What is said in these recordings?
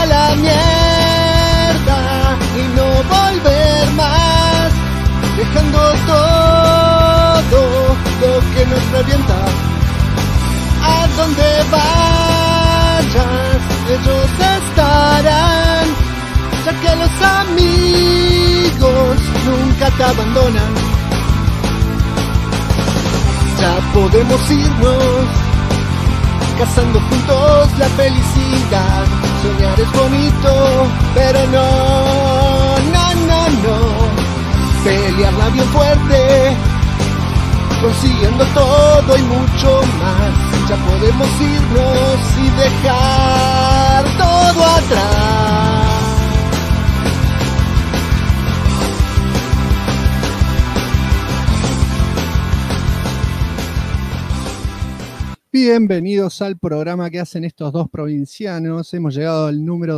la mierda y no volver más, dejando todo lo que nos revienta. A donde vayas, ellos estarán, ya que los amigos nunca te abandonan. Ya podemos irnos, cazando juntos la felicidad. Soñar es bonito, pero no. Pelearla bien fuerte, consiguiendo todo y mucho más. Ya podemos irnos y dejar todo atrás. Bienvenidos al programa que hacen estos dos provincianos. Hemos llegado al número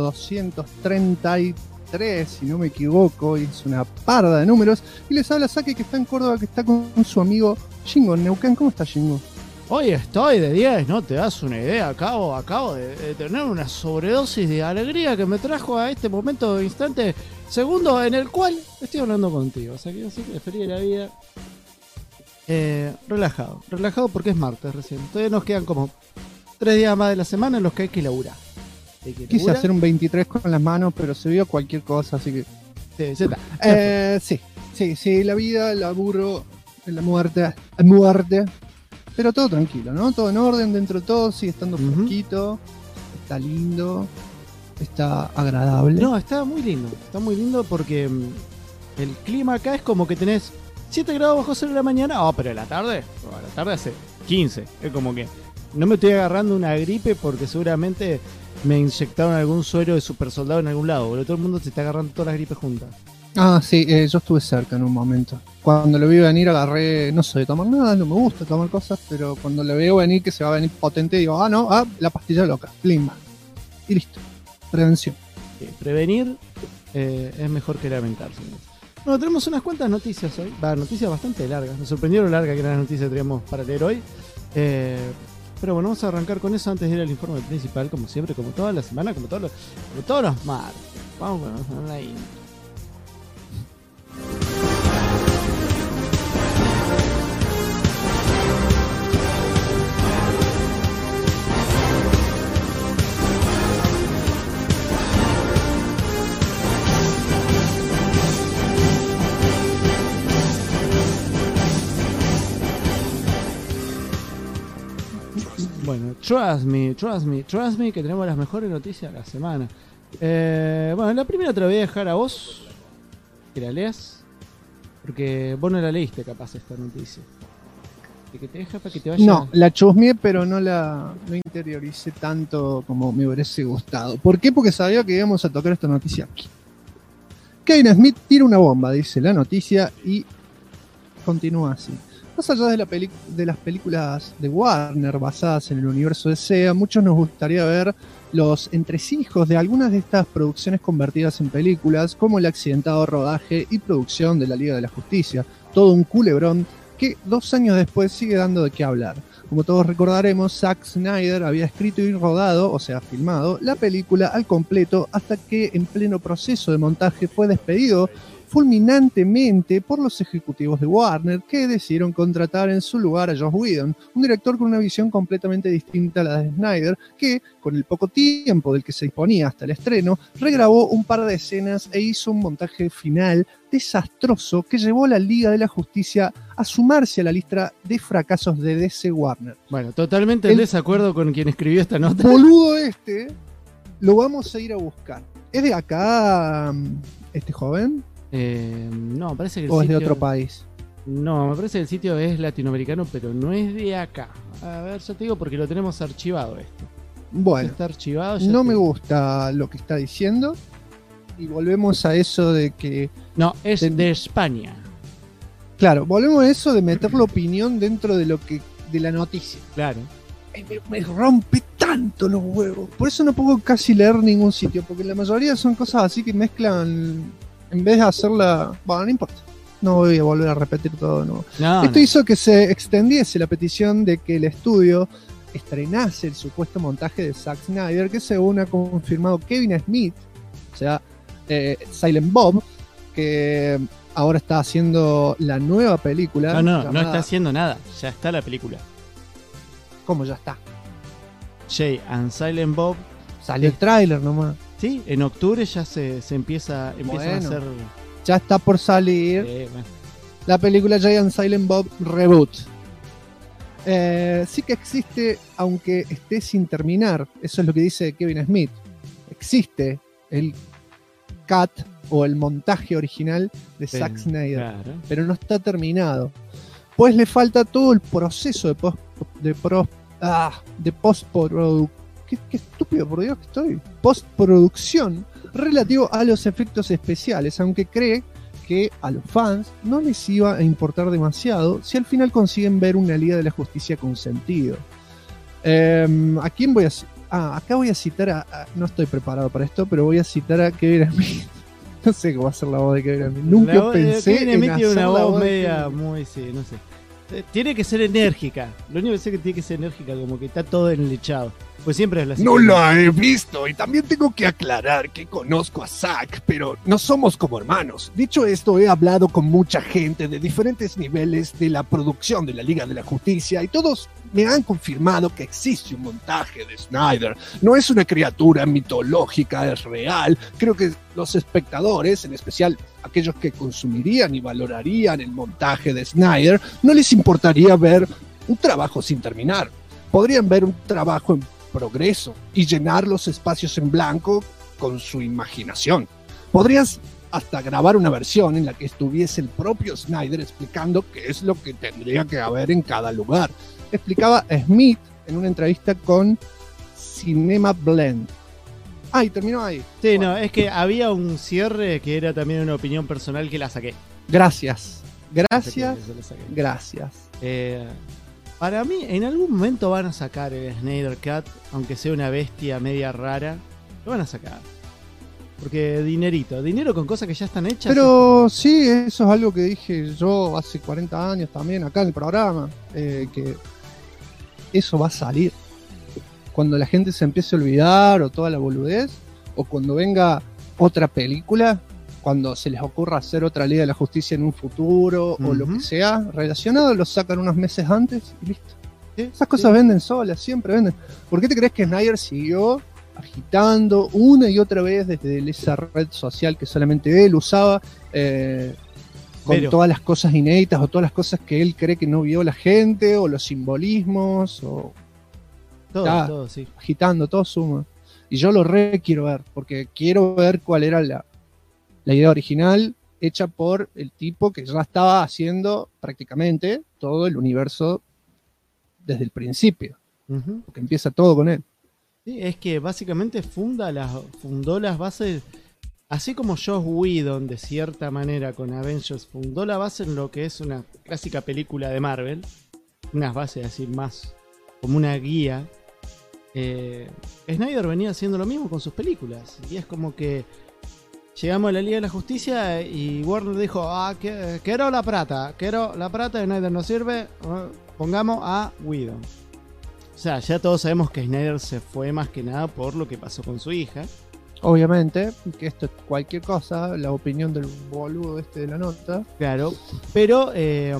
233, si no me equivoco, y es una parda de números. Y les habla Saki, que está en Córdoba, que está con su amigo Jingo en Neuquén. ¿Cómo está, Jingo? Hoy estoy de 10, no te das una idea. Acabo de tener una sobredosis de alegría que me trajo a este momento, instante, segundo en el cual estoy hablando contigo. O sea, que así que feliz de la vida. Relajado porque es martes recién. Todavía nos quedan como 3 días más de la semana en los que hay que laburar. Quise hacer un 23 con las manos, pero se vio cualquier cosa, así que... Sí, la vida, el laburo, la muerte, pero todo tranquilo, ¿no? Todo en orden, dentro de todo, sigue estando fresquito, está lindo, está agradable. No, está muy lindo porque el clima acá es como que tenés 7 grados bajo cero en la mañana, pero en la tarde hace 15. Es como que no me estoy agarrando una gripe porque seguramente me inyectaron algún suero de super soldado en algún lado, porque todo el mundo se está agarrando todas las gripes juntas. Sí, yo estuve cerca en un momento. Cuando lo vi venir agarré, no soy de tomar nada, no me gusta tomar cosas, pero cuando lo veo venir que se va a venir potente, digo, la pastilla loca, plimba. Y listo, prevención. Sí, prevenir es mejor que lamentarse. Bueno, tenemos unas cuantas noticias hoy, noticias bastante largas, me sorprendió lo larga que eran las noticias que teníamos para leer hoy. Pero bueno, vamos a arrancar con eso antes de ir al informe principal, como siempre, como toda la semana, como todos los martes. Vamos con la intro. Bueno, trust me, que tenemos las mejores noticias de la semana. Bueno, la primera te la voy a dejar a vos, que la leas, porque vos no la leíste capaz esta noticia. Que te deja para que te vaya... No, la chusmeé, pero no interioricé tanto como me hubiese gustado. ¿Por qué? Porque sabía que íbamos a tocar esta noticia aquí. Kevin Smith tira una bomba, dice la noticia, y continúa así. Más allá de las películas de Warner basadas en el universo de DC, a muchos nos gustaría ver los entresijos de algunas de estas producciones convertidas en películas, como el accidentado rodaje y producción de la Liga de la Justicia. Todo un culebrón que 2 años después sigue dando de qué hablar. Como todos recordaremos, Zack Snyder había escrito y rodado, o sea, filmado, la película al completo hasta que en pleno proceso de montaje fue despedido fulminantemente por los ejecutivos de Warner, que decidieron contratar en su lugar a Joss Whedon, un director con una visión completamente distinta a la de Snyder, que, con el poco tiempo del que se disponía hasta el estreno, regrabó un par de escenas e hizo un montaje final desastroso que llevó a la Liga de la Justicia a sumarse a la lista de fracasos de DC Warner. Bueno, totalmente en desacuerdo con quien escribió esta nota. Boludo lo vamos a ir a buscar. ¿Es de acá este joven? No, parece que el ¿O sitio... es de otro país? No, me parece que el sitio es latinoamericano, pero no es de acá. A ver, ya te digo porque lo tenemos archivado esto. Bueno, está archivado. No me gusta lo que está diciendo. Y volvemos a eso de que... No, es de España. Claro, volvemos a eso de meter la opinión dentro de la noticia. Claro. Me rompe tanto los huevos. Por eso no puedo casi leer ningún sitio, porque la mayoría son cosas así que mezclan, en vez de hacerla... Bueno, no importa. No voy a volver a repetir todo de nuevo. Esto hizo que se extendiese la petición de que el estudio estrenase el supuesto montaje de Zack Snyder, que según ha confirmado Kevin Smith, o sea, Silent Bob, que ahora está haciendo la nueva película. No está haciendo nada, ya está la película. ¿Cómo ya está? Jay and Silent Bob. Salió el tráiler nomás. Sí, en octubre ya se empiezan a hacer. Ya está por salir bueno. la película Jay and Silent Bob Reboot. Sí que existe, aunque esté sin terminar. Eso es lo que dice Kevin Smith. Existe el cut o el montaje original de Zack Snyder, claro, pero no está terminado. Pues le falta todo el proceso de postproducción. Qué estúpido, por Dios que estoy. Postproducción relativo a los efectos especiales, aunque cree que a los fans no les iba a importar demasiado si al final consiguen ver una Liga de la Justicia con sentido. ¿A quién voy a acá voy a citar no estoy preparado para esto, pero voy a citar a Kevin Smith. No sé cómo va a ser la voz de Kevin Smith. Nunca pensé Kevin en Smith tiene una voz media muy, sí, no sé. Tiene que ser enérgica. Lo único que sé es que tiene que ser enérgica, como que está todo enlechado. Pues siempre es la No la he visto y también tengo que aclarar que conozco a Zack, pero no somos como hermanos. Dicho esto, he hablado con mucha gente de diferentes niveles de la producción de la Liga de la Justicia y todos me han confirmado que existe un montaje de Snyder. No es una criatura mitológica, es real. Creo que los espectadores, en especial aquellos que consumirían y valorarían el montaje de Snyder, no les importaría ver un trabajo sin terminar. Podrían ver un trabajo en progreso y llenar los espacios en blanco con su imaginación. Podrías hasta grabar una versión en la que estuviese el propio Snyder explicando qué es lo que tendría que haber en cada lugar. Explicaba Smith en una entrevista con Cinema Blend. Y terminó ahí. Sí, bueno. No, es que había un cierre que era también una opinión personal que la saqué. Gracias. Para mí, en algún momento van a sacar el Snyder Cut, aunque sea una bestia media rara. Lo van a sacar. Porque dinero con cosas que ya están hechas. Pero sí, eso es algo que dije yo hace 40 años también acá en el programa. Que eso va a salir. Cuando la gente se empiece a olvidar o toda la boludez, o cuando venga otra película, cuando se les ocurra hacer otra Liga de la Justicia en un futuro o lo que sea relacionado, lo sacan unos meses antes y listo. ¿Sí? Esas cosas venden solas, siempre venden. ¿Por qué te crees que Snyder siguió agitando una y otra vez desde esa red social que solamente él usaba con todas las cosas inéditas o todas las cosas que él cree que no vio la gente o los simbolismos o todo, sí. Agitando, todo suma. Y yo lo quiero ver, porque quiero ver cuál era la idea original hecha por el tipo que ya estaba haciendo prácticamente todo el universo desde el principio. Porque empieza todo con él. Sí, es que básicamente fundó las bases, así como Joss Whedon de cierta manera con Avengers fundó la base en lo que es una clásica película de Marvel, unas bases así más como una guía. Snyder venía haciendo lo mismo con sus películas y es como que llegamos a la Liga de la Justicia y Warner dijo, quiero la plata de Snyder no sirve, pongamos a Whedon. O sea, ya todos sabemos que Snyder se fue más que nada por lo que pasó con su hija. Obviamente, que esto es cualquier cosa, la opinión del boludo de la nota. Claro, pero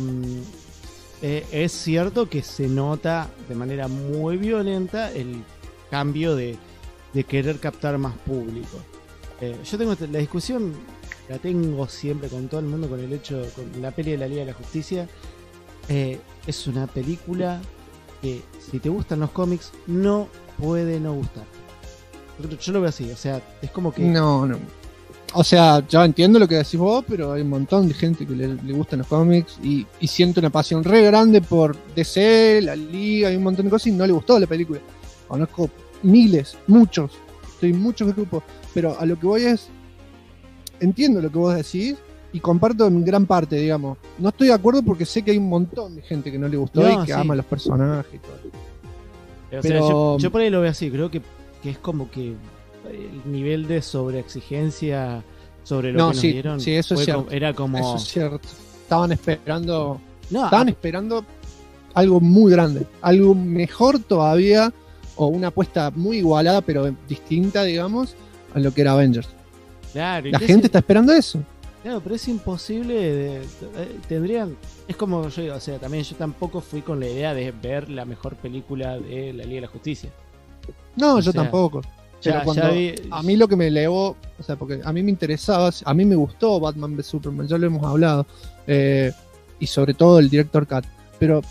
es cierto que se nota de manera muy violenta el cambio de querer captar más público. Yo tengo la discusión, la tengo siempre con todo el mundo con el hecho, con la peli de la Liga de la Justicia. Es una película que si te gustan los cómics no puede no gustar. Yo lo veo así, o sea, es como que... No. O sea, ya entiendo lo que decís vos, pero hay un montón de gente que le gustan los cómics y siente una pasión re grande por DC, la Liga y un montón de cosas y no le gustó la película. Conozco miles, muchos, estoy en muchos grupos, pero a lo que voy es, entiendo lo que vos decís y comparto en gran parte, digamos. No estoy de acuerdo porque sé que hay un montón de gente que no le gustó y que ama los personajes y todo. O sea, yo por ahí lo veo así, creo que es como que el nivel de sobreexigencia sobre lo que nos dieron. Sí, eso es cierto. Era como... Eso es cierto. Estaban esperando algo muy grande, algo mejor todavía, o una apuesta muy igualada, pero distinta, digamos, a lo que era Avengers. Claro, La gente está esperando eso. Claro, pero es imposible. Tendrían. Es como yo digo, o sea, también yo tampoco fui con la idea de ver la mejor película de la Liga de la Justicia. No, O yo sea, tampoco. Pero ya cuando vi- a mí lo que me elevó, o sea, porque a mí me interesaba, a mí me gustó Batman v Superman, ya lo hemos hablado, y sobre todo el Director Cut, pero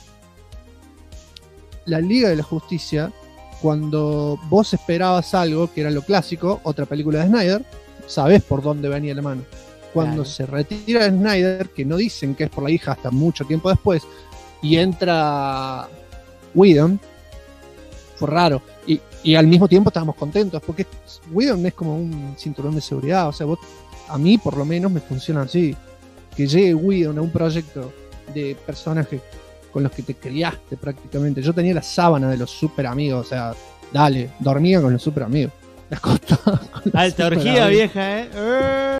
la Liga de la Justicia, cuando vos esperabas algo que era lo clásico, otra película de Snyder, sabés por dónde venía la mano. Cuando Claro. se retira Snyder, que no dicen que es por la hija hasta mucho tiempo después, y entra Whedon, fue raro. Y al mismo tiempo estábamos contentos, porque Whedon es como un cinturón de seguridad. O sea, a mí por lo menos me funciona así. Que llegue Whedon a un proyecto de personajes con los que te criaste prácticamente. Yo tenía la sábana de los super amigos, o sea, dale, dormía con los super amigos. Me acostaba con los Alta super orgía amigos. vieja,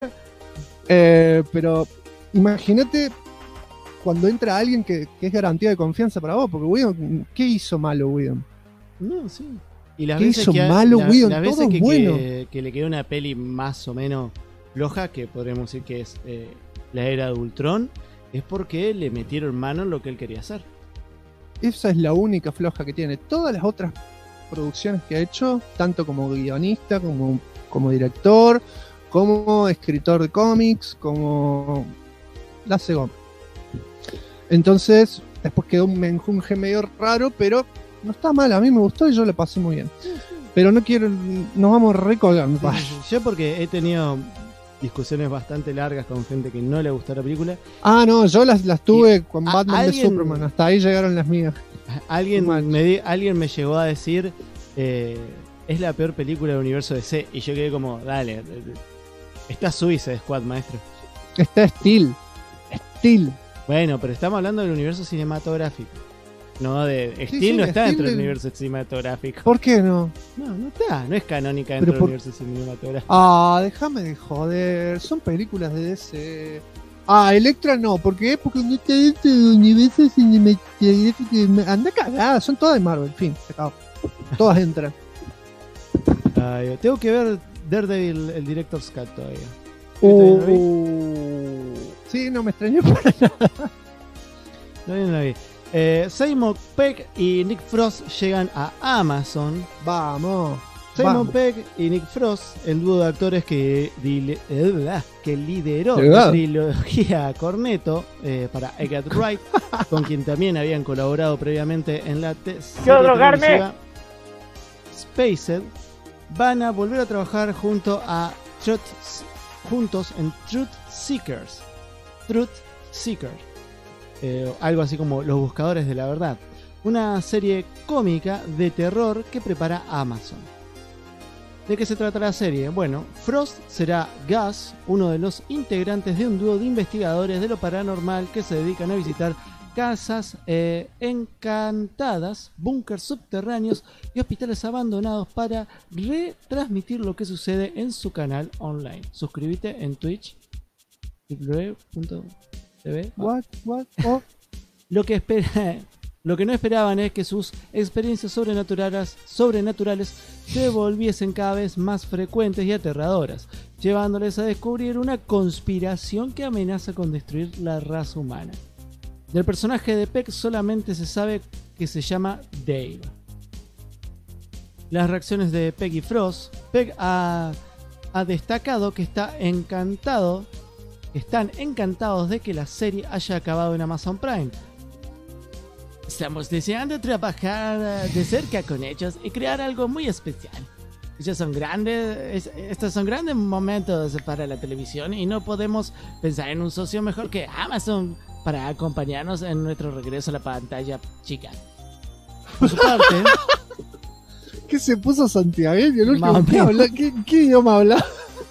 Pero imagínate cuando entra alguien que es garantía de confianza para vos, porque Whedon, ¿qué hizo malo Whedon? No, sí. Y las ¿Qué veces hizo que malo, Whedon? las veces Todo que, bueno. que le quedó una peli más o menos floja, que podríamos decir que es la era de Ultron, es porque le metieron mano en lo que él quería hacer. Esa es la única floja que tiene. Todas las otras producciones que ha hecho, tanto como guionista, como director, como escritor de cómics, como la segunda. Entonces, después quedó un menjunje medio raro, pero no está mal. A mí me gustó y yo le pasé muy bien. Pero no quiero, nos vamos a recolgar, me parece. Yo porque he tenido discusiones bastante largas con gente que no le gustó la película. Ah, no, yo las tuve con a- Batman de alguien- Superman. Hasta ahí llegaron las mías. Alguien Mal. alguien me llegó a decir es la peor película del universo de DC, y yo quedé como, dale, está Suicide Squad, maestro. Está Steel. Bueno, pero estamos hablando del universo cinematográfico. No, de Sí, Steel sí, no está Steel dentro del del- universo cinematográfico. ¿Por qué no? No está, no es canónica Pero dentro del por- universo cinematográfico. Ah, déjame de joder. Son películas de DC. Ah, Electra no, ¿por qué? Porque no está dentro del universo cinematográfico. Anda cagada, son todas de Marvel, fin, se acabó. Todas entran. Ay, tengo que ver Daredevil, el Director's Cut todavía. ¿Todavía no la vi? Sí, no me extrañó para nada. Todavía no la vi. Simon Pegg y Nick Frost llegan a Amazon. Vamos. Simon Vamos. Pegg y Nick Frost, el dúo de actores que lideró la Llegado. trilogía Cornetto para Edgar Wright, con quien también habían colaborado previamente en la serie drogarme! televisiva Spaced, van a volver a trabajar juntos en Truth Seekers. Algo así como Los Buscadores de la Verdad, una serie cómica de terror que prepara Amazon. ¿De qué se trata la serie? Bueno, Frost será Gus, uno de los integrantes de un dúo de investigadores de lo paranormal que se dedican a visitar casas encantadas, búnkers subterráneos y hospitales abandonados para retransmitir lo que sucede en su canal online. Suscríbete en Twitch, www.tv. What? Oh. Lo que no esperaban es que sus experiencias sobrenaturales se volviesen cada vez más frecuentes y aterradoras, llevándoles a descubrir una conspiración que amenaza con destruir la raza humana. Del personaje de Pegg solamente se sabe que se llama Dave. Las reacciones de Pegg y Frost. Pegg ha destacado que están encantados de que la serie haya acabado en Amazon Prime. Estamos deseando trabajar de cerca con ellos y crear algo muy especial. Estos son grandes momentos para la televisión y no podemos pensar en un socio mejor que Amazon para acompañarnos en nuestro regreso a la pantalla chica. Por su parte, ¿Qué se puso santiagueño? ¿No? Más o ¿Qué, menos. habla? ¿Qué idioma habla?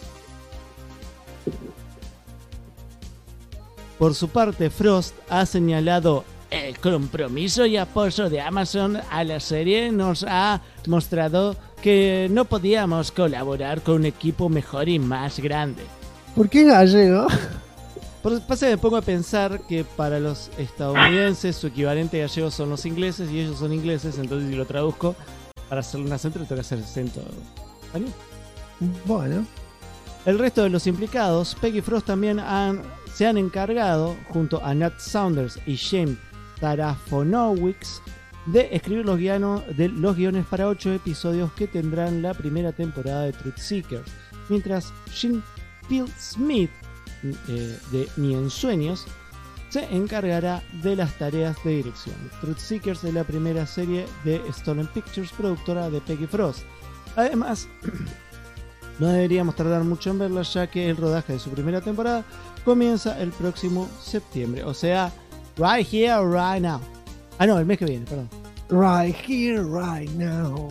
por su parte, Frost ha señalado: el compromiso y apoyo de Amazon a la serie nos ha mostrado que no podíamos colaborar con un equipo mejor y más grande. ¿Por qué gallego? Pasa que me pongo a pensar que para los estadounidenses su equivalente gallego son los ingleses y ellos son ingleses, entonces si lo traduzco para hacerle un acento le tengo que hacer acento español. Bueno, El resto de los implicados, Peggy Frost también se han encargado, junto a Nat Saunders y Shane Tarafonowicz, de escribir los guiones para 8 episodios que tendrán la primera temporada de Truth Seekers, mientras Sean Phil Smith, de Ni en Sueños, se encargará de las tareas de dirección. Truth Seekers es la primera serie de Stolen Pictures, productora de Peggy Frost. Además, no deberíamos tardar mucho en verla, ya que el rodaje de su primera temporada comienza el próximo septiembre. O sea, right here, right now. Ah, no, el mes que viene, perdón. Right here, right now.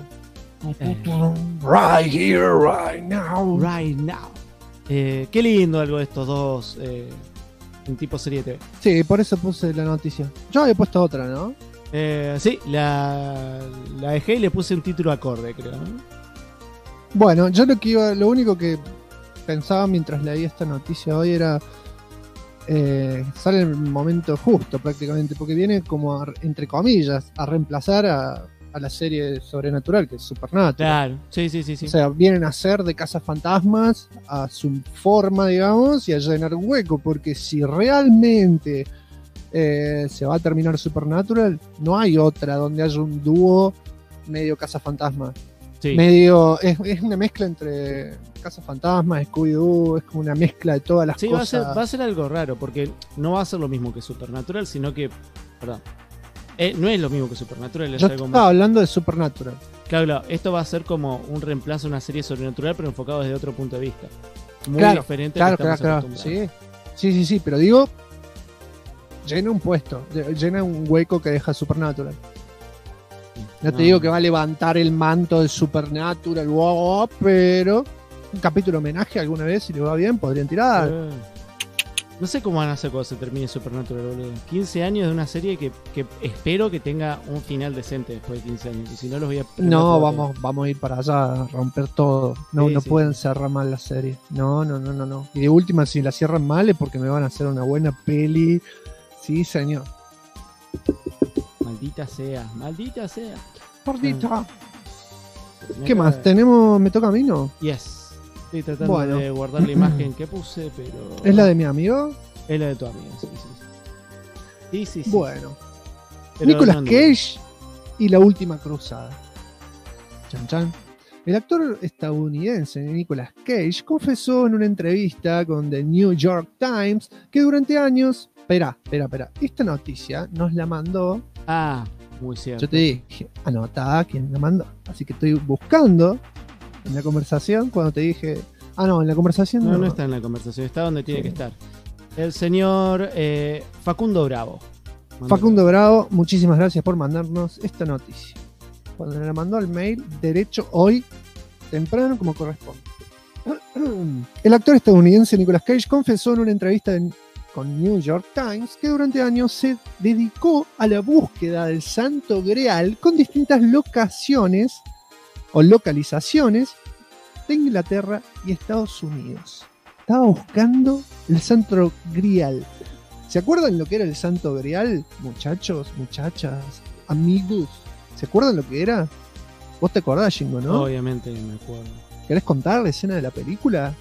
Right here, right now. Right now. Qué lindo algo de estos dos en tipo serie TV. sí, por eso puse la noticia. Yo había puesto otra, ¿no? Sí, la dejé y le puse un título acorde, creo, ¿no? Bueno, yo lo único que pensaba mientras leía esta noticia hoy era sale en el momento justo prácticamente, porque viene como entre comillas a reemplazar a la serie sobrenatural que es Supernatural. Claro, sí. O sea, vienen a ser de cazafantasmas a su forma, digamos, y a llenar hueco, porque si realmente se va a terminar Supernatural, no hay otra donde haya un dúo medio cazafantasma. Sí. Medio, es una mezcla entre cazafantasmas, Scooby-Doo, es como una mezcla de todas las Sí, cosas. va a ser algo raro, porque no va a ser lo mismo que Supernatural, sino que, perdón, no es lo mismo que Supernatural, es Yo algo estaba más. hablando de Supernatural. Claro, esto va a ser como un reemplazo a una serie sobrenatural, pero enfocado desde otro punto de vista. Muy Claro, diferente Claro, a lo que estamos claro. acostumbrados. Sí, pero digo, llena un puesto, llena un hueco que deja Supernatural. No te digo que va a levantar el manto de Supernatural, wow, pero un capítulo homenaje alguna vez, si le va bien, podrían tirar. No sé cómo van a hacer cuando se termine Supernatural, boludo. 15 años de una serie que espero que tenga un final decente después de 15 años. Y si no, los voy a... No, vamos a ir para allá a romper todo. No, Sí, no sí. pueden cerrar mal la serie. No. Y de última, si la cierran mal es porque me van a hacer una buena peli. Sí, señor. Maldita sea. Gordita. Me ¿Qué acaba más? de- ¿Me toca a mí, no? Yes. Estoy tratando Bueno. de guardar la imagen que puse, pero... ¿Es la de mi amigo? Es la de tu amigo, sí. Sí. Bueno. Pero Nicolas no, no. Cage y La Última Cruzada. Chan chan. El actor estadounidense Nicolas Cage confesó en una entrevista con The New York Times que durante años... Espera. Esta noticia nos la mandó... Ah, muy cierto. Yo te dije, anotá quién la mandó. Así que estoy buscando en la conversación cuando te dije... Ah, no, en la conversación No está en la conversación, está donde tiene Sí. que estar. El señor Facundo Bravo. Facundo Bravo, muchísimas gracias por mandarnos esta noticia. Cuando me la mandó al mail, derecho hoy, temprano como corresponde. El actor estadounidense Nicolas Cage confesó en una entrevista con New York Times que durante años se dedicó a la búsqueda del Santo Grial con distintas locaciones o localizaciones de Inglaterra y Estados Unidos. Estaba buscando el Santo Grial. ¿Se acuerdan lo que era el Santo Grial, muchachos, muchachas, amigos? ¿Se acuerdan lo que era? ¿Vos te acordás, Jingo, no? Obviamente me acuerdo. ¿Querés contar la escena de la película?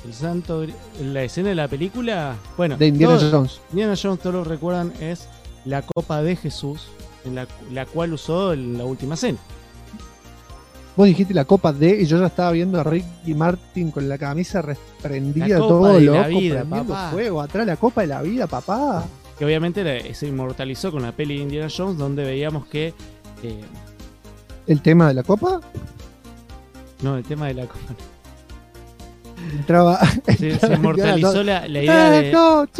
La escena de la película, bueno, De Indiana todos- Jones. Indiana Jones, todos lo recuerdan, es la copa de Jesús, en la cual usó en la última cena. Vos dijiste la copa de, y yo ya estaba viendo a Ricky Martin con la camisa prendida, La copa todo de la loco, vida, prendiendo papá. fuego, atrás la copa de la vida, papá. Que obviamente se inmortalizó con la peli de Indiana Jones, donde veíamos que. ¿El tema de la copa? No, el tema de la copa. Entraba. Se inmortalizó la idea de,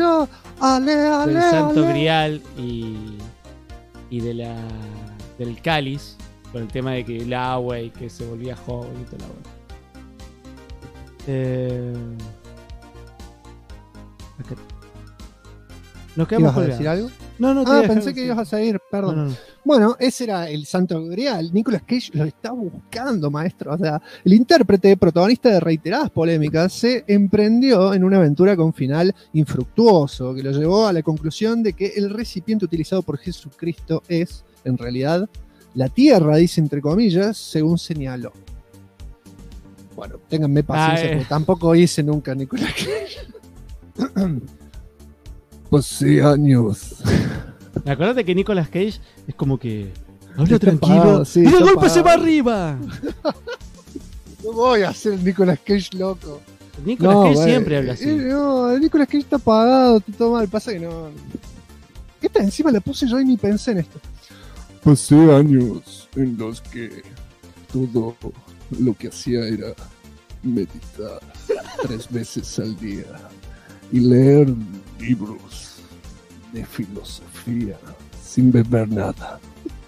Ale, del Santo ale. Grial y del cáliz, con el tema de que el agua y que se volvía joven y todo el agua. Nos quedamos ¿Ibas a decir colgados. algo? No, te Ah, iba a pensé dejar que decir. ibas a seguir, perdón. No. Bueno, ese era el santo grial. Nicolas Cage lo está buscando, maestro. O sea, el intérprete, protagonista de reiteradas polémicas, se emprendió en una aventura con final infructuoso, que lo llevó a la conclusión de que el recipiente utilizado por Jesucristo es, en realidad, la tierra, dice entre comillas, según señaló. Bueno, ténganme paciencia, porque tampoco hice nunca Nicolas Cage. Pasé años. Acordate que Nicolas Cage es como que habla Está tranquilo apagado, sí, y de está golpe se va apagado. arriba. No voy a hacer Nicolas Cage loco. Nicolas No, Cage güey, siempre habla así. No, Nicolas Cage está apagado, está todo mal. Pasa que no. Esta encima la puse yo y ni pensé en esto. Pasé años en los que todo lo que hacía era meditar 3 veces al día y leer libros de filosofía sin beber nada.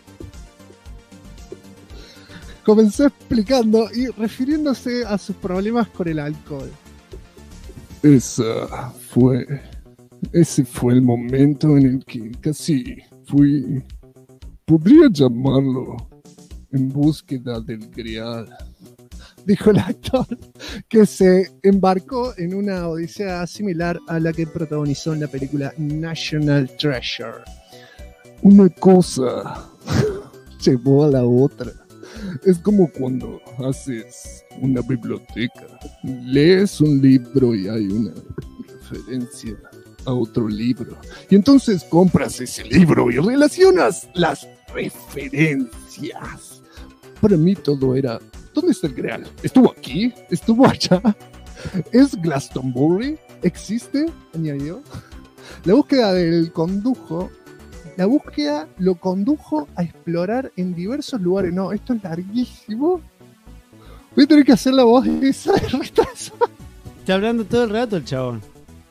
Comenzó explicando y refiriéndose a sus problemas con el alcohol. Ese fue el momento en el que casi fui, podría llamarlo, en búsqueda del Grial. Dijo el actor que se embarcó en una odisea similar a la que protagonizó en la película National Treasure. Una cosa llevó a la otra. Es como cuando haces una biblioteca, lees un libro y hay una referencia a otro libro. Y entonces compras ese libro y relacionas las referencias. Para mí todo era, ¿dónde está el Graal? ¿Estuvo aquí? ¿Estuvo allá? ¿Es Glastonbury? ¿Existe? Añadió. La búsqueda lo condujo a explorar en diversos lugares. No, esto es larguísimo. Voy a tener que hacer la voz esa de retraso. Está hablando todo el rato el chabón.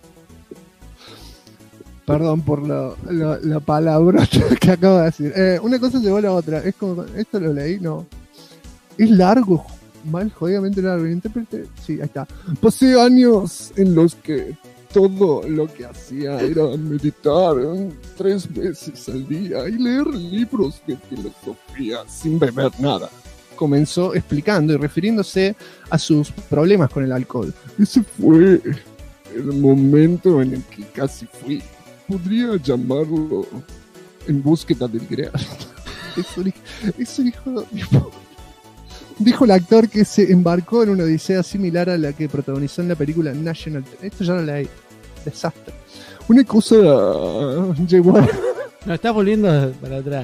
Perdón por la palabra que acabo de decir. Una cosa llevó a la otra. Es como, esto lo leí, no. Es largo, mal, jodidamente largo. El intérprete, sí, ahí está. Pasé años en los que todo lo que hacía era meditar 3 veces al día y leer libros de filosofía sin beber nada. Comenzó explicando y refiriéndose a sus problemas con el alcohol. Ese fue el momento en el que casi fui, podría llamarlo, en búsqueda del Graal. Es un hijo de... Dijo el actor que se embarcó en una odisea similar a la que protagonizó en la película National. Esto ya lo leí. Desastre. Una cosa llegó a... No, estás volviendo para atrás.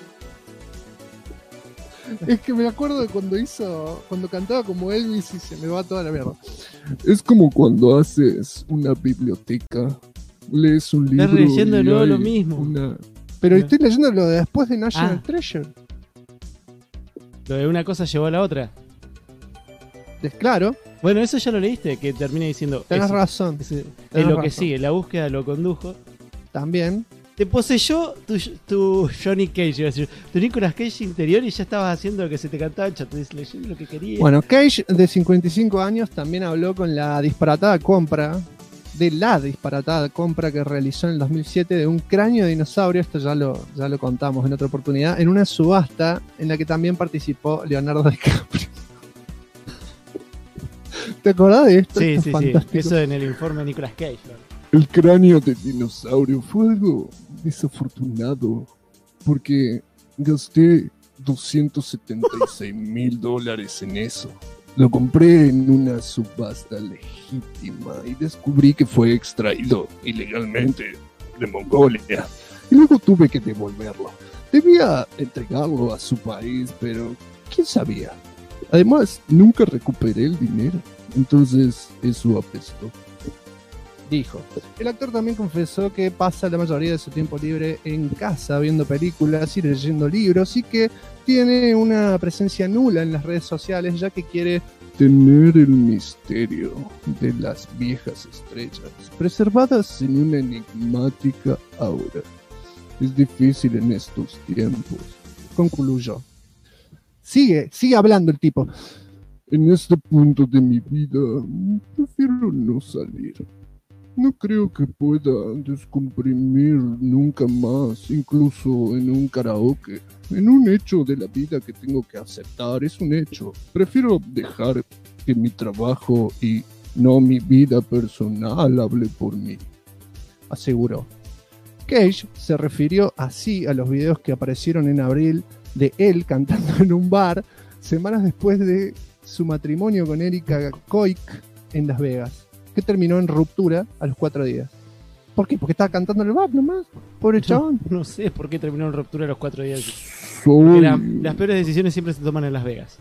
Es que me acuerdo de cuando cantaba como Elvis y se me va toda la mierda. Es como cuando haces una biblioteca, lees un libro. Estás leyendo de y nuevo hay lo mismo. Pero No. estoy leyendo lo de después de National Ah. Treasure. Lo de una cosa llevó a la otra. Claro, Bueno, eso ya lo leíste, que termina diciendo. tenés eso. razón. Es Tenés lo que razón. sigue, la búsqueda lo condujo. También. Te poseyó tu Johnny Cage, iba a decir, tu Nicolas Cage interior y ya estabas haciendo lo que se te cantaba en chat, leyendo lo que querías. Bueno, Cage, de 55 años, también habló con la disparatada compra que realizó en el 2007 de un cráneo de dinosaurio. Esto ya lo contamos en otra oportunidad, en una subasta en la que también participó Leonardo DiCaprio. ¿Te acordás de esto? sí, Esto es sí, fantástico. eso en el informe de Nicolas Cage. ¿no? El cráneo de dinosaurio fue algo desafortunado porque gasté $276,000 en eso. Lo compré en una subasta legítima y descubrí que fue extraído ilegalmente de Mongolia. Y luego tuve que devolverlo. Debía entregarlo a su país, pero ¿quién sabía? Además, nunca recuperé el dinero. Entonces, eso apestó. Dijo. El actor también confesó que pasa la mayoría de su tiempo libre en casa viendo películas y leyendo libros y que tiene una presencia nula en las redes sociales ya que quiere Tener el misterio de las viejas estrellas preservadas en una enigmática aura. Es difícil en estos tiempos. concluyó. Sigue hablando el tipo. En este punto de mi vida, prefiero no salir. No creo que pueda descomprimir nunca más, incluso en un karaoke. En un hecho de la vida que tengo que aceptar, es un hecho. Prefiero dejar que mi trabajo y no mi vida personal hable por mí, aseguró. Cage se refirió así a los videos que aparecieron en abril de él cantando en un bar semanas después de su matrimonio con Erika Koik en Las Vegas, que terminó en ruptura a los 4 días. ¿Por qué? Porque estaba cantando en el bar nomás. Pobre chabón. No sé por qué terminó en ruptura a los 4 días. Soy... Las peores decisiones siempre se toman en Las Vegas.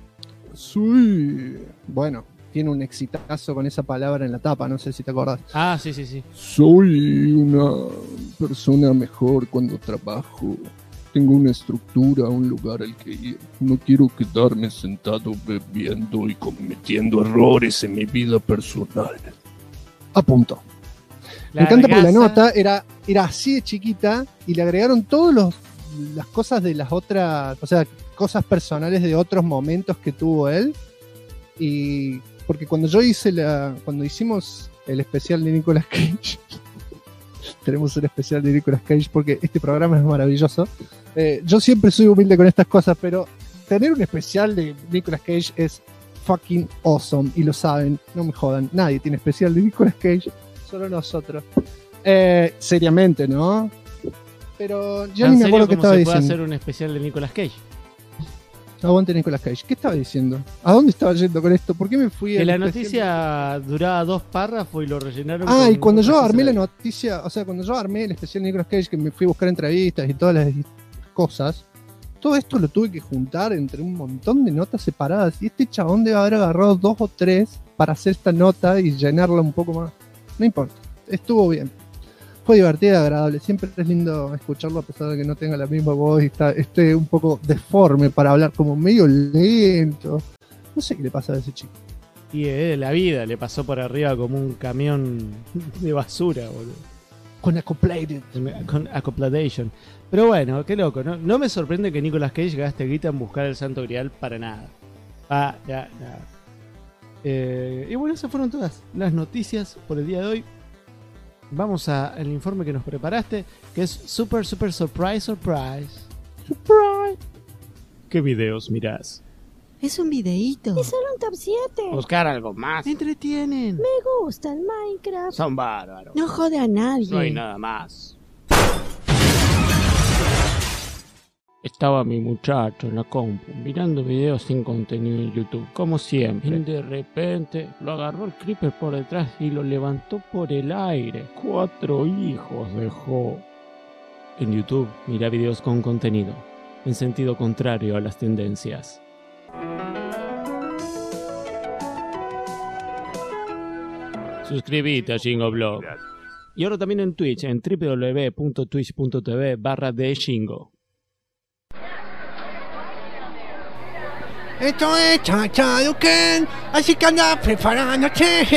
Bueno, tiene un exitazo con esa palabra en la tapa, no sé si te acordás. Ah, sí, sí, sí. Soy una persona mejor cuando trabajo. Tengo una estructura, un lugar al que ir. No quiero quedarme sentado bebiendo y cometiendo errores en mi vida personal. A punto. Me encanta porque la nota era así de chiquita y le agregaron todas las cosas de las otras, o sea, cosas personales de otros momentos que tuvo él. Y porque cuando hicimos el especial de Nicolas Cage, tenemos un especial de Nicolas Cage porque este programa es maravilloso. Yo siempre soy humilde con estas cosas, pero tener un especial de Nicolas Cage es fucking awesome y lo saben, no me jodan. Nadie tiene especial de Nicolas Cage, solo nosotros. Seriamente, ¿no? Pero ya ni me acuerdo qué estaba diciendo. ¿Cómo se puede hacer un especial de Nicolas Cage? Aguante Nicolas Cage. ¿Qué estaba diciendo? ¿A dónde estaba yendo con esto? ¿Por qué me fui? Que la noticia duraba 2 párrafos y lo rellenaron. Y cuando yo armé la noticia, o sea, cuando yo armé el especial de Nicolas Cage, que me fui a buscar entrevistas y todas las cosas, todo esto lo tuve que juntar entre un montón de notas separadas. Y este chabón debe haber agarrado 2 o 3 para hacer esta nota y llenarla un poco más. No importa, estuvo bien. Fue divertido y agradable. Siempre es lindo escucharlo a pesar de que no tenga la misma voz y esté un poco deforme para hablar, como medio lento. No sé qué le pasa a ese chico. Y de la vida le pasó por arriba como un camión de basura, boludo. Con Acoplated. Con Acopladation. Pero bueno, qué loco. No me sorprende que Nicolas Cage gaste guita en buscar el Santo Grial para nada. Ya. Y bueno, esas fueron todas las noticias por el día de hoy. Vamos al informe que nos preparaste, que es super surprise. ¿Qué videos mirás? Es un videíto. Es solo un top 7. Buscar algo más. Entretienen. Me gusta el Minecraft. Son bárbaros. No jode a nadie. No hay nada más. Estaba mi muchacho en la compu mirando videos sin contenido en YouTube, como siempre. Y de repente lo agarró el creeper por detrás y lo levantó por el aire. 4 hijos dejó. En YouTube, mira videos con contenido, en sentido contrario a las tendencias. Suscríbete a Shingo Y ahora también en Twitch, en www.twitch.tv/theshingo. Esto es Chachaduken, así que anda preparándote.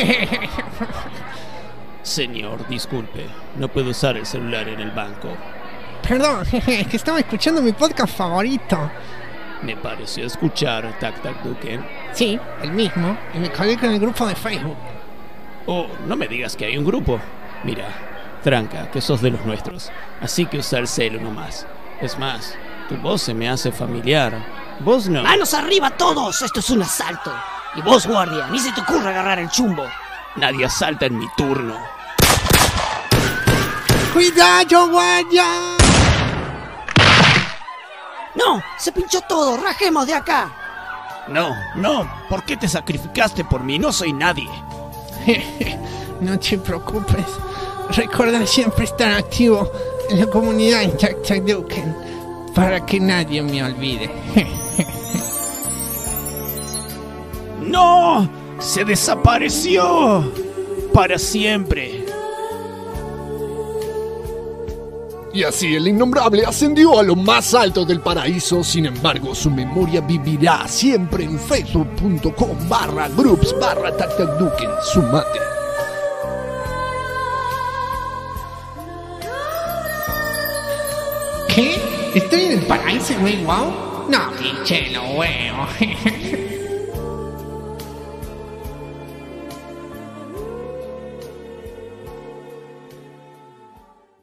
Señor, disculpe, no puedo usar el celular en el banco. Perdón, es que estaba escuchando mi podcast favorito. Me pareció escuchar Tac Tac Duken. Sí, el mismo, y me colgué con el grupo de Facebook. Oh, no me digas que hay un grupo. Mira, tranca, que sos de los nuestros, así que usa el celu nomás. Es más, tu voz se me hace familiar. Vos no. ¡Manos arriba todos! Esto es un asalto. Y vos, guardia, ni se te ocurra agarrar el chumbo. Nadie asalta en mi turno. ¡Cuidado, guardia! ¡No! ¡Se pinchó todo! ¡Rajemos de acá! No. ¿Por qué te sacrificaste por mí? No soy nadie. No te preocupes. Recuerda siempre estar activo en la comunidad en Chachaduken para que nadie me olvide. ¡No! ¡Se desapareció! ¡Para siempre! Y así el innombrable ascendió a lo más alto del paraíso. Sin embargo, su memoria vivirá siempre en facebook.com/groups/tactacduken. Sumate. ¿Qué? ¿Estoy en el paraíso, güey? ¿Wow? No, pinche, lo veo.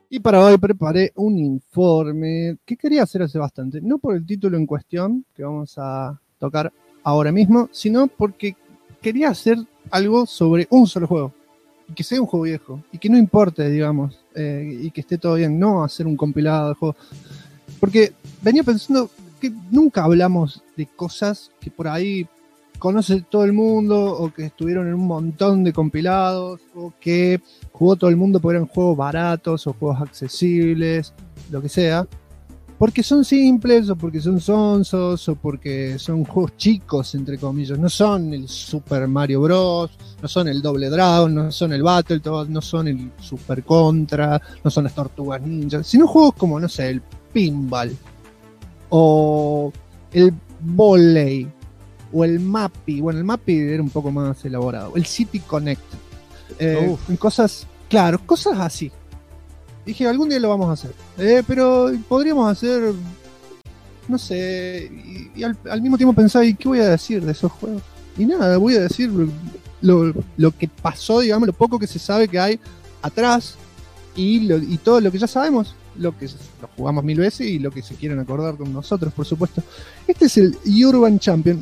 Y para hoy preparé un informe que quería hacer hace bastante, no por el título en cuestión que vamos a tocar ahora mismo, sino porque quería hacer algo sobre un solo juego, y que sea un juego viejo, y que no importe, digamos, y que esté todo bien, no hacer un compilado de juegos, porque venía pensando que nunca hablamos de cosas que por ahí conoce todo el mundo, o que estuvieron en un montón de compilados, o que jugó todo el mundo porque eran juegos baratos o juegos accesibles, lo que sea, porque son simples, o porque son sonsos, o porque son juegos chicos, entre comillas. No son el Super Mario Bros., no son el Double Dragon, no son el Battletoads, no son el Super Contra, no son las Tortugas Ninja, sino juegos como, no sé, el Pinball, o el Volley, o el Mappy. Bueno, el Mappy era un poco más elaborado. El City Connect. Cosas, claro, cosas así. Dije, algún día lo vamos a hacer. Pero podríamos hacer, no sé, y al mismo tiempo pensaba, ¿y qué voy a decir de esos juegos? Y nada, voy a decir lo que pasó, digamos, lo poco que se sabe que hay atrás, y todo lo que ya sabemos, lo que lo jugamos 1000 veces y lo que se quieren acordar con nosotros, por supuesto. Este es el Urban Champion.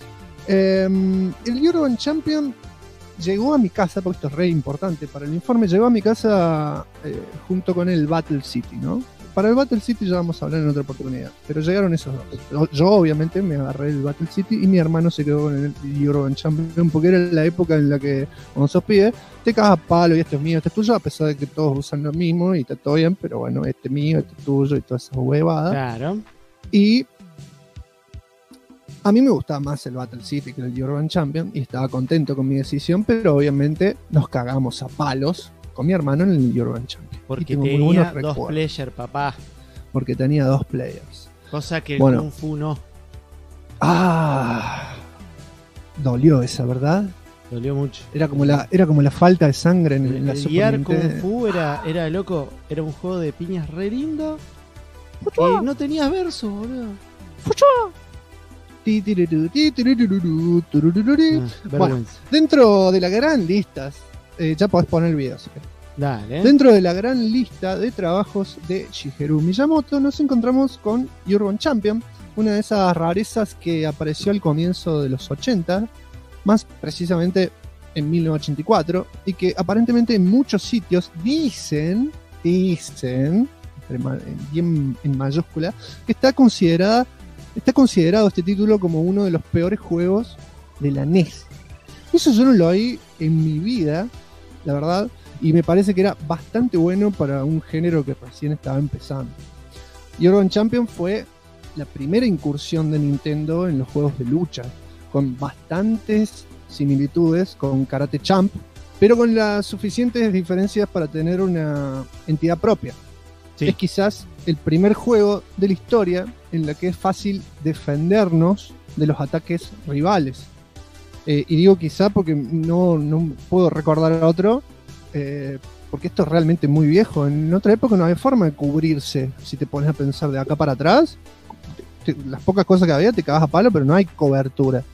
El Urban Champion llegó a mi casa, porque esto es re importante para el informe, llegó a mi casa junto con el Battle City, ¿no? Para el Battle City ya vamos a hablar en otra oportunidad, pero llegaron esos dos. Yo obviamente me agarré el Battle City y mi hermano se quedó con el Urban Champion, porque era la época en la que cuando sos pibe te cagas a palo y este es mío, este es tuyo, a pesar de que todos usan lo mismo y está todo bien, pero bueno, este es mío, este es tuyo y todas esas huevadas. Claro. Y a mí me gustaba más el Battle City que el Urban Champion y estaba contento con mi decisión, pero obviamente nos cagamos a palos con mi hermano en el Urban Champion. Porque tenía dos players, papá. Porque tenía dos players. Cosa que bueno, Kung Fu no. Dolió esa, ¿verdad? Dolió mucho. Era como la falta de sangre en la Super Super Nintendo. Kung Fu era loco, era un juego de piñas re lindo. Y no tenías verso, boludo. Bueno, dentro de la gran lista, ya podés poner el video, así que. Dale. Dentro de la gran lista de trabajos de Shigeru Miyamoto nos encontramos con Urban Champion, una de esas rarezas que apareció al comienzo de los 80, más precisamente en 1984, y que aparentemente en muchos sitios dicen bien en mayúscula, que está considerado este título como uno de los peores juegos de la NES. Eso yo no lo oí en mi vida, la verdad, y me parece que era bastante bueno para un género que recién estaba empezando. Urban Champion fue la primera incursión de Nintendo en los juegos de lucha, con bastantes similitudes con Karate Champ, pero con las suficientes diferencias para tener una entidad propia. Sí. Es quizás el primer juego de la historia en la que es fácil defendernos de los ataques rivales. Y digo quizá porque no puedo recordar otro, porque esto es realmente muy viejo. En otra época no había forma de cubrirse. Si te pones a pensar de acá para atrás, las pocas cosas que había te cagas a palo, pero no hay cobertura.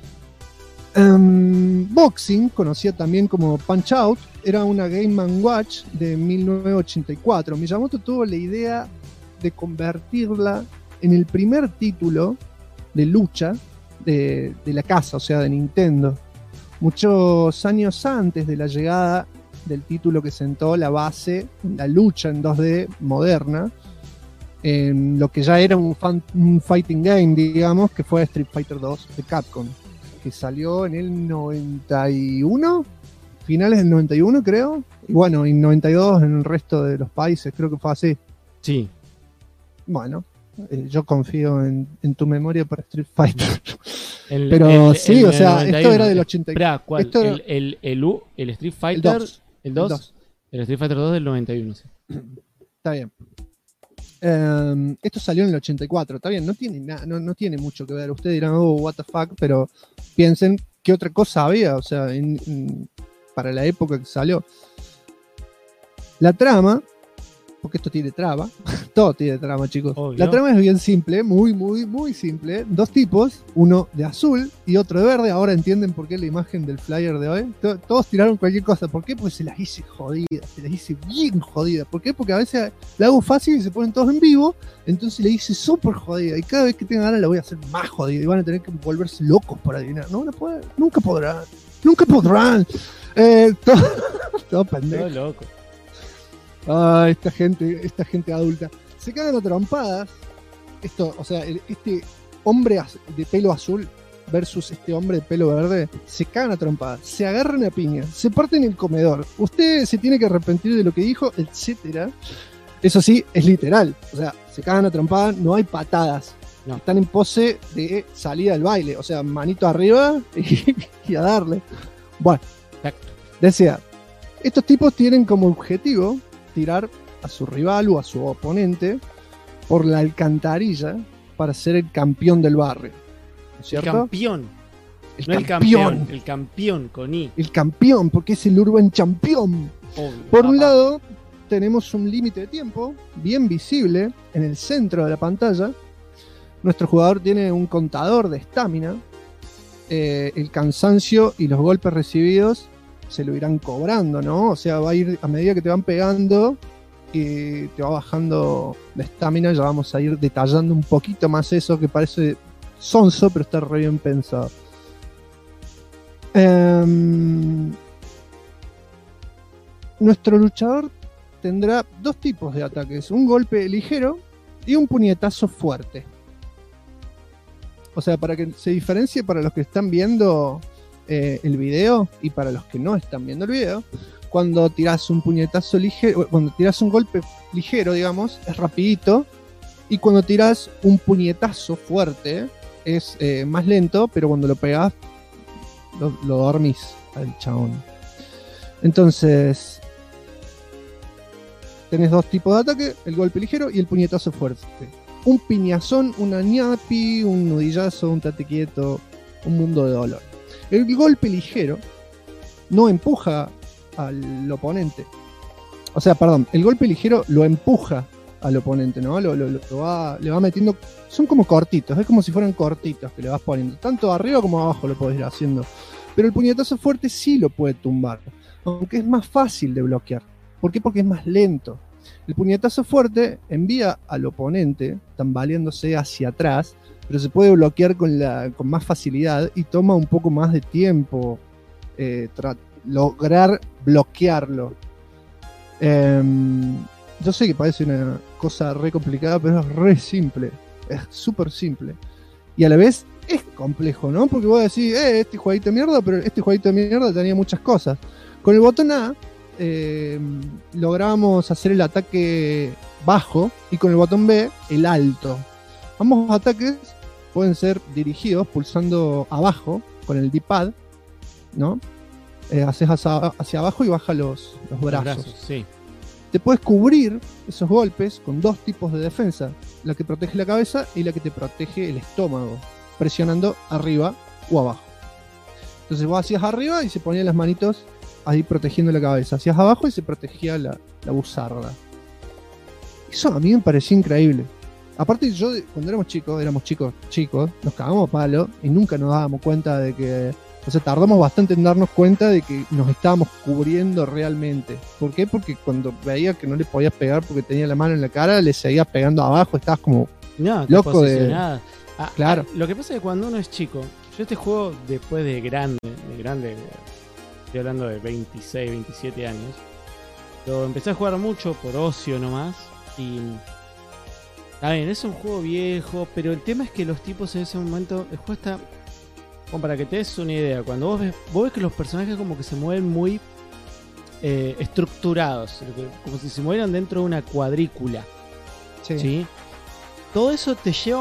Boxing, conocida también como Punch Out, era una Game & Watch de 1984. Miyamoto tuvo la idea de convertirla en el primer título de lucha de la casa, o sea, de Nintendo. Muchos años antes de la llegada del título que sentó la base, la lucha en 2D moderna, en lo que ya era un fighting game, digamos, que fue Street Fighter 2 de Capcom, que salió en el 91, finales del 91 creo, y bueno, en 92 en el resto de los países, creo que fue así. Sí. Bueno, yo confío en tu memoria para Street Fighter. Pero sí, o sea, 91. Esto era del 80. Espera, ¿cuál? Esto era... el Street Fighter, el 2. El Street Fighter 2 del 91, sí. Está bien. Esto salió en el 84, está bien, no tiene mucho que ver. Ustedes dirán, oh, what the fuck, pero piensen qué otra cosa había, o sea, para la época que salió. La trama, porque esto tiene traba, todo tiene trama, chicos. Obvio. La trama es bien simple, muy, muy, muy simple. Dos tipos, uno de azul y otro de verde. Ahora entienden por qué la imagen del flyer de hoy. Todos tiraron cualquier cosa. ¿Por qué? Porque se las hice jodidas, se las hice bien jodidas. ¿Por qué? Porque a veces la hago fácil y se ponen todos en vivo. Entonces le hice súper jodida. Y cada vez que tengan ganas la voy a hacer más jodida. Y van a tener que volverse locos por adivinar. No van a poder, nunca podrán. Nunca podrán. Todo pendejo. Todo loco. Ah, esta gente adulta. Se cagan a trompadas. Esto, o sea, este hombre de pelo azul versus este hombre de pelo verde, se cagan a trompadas, se agarran a piña, se parten el comedor. Usted se tiene que arrepentir de lo que dijo, etcétera. Eso sí, es literal. O sea, se cagan a trompadas, no hay patadas. No. Están en pose de salida al baile. O sea, manito arriba y a darle. Bueno, Exacto. decía, estos tipos tienen como objetivo tirar a su rival o a su oponente por la alcantarilla para ser el campeón del barrio. ¿No es El cierto? campeón. El No el campeón. El campeón con I. El campeón, porque es el Urban Champion. Obvio, Por un papá. lado, tenemos un límite de tiempo bien visible en el centro de la pantalla. Nuestro jugador tiene un contador de estamina. El cansancio y los golpes recibidos se lo irán cobrando, ¿no? O sea, va a ir a medida que te van pegando y te va bajando la estamina. Ya vamos a ir detallando un poquito más eso, que parece sonso, pero está re bien pensado. Nuestro luchador tendrá dos tipos de ataques: un golpe ligero y un puñetazo fuerte. O sea, para que se diferencie para los que están viendo el video y para los que no están viendo el video, cuando tiras un puñetazo ligero, cuando tiras un golpe ligero, digamos, es rapidito, y cuando tiras un puñetazo fuerte es más lento, pero cuando lo pegas lo dormís al chabón. Entonces tenés dos tipos de ataque: el golpe ligero y el puñetazo fuerte. Un piñazón, una ñapi, un nudillazo, un tate quieto, un mundo de dolor. El golpe ligero no empuja al oponente. O sea, perdón, el golpe ligero lo empuja al oponente, ¿no? Le va metiendo. Son como cortitos, es como si fueran cortitos que le vas poniendo. Tanto arriba como abajo lo podés ir haciendo. Pero el puñetazo fuerte sí lo puede tumbar, aunque es más fácil de bloquear. ¿Por qué? Porque es más lento. El puñetazo fuerte envía al oponente tambaleándose hacia atrás, pero se puede bloquear con más facilidad y toma un poco más de tiempo lograr bloquearlo. Yo sé que parece una cosa re complicada, pero es re simple. Es súper simple. Y a la vez es complejo, ¿no? Porque vos decís, este jueguito de mierda, pero este jueguito de mierda tenía muchas cosas. Con el botón A logramos hacer el ataque bajo y con el botón B el alto. Ambos ataques pueden ser dirigidos pulsando abajo con el D-pad, ¿no? Haces hacia abajo y baja los brazos. Sí. Te puedes cubrir esos golpes con dos tipos de defensa: la que protege la cabeza y la que te protege el estómago, presionando arriba o abajo. Entonces vos hacías arriba y se ponían las manitos ahí protegiendo la cabeza, hacías abajo y se protegía la buzarda. Eso a mí me pareció increíble. Aparte, yo cuando éramos chicos, nos cagamos a palo y nunca nos dábamos cuenta de que, o sea, tardamos bastante en darnos cuenta de que nos estábamos cubriendo realmente. ¿Por qué? Porque cuando veía que no le podías pegar porque tenía la mano en la cara, le seguías pegando abajo, estabas como No, loco de... posicionada. Claro. Lo que pasa es que cuando uno es chico, yo este juego después de grande, estoy hablando de 26, 27 años, lo empecé a jugar mucho por ocio nomás y... A ver, es un juego viejo, pero el tema es que los tipos en ese momento, el juego está... Como para que te des una idea, cuando vos ves que los personajes como que se mueven muy estructurados, como si se movieran dentro de una cuadrícula, ¿sí? Todo eso te lleva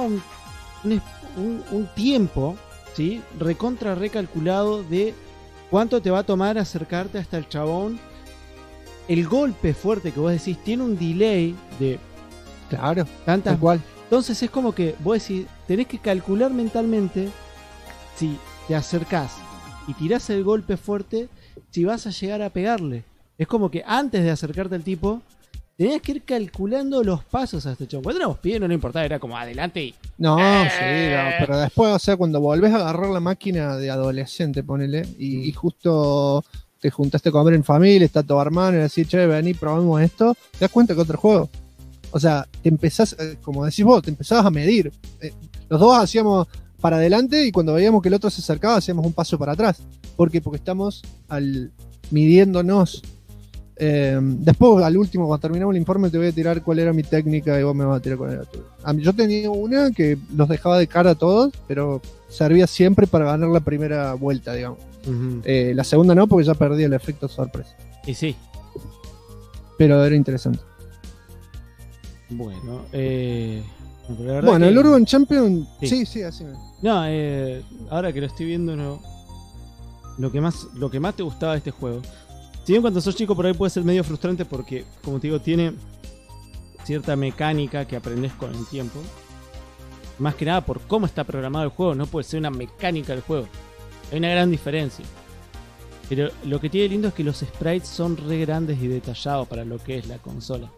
un tiempo, ¿sí? Recalculado de cuánto te va a tomar acercarte hasta el chabón. El golpe fuerte que vos decís tiene un delay de... Claro, tantas. tal cual. Entonces es como que vos decís, tenés que calcular mentalmente si te acercás y tirás el golpe fuerte, si vas a llegar a pegarle. Es como que antes de acercarte al tipo, Tenías que ir calculando los pasos a este chabón. Cuando éramos pibes no le importaba, era como adelante y... No, sí, no, pero después, o sea, cuando volvés a agarrar la máquina de adolescente, ponele, y justo te juntaste a comer en familia, está tu hermano y decís, che, vení, probamos esto, te das cuenta que otro juego. O sea, te empezás, como decís vos, te empezabas a medir. Los dos hacíamos para adelante y cuando veíamos que el otro se acercaba, hacíamos un paso para atrás. ¿Por qué? Porque estamos midiéndonos. Después, al último, cuando terminamos el informe, te voy a tirar cuál era mi técnica y vos me vas a tirar cuál era tu. Yo tenía una que los dejaba de cara a todos, pero servía siempre para ganar la primera vuelta, digamos. La segunda no, porque ya perdí el efecto sorpresa. Y sí. Pero era interesante. Bueno, bueno, el Urban Champion, sí, así me. No, ahora que lo estoy viendo, no. Lo que más te gustaba de este juego. Si bien cuando sos chico por ahí puede ser medio frustrante porque, como te digo, tiene cierta mecánica que aprendes con el tiempo. Más que nada por cómo está programado el juego, no puede ser una mecánica del juego. Hay una gran diferencia. Pero lo que tiene lindo es que los sprites son re grandes y detallados para lo que es la consola.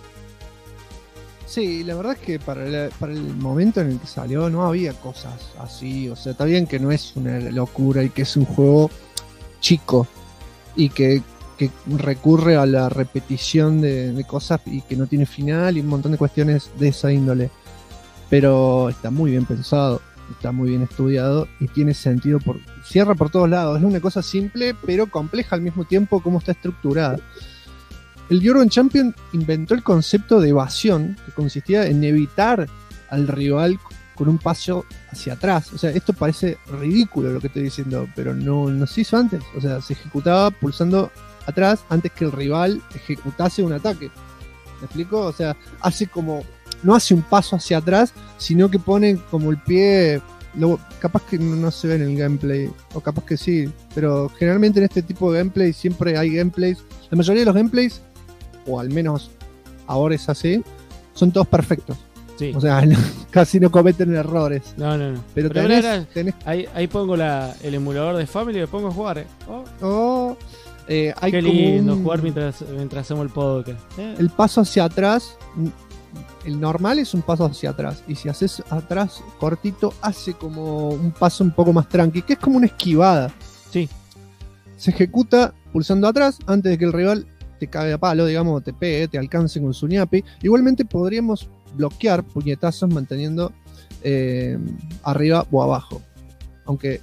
Sí, la verdad es que para el momento en el que salió no había cosas así. O sea, está bien que no es una locura y que es un juego chico y que recurre a la repetición de cosas y que no tiene final y un montón de cuestiones de esa índole. Pero está muy bien pensado, está muy bien estudiado y tiene sentido, cierra por todos lados. Es una cosa simple pero compleja al mismo tiempo como está estructurada. El Urban Champion inventó el concepto de evasión, que consistía en evitar al rival con un paso hacia atrás. O sea, esto parece ridículo lo que estoy diciendo, pero no se hizo antes. O sea, se ejecutaba pulsando atrás antes que el rival ejecutase un ataque. ¿Me explico? O sea, no hace un paso hacia atrás, sino que pone como el pie... capaz que no se ve en el gameplay, o capaz que sí, pero generalmente en este tipo de gameplay siempre hay gameplays. La mayoría de los gameplays, o al menos ahora es así, son todos perfectos. Sí. O sea, casi no cometen errores. No. Pero tenés... Ahí pongo el emulador de Family y me pongo a jugar. Hay qué como lindo jugar mientras hacemos el podcast. El paso hacia atrás, el normal es un paso hacia atrás. Y si haces atrás cortito, hace como un paso un poco más tranqui, que es como una esquivada. Sí. Se ejecuta pulsando atrás antes de que el rival te cague a palo, digamos, te pegue, te alcance con su ñapi. Igualmente podríamos bloquear puñetazos manteniendo arriba o abajo. Aunque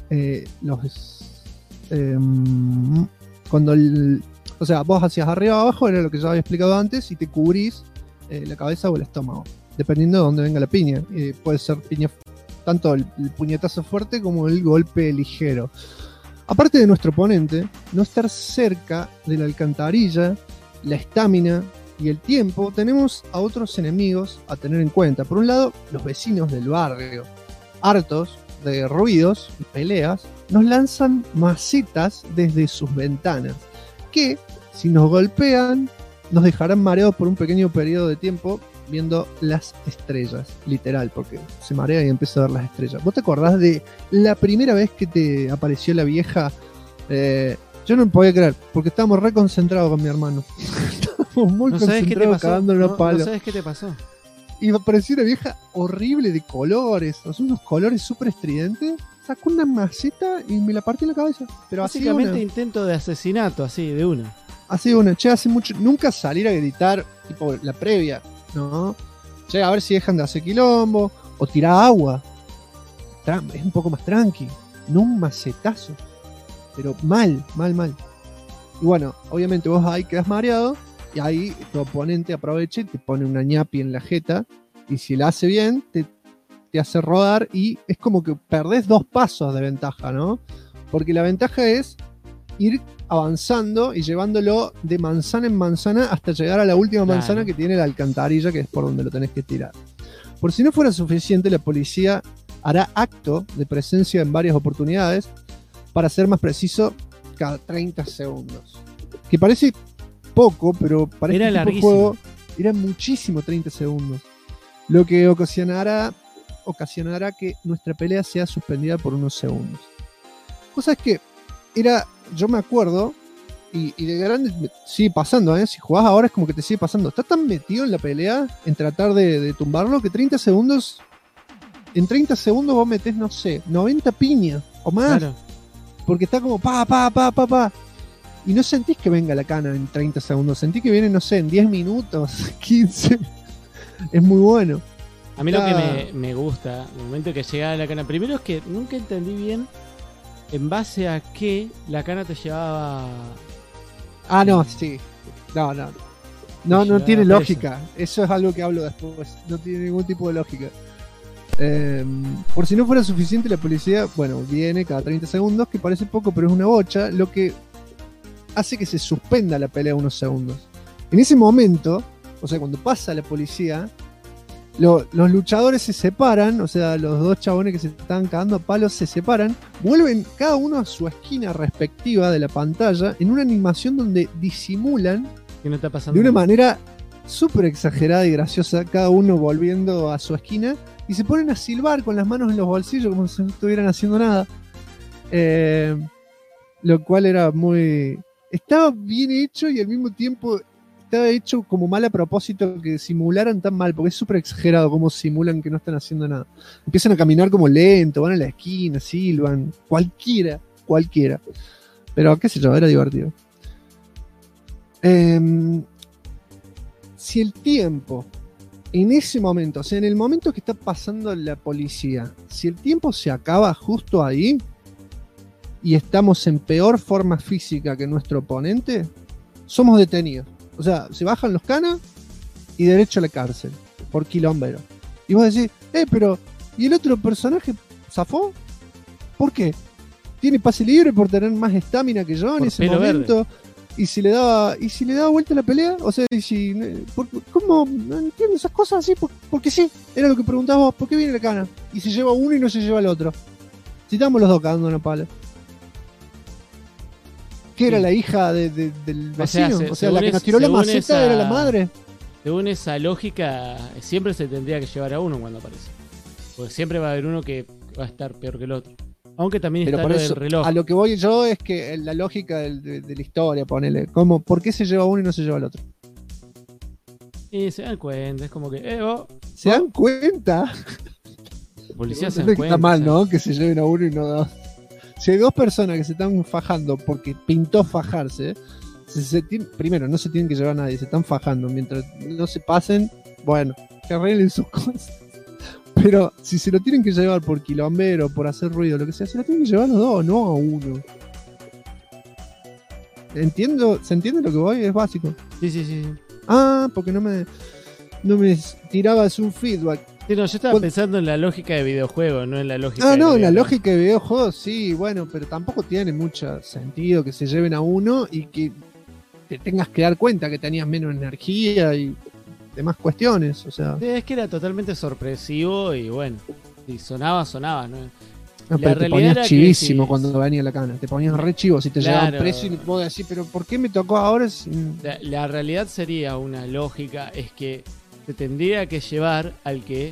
o sea, vos hacías arriba o abajo, era lo que ya había explicado antes, y te cubrís la cabeza o el estómago, dependiendo de dónde venga la piña. Puede ser piña, tanto el puñetazo fuerte como el golpe ligero. Aparte de nuestro oponente, no estar cerca de la alcantarilla, la estamina y el tiempo, tenemos a otros enemigos a tener en cuenta. Por un lado, los vecinos del barrio, hartos de ruidos y peleas, nos lanzan macetas desde sus ventanas, que si nos golpean, nos dejarán mareados por un pequeño periodo de tiempo viendo las estrellas, literal, porque se marea y empieza a ver las estrellas. ¿Vos te acordás de la primera vez que te apareció la vieja? Yo no me podía creer, porque estábamos re concentrados con mi hermano. Estábamos muy concentrados cagándonos palos. No sabes qué te pasó. Y apareció una vieja horrible de colores, o sea, unos colores súper estridentes. Sacó una maceta y me la partió en la cabeza. Pero básicamente intento de asesinato, así, de una. Así una. Che, hace mucho. Nunca salir a gritar, tipo la previa, ¿no? Che, a ver si dejan de hacer quilombo. O tirar agua. Es un poco más tranqui. No un macetazo. Pero mal. Y bueno, obviamente vos ahí quedás mareado. Y ahí tu oponente aprovecha y te pone una ñapi en la jeta. Y si la hace bien, te hace rodar. Y es como que perdés 2 pasos de ventaja, ¿no? Porque la ventaja es ir avanzando y llevándolo de manzana en manzana hasta llegar a la última manzana que tiene la alcantarilla, que es por donde lo tenés que tirar. Por si no fuera suficiente, la policía hará acto de presencia en varias oportunidades, para ser más preciso, cada 30 segundos. Que parece poco, pero para era este tipo de juego era muchísimo 30 segundos. Lo que ocasionará que nuestra pelea sea suspendida por unos segundos. Cosa es que yo me acuerdo Y de grande sigue pasando, ¿eh? Si jugás ahora es como que te sigue pasando. Está tan metido en la pelea, en tratar de tumbarlo, que en 30 segundos vos metés, no sé, 90 piñas o más. Claro. Porque está como pa. Y no sentís que venga la cana en 30 segundos. Sentís que viene, no sé, en 10 minutos, 15. Es muy bueno. A mí lo que me gusta, el momento que llega la cana, primero es que nunca entendí bien en base a qué la cana te llevaba. Ah, no, sí. No tiene lógica. Eso es algo que hablo después. No tiene ningún tipo de lógica. Por si no fuera suficiente, la policía, bueno, viene cada 30 segundos, que parece poco, pero es una bocha, lo que hace que se suspenda la pelea unos segundos. En ese momento, o sea, cuando pasa la policía, los luchadores se separan, o sea, los dos chabones que se están cagando a palos se separan, vuelven cada uno a su esquina respectiva de la pantalla en una animación donde disimulan Que no está pasando de una nada. manera súper exagerada y graciosa, cada uno volviendo a su esquina, y se ponen a silbar con las manos en los bolsillos como si no estuvieran haciendo nada. Lo cual era muy... Estaba bien hecho y al mismo tiempo estaba hecho como mal a propósito que simularan tan mal, porque es súper exagerado cómo simulan que no están haciendo nada. Empiezan a caminar como lento, van a la esquina, silban, cualquiera. Pero qué sé yo, era divertido. Si el tiempo, en ese momento, o sea, en el momento que está pasando la policía, si el tiempo se acaba justo ahí y estamos en peor forma física que nuestro oponente, somos detenidos. O sea, se bajan los canas y derecho a la cárcel por quilombero. Y vos decís, pero ¿y el otro personaje zafó? ¿Por qué? ¿Tiene pase libre por tener más estamina que yo en Por ese pelo momento? verde. ¿Y si le daba vuelta la pelea? O sea, ¿cómo? No entiendo esas cosas así. Porque sí, era lo que preguntabas vos. ¿Por qué viene la cana? Y se lleva uno y no se lleva el otro. Si estamos los dos cagando una pala. ¿Qué era la hija del vecino? O sea, la que nos tiró la maceta era la madre. Según esa lógica, siempre se tendría que llevar a uno cuando aparece. Porque siempre va a haber uno que va a estar peor que el otro. Aunque también Pero está por lo eso, del reloj. a lo que voy yo es que la lógica de la historia, ponele. Como, ¿por qué se lleva uno y no se lleva el otro? Y se dan cuenta, es como que, vos, ¿Se dan cuenta? la policía se No dan es que cuenta. está mal, ¿sabes? ¿no? Que se lleven a uno y no a dos. Si hay dos personas que se están fajando porque pintó fajarse, primero, no se tienen que llevar a nadie, se están fajando. Mientras no se pasen, bueno, que arreglen sus cosas. Pero si se lo tienen que llevar por quilombero, por hacer ruido, lo que sea, se lo tienen que llevar a los dos, no a uno. ¿Se entiende lo que voy? Es básico. Sí. Ah, porque no me tirabas un feedback. Sí, no, yo estaba pensando en la lógica de videojuego, no en la lógica Ah, de no, la en la vida lógica de videojuegos sí, bueno, pero tampoco tiene mucho sentido que se lleven a uno y que te tengas que dar cuenta que tenías menos energía y demás cuestiones, o sea. real. Es que era totalmente sorpresivo y bueno, si sonaba, ¿no? No, La pero te realidad ponías era que chivísimo sí. cuando venía la cana, te ponías re chivo si te Claro. llevaban preso y vos decís, pero ¿por qué me tocó ahora? La realidad sería una lógica, es que se tendría que llevar al que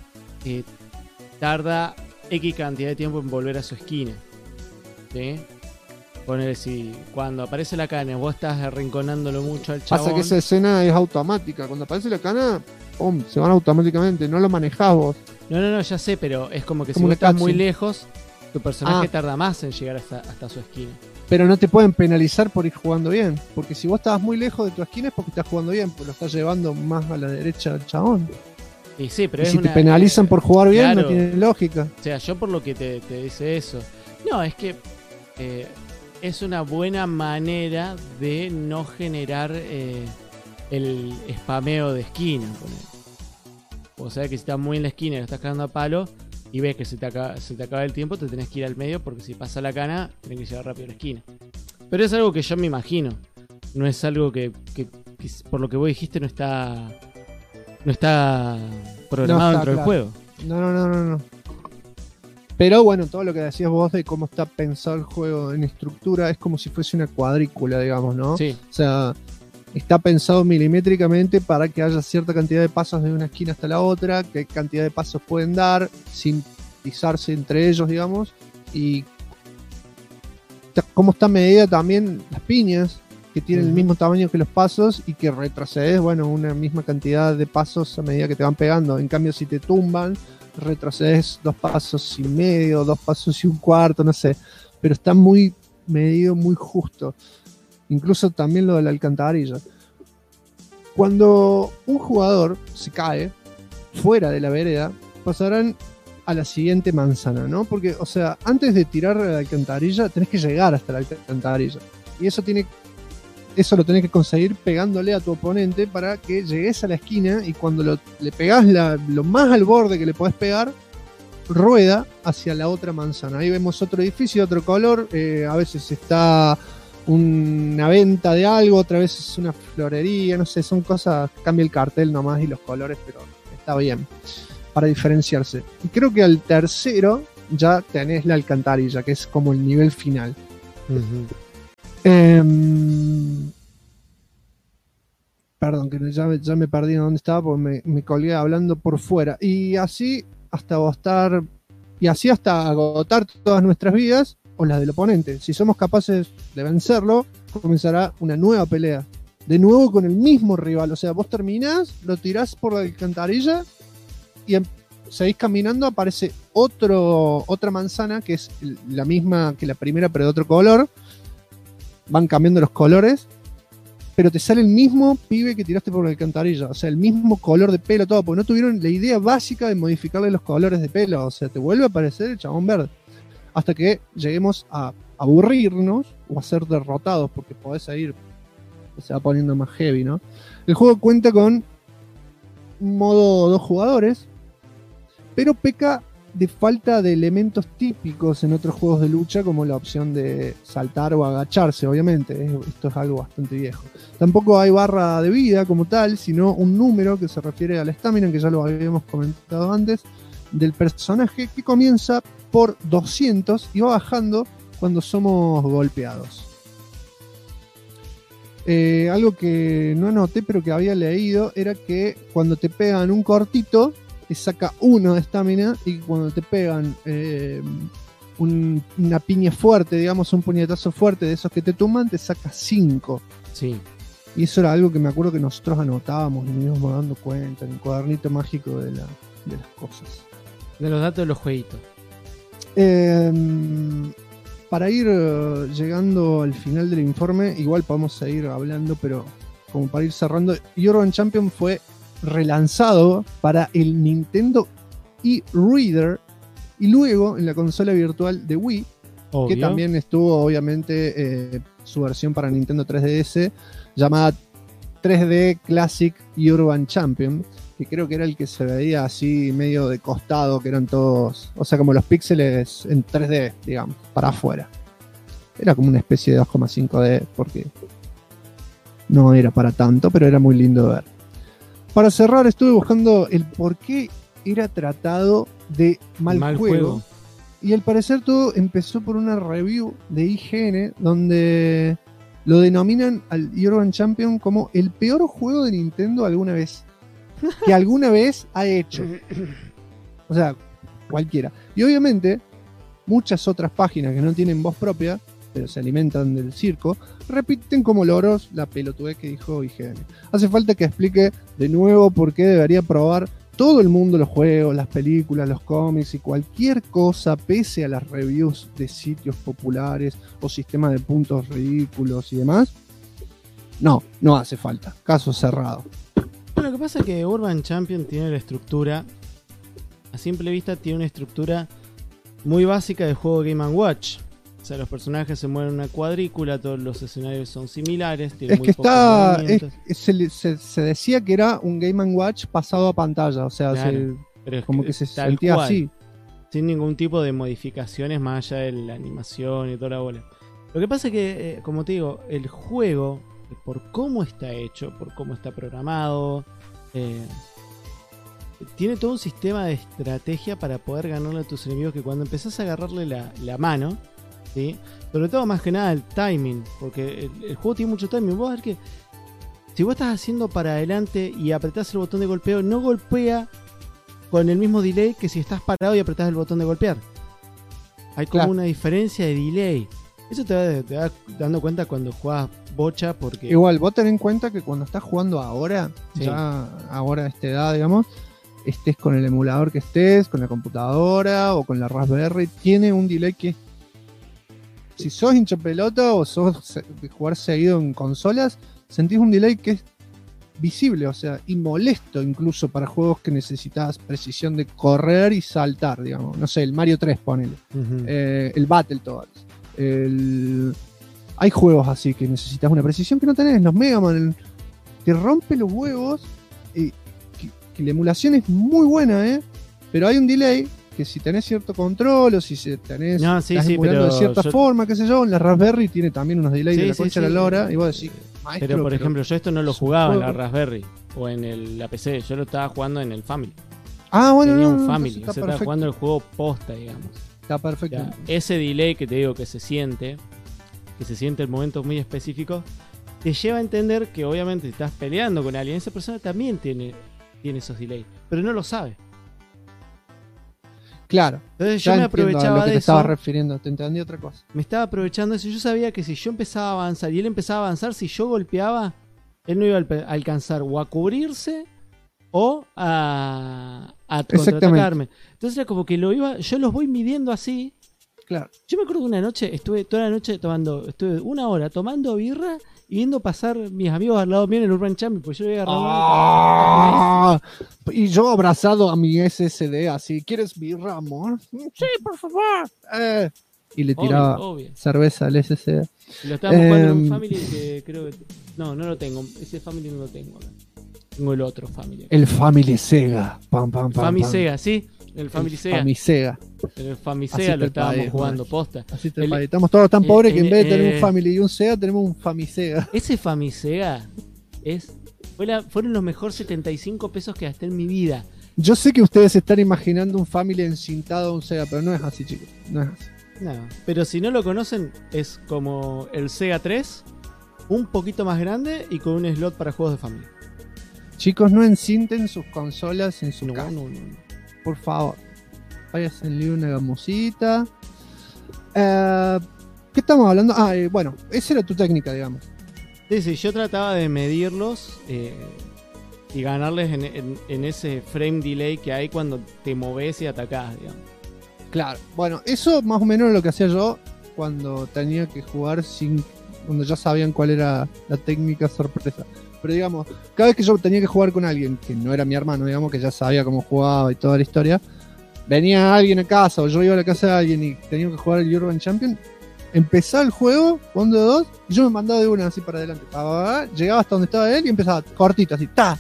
tarda X cantidad de tiempo en volver a su esquina. ¿Sí? Poner si cuando aparece la cana vos estás arrinconándolo mucho al chabón. Pasa que esa escena es automática, cuando aparece la cana, ¡pum!, se van automáticamente, no lo manejás vos. No, ya sé, pero es como que Como si vos una estás muy cutscene. lejos, tu personaje Ah. tarda más en llegar hasta su esquina. Pero no te pueden penalizar por ir jugando bien. Porque si vos estabas muy lejos de tu esquina es porque estás jugando bien, porque lo estás llevando más a la derecha al chabón. Y sí, pero Y es si te una, penalizan por jugar bien, claro. no tiene lógica. O sea, yo por lo que te dice eso. No, es que es una buena manera de no generar el spameo de esquina. ponele. O sea que si estás muy en la esquina y lo estás cagando a palo y ves que se te acaba el tiempo, te tenés que ir al medio porque si pasa la cana, tenés que llegar rápido a la esquina. Pero es algo que yo me imagino. No es algo que por lo que vos dijiste no está programado No está, dentro del claro. juego. No. Pero bueno, todo lo que decías vos de cómo está pensado el juego en estructura es como si fuese una cuadrícula, digamos, ¿no? Sí. O sea, está pensado milimétricamente para que haya cierta cantidad de pasos de una esquina hasta la otra, qué cantidad de pasos pueden dar sin pisarse entre ellos, digamos, y cómo está medida también las piñas, que tienen el mismo tamaño que los pasos y que retrocedes, bueno, una misma cantidad de pasos a medida que te van pegando. En cambio, si te tumban, retrocedes 2 pasos y medio, 2 pasos y un cuarto, no sé. Pero está muy medido, muy justo. Incluso también lo de la alcantarilla. Cuando un jugador se cae fuera de la vereda, pasarán a la siguiente manzana, ¿no? Porque, o sea, antes de tirar la alcantarilla, tenés que llegar hasta la alcantarilla. Y eso lo tenés que conseguir pegándole a tu oponente para que llegues a la esquina y cuando le pegás lo más al borde que le podés pegar, rueda hacia la otra manzana. Ahí vemos otro edificio, otro color, a veces está una venta de algo, otra vez es una florería, no sé, son cosas, cambia el cartel nomás y los colores, pero está bien para diferenciarse. Y creo que al tercero ya tenés la alcantarilla, que es como el nivel final. Perdón, que ya me perdí en dónde estaba porque me colgué hablando por fuera. Y así hasta agotar todas nuestras vidas o las del oponente. Si somos capaces de vencerlo, comenzará una nueva pelea. De nuevo con el mismo rival. O sea, vos terminás, lo tirás por la alcantarilla y seguís caminando, aparece otra manzana que es la misma que la primera pero de otro color. Van cambiando los colores, pero te sale el mismo pibe que tiraste por la alcantarilla, o sea, el mismo color de pelo, todo, porque no tuvieron la idea básica de modificarle los colores de pelo, o sea, te vuelve a aparecer el chabón verde, hasta que lleguemos a aburrirnos o a ser derrotados, porque podés ir, se va poniendo más heavy, ¿no? El juego cuenta con un modo 2 jugadores, pero peca de falta de elementos típicos en otros juegos de lucha, como la opción de saltar o agacharse, obviamente. Esto es algo bastante viejo. Tampoco hay barra de vida como tal, sino un número que se refiere a la estamina, que ya lo habíamos comentado antes, del personaje, que comienza por 200 y va bajando cuando somos golpeados. Algo que no anoté pero que había leído era que cuando te pegan un cortito te saca 1 de estamina, y cuando te pegan una piña fuerte, digamos un puñetazo fuerte de esos que te tumban, te saca 5. Sí. Y eso era algo que me acuerdo que nosotros anotábamos y nos íbamos dando cuenta en el cuadernito mágico de las cosas. De los datos de los jueguitos. Para ir llegando al final del informe, igual podemos seguir hablando, pero como para ir cerrando, Urban Champion fue relanzado para el Nintendo eReader y luego en la consola virtual de Wii, Obvio. que también estuvo obviamente su versión para Nintendo 3DS llamada 3D Classic Urban Champion, que creo que era el que se veía así medio de costado, que eran todos, o sea, como los píxeles en 3D, digamos, para afuera. Era como una especie de 2,5D porque no era para tanto, pero era muy lindo de ver. Para cerrar, estuve buscando el por qué era tratado de mal juego. Y al parecer todo empezó por una review de IGN donde lo denominan al Urban Champion como el peor juego de Nintendo alguna vez. Que alguna vez ha hecho. O sea, cualquiera. Y obviamente, muchas otras páginas que no tienen voz propia, pero se alimentan del circo, repiten como loros la pelotudez que dijo IGN. Hace falta que explique de nuevo por qué debería probar todo el mundo los juegos, las películas, los cómics y cualquier cosa pese a las reviews de sitios populares o sistemas de puntos ridículos y demás. No hace falta. Caso cerrado. Bueno, lo que pasa es que Urban Champion tiene la estructura, a simple vista tiene una estructura muy básica de juego Game & Watch. O sea, los personajes se mueven en una cuadrícula, todos los escenarios son similares. Es que se decía que era un Game & Watch pasado a pantalla, o sea, claro, pero como que se sentía cual, así. Sin ningún tipo de modificaciones más allá de la animación y toda la bola. Lo que pasa es que, como te digo, el juego, por cómo está hecho, por cómo está programado, tiene todo un sistema de estrategia para poder ganarle a tus enemigos, que cuando empezás a agarrarle la mano, ¿sí? Sobre todo más que nada el timing, porque el juego tiene mucho timing. Vos vas a ver que si vos estás haciendo para adelante y apretás el botón de golpeo, no golpea con el mismo delay que si estás parado y apretás el botón de golpear. Hay como una diferencia de delay. Eso te vas dando cuenta cuando jugás bocha porque... Igual, vos ten en cuenta que cuando estás jugando ahora, Sí. ya ahora a esta edad, digamos, estés con el emulador que estés, con la computadora o con la Raspberry, tiene un delay que, si sos hincha pelota o sos de jugar seguido en consolas, sentís un delay que es visible, o sea, y molesto incluso para juegos que necesitas precisión de correr y saltar, digamos. No sé, el Mario 3, ponele. Ujú. El Battletoads. Hay juegos así que necesitas una precisión que no tenés. Los Mega Man te rompe los huevos. Que la emulación es muy buena, pero hay un delay que si tenés cierto control o si tenés No, sí, estás sí, emulando pero de cierta yo- forma, qué sé yo, en la Raspberry tiene también unos delays Sí, de la sí, concha de sí. la lora y vos decís, maestro, Pero por ejemplo, yo esto no lo jugaba en la juego- Raspberry o en la PC, yo lo estaba jugando en el Family. bueno, Tenía no, un no, Family, entonces o sea, estaba perfecto, jugando el juego posta, digamos. está perfecto. Ya, ese delay que te digo que se siente el momento muy específico, te lleva a entender que obviamente si estás peleando con alguien, esa persona también tiene esos delays, pero no lo sabe. Claro, Entonces ya yo me entiendo a aprovechaba lo que de te estaba eso, refiriendo, te entendí otra cosa. me estaba aprovechando de eso. Yo sabía que si yo empezaba a avanzar y él empezaba a avanzar, si yo golpeaba, él no iba a alcanzar o a cubrirse o a contraatacarme. Entonces era como que yo los voy midiendo así. Claro. Yo me acuerdo que una noche estuve toda la noche estuve una hora tomando birra y viendo pasar mis amigos al lado mío en el Urban Champion, porque yo le había agarrado. Y yo abrazado a mi SSD así, ¿quieres birra, amor? Sí, por favor. Y le tiraba Obvio. cerveza al SSD. Y lo estábamos jugando en un Em, Family que creo que... No lo tengo. Ese Family no lo tengo. Tengo el otro Family. El Family Sega. Pam, pam, pam, Family pam. Sega, sí. El Family Sega. Family Sega. En el Family Así Sega está lo el estábamos país, jugando posta. Así está el El- país. Estamos todos tan pobres que en vez de tener un eh, Family y un Sega, tenemos un Family Sega. Ese Family Sega fueron los mejores 75 pesos que gasté en mi vida. Yo sé que ustedes están imaginando un Family encintado a un Sega, pero no es así, chicos. No es así. No, pero si no lo conocen, es como el Sega 3, un poquito más grande y con un slot para juegos de familia. Chicos, no encinten sus consolas en su No, casa. no. Por favor. Váyanse una gamusita. ¿Qué estamos hablando? Bueno, esa era tu técnica, digamos. Sí, yo trataba de medirlos y ganarles en ese frame delay que hay cuando te moves y atacás, digamos. Claro. Bueno, eso más o menos es lo que hacía yo cuando tenía que jugar cuando ya sabían cuál era la técnica sorpresa. Pero digamos, cada vez que yo tenía que jugar con alguien que no era mi hermano, digamos, que ya sabía cómo jugaba y toda la historia, venía alguien a casa o yo iba a la casa de alguien y tenía que jugar el Urban Champion, empezaba el juego, fondo de dos, y yo me mandaba de una así para adelante. Llegaba hasta donde estaba él y empezaba cortito, así, ta.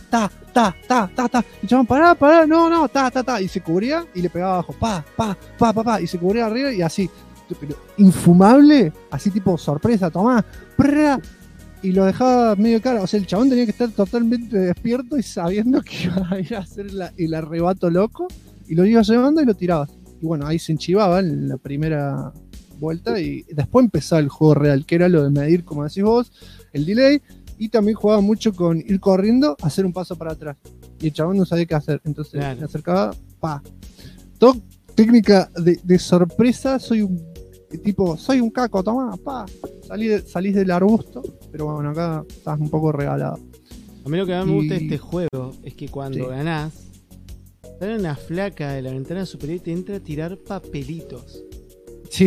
Y chaval, pará, no, ta. Y se cubría y le pegaba abajo, pa. Y se cubría arriba y así. Pero infumable, así tipo sorpresa, tomá, prrra, y lo dejaba medio cara. O sea, el chabón tenía que estar totalmente despierto y sabiendo que iba a ir a hacer el arrebato loco, y lo iba llevando y lo tiraba. Y bueno, ahí se enchivaba en la primera vuelta y después empezaba el juego real, que era lo de medir, como decís vos, el delay, y también jugaba mucho con ir corriendo, hacer un paso para atrás. Y el chabón no sabía qué hacer, entonces Claro. me acercaba, todo técnica de sorpresa, soy un caco, tomá, salís del arbusto, pero bueno, acá estás un poco regalado. A mí lo que más me gusta de Y- este juego es que cuando Sí. ganás, sale una flaca de la ventana superior y te entra a tirar papelitos. Sí.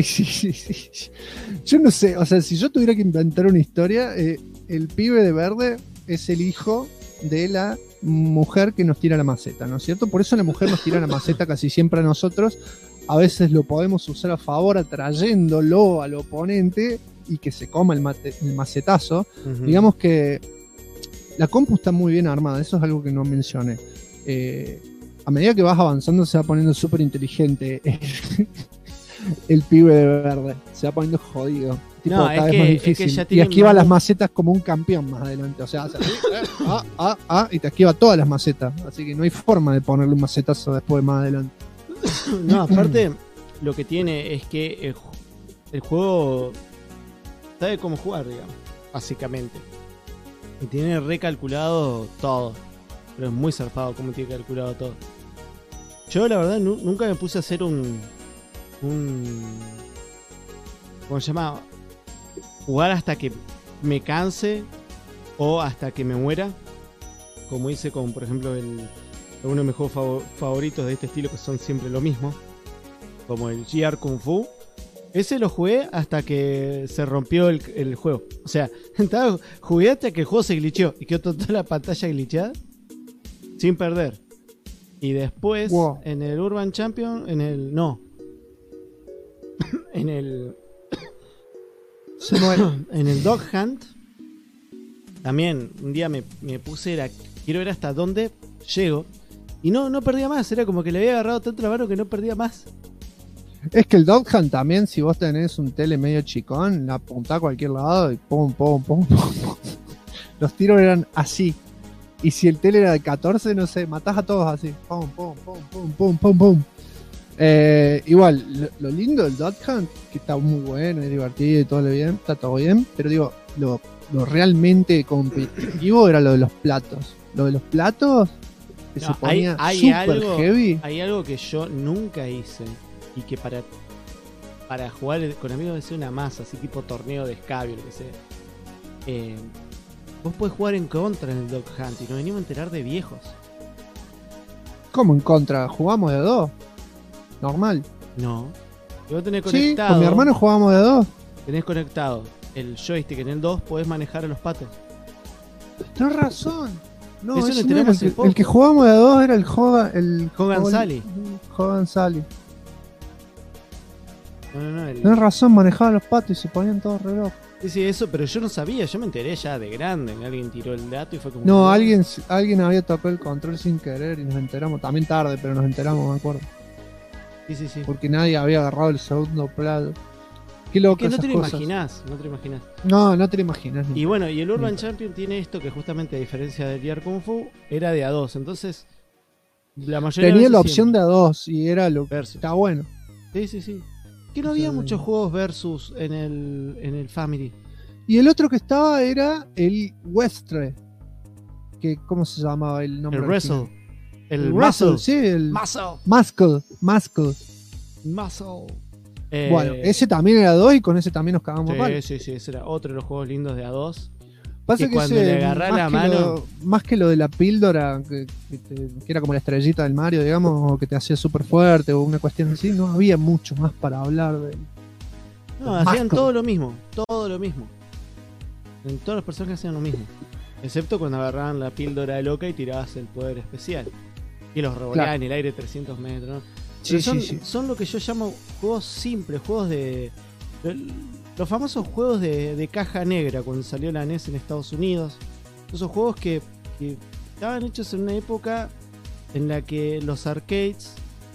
Yo no sé, o sea, si yo tuviera que inventar una historia, el pibe de verde es el hijo de la mujer que nos tira la maceta, ¿no es cierto? Por eso la mujer nos tira la maceta casi siempre a nosotros. A veces lo podemos usar a favor atrayéndolo al oponente y que se coma el macetazo. Ujú. Digamos que la compu está muy bien armada, eso es algo que no mencioné. A medida que vas avanzando se va poniendo súper inteligente el pibe de verde, se va poniendo jodido. Tipo, No, cada es vez que- más es que difícil. ya Y tiene esquiva más- las macetas como un campeón más adelante. O sea, hace así, y te esquiva todas las macetas. Así que no hay forma de ponerle un macetazo después más adelante. No, aparte, lo que tiene es que el juego sabe cómo jugar, digamos, básicamente. Y tiene recalculado todo. Pero es muy zarpado cómo tiene calculado todo. Yo, la verdad, nunca me puse a hacer ¿cómo se llama? jugar hasta que me canse o hasta que me muera, como hice con, por ejemplo, uno de mis juegos favoritos de este estilo, que son siempre lo mismo, como el GR Kung Fu. Ese lo jugué hasta que se rompió el juego. O sea, jugué hasta que el juego se glitcheó y quedó toda la pantalla glitcheada sin perder. Y después, Wow. en el Urban Champion, en el Se muere. en el Dog Hunt, también un día me puse, quiero ver hasta dónde llego. Y no perdía más, era como que le había agarrado tanto la mano que no perdía más. Es que el Dog Hunt también, si vos tenés un tele medio chicón, la apuntás a cualquier lado y pum, pum, pum, pum. Los tiros eran así. Y si el tele era de 14, no sé, matás a todos así. Pum, pum, pum, pum, pum, pum, pum. Igual, lo lindo del Dog Hunt, que está muy bueno, es divertido y todo lo bien, está todo bien, pero digo, lo realmente competitivo era lo de los platos. Lo de los platos, que No, se ponía hay super algo- heavy. Hay algo que yo nunca hice y que para jugar con amigos debe ser una masa, así tipo torneo de escabio, lo que sea. Vos podés jugar en contra en el Dog Hunt y nos venimos a enterar de viejos. ¿Cómo en contra? Jugamos de a dos. Normal. No. Y vos tenés Sí, conectado. con mi hermano jugamos de a dos. Tenés conectado el joystick en el 2, podés manejar a los patos. Tenés razón. No, Eso lo ese no enteramos era hace el, poco. el que jugábamos de a dos era el Hogan Sally. Hogan Sally. No, Tenés razón, manejaba los patos y se ponían todos re locos. Sí, eso, pero yo no sabía, yo me enteré ya de grande. Alguien tiró el dato y fue como. No, alguien había tocado el control sin querer y nos enteramos. También tarde, pero nos enteramos, me acuerdo. Sí. Porque nadie había agarrado el segundo plato. Qué loco Que no esas te lo cosas. imaginás, no te lo imaginás. No te lo imaginas. Y bueno, y el Urban Nunca. Champion tiene esto que justamente a diferencia del VR Kung Fu, era de A2. Entonces, la mayoría Tenía de la veces opción de a dos y era lo que Versus. está bueno. Sí. Que no había Sí. muchos juegos versus en el Family. Y el otro que estaba era el Westre. Que, ¿cómo se llamaba el nombre? El original? Wrestle. El Wrestle, Muscle. sí, el Muscle. Muscle. Muscle. Bueno, ese también era 2 y con ese también nos cagamos mal. Sí, ese era otro de los juegos lindos de A2. Pasa que que cuando ese, le agarrás más la que mano- más que lo de la píldora, que era como la estrellita del Mario, digamos, o que te hacía súper fuerte o una cuestión así, no había mucho más para hablar de. No, el hacían Muscle. todo lo mismo. En todos los personajes hacían lo mismo. Excepto cuando agarraban la píldora loca y tirabas el poder especial. Y los revolaban Claro. en el aire 300 metros, ¿no? Sí, Pero sí. son lo que yo llamo juegos simples, juegos de. Los famosos juegos de caja negra cuando salió la NES en Estados Unidos. Esos juegos que estaban hechos en una época en la que los arcades.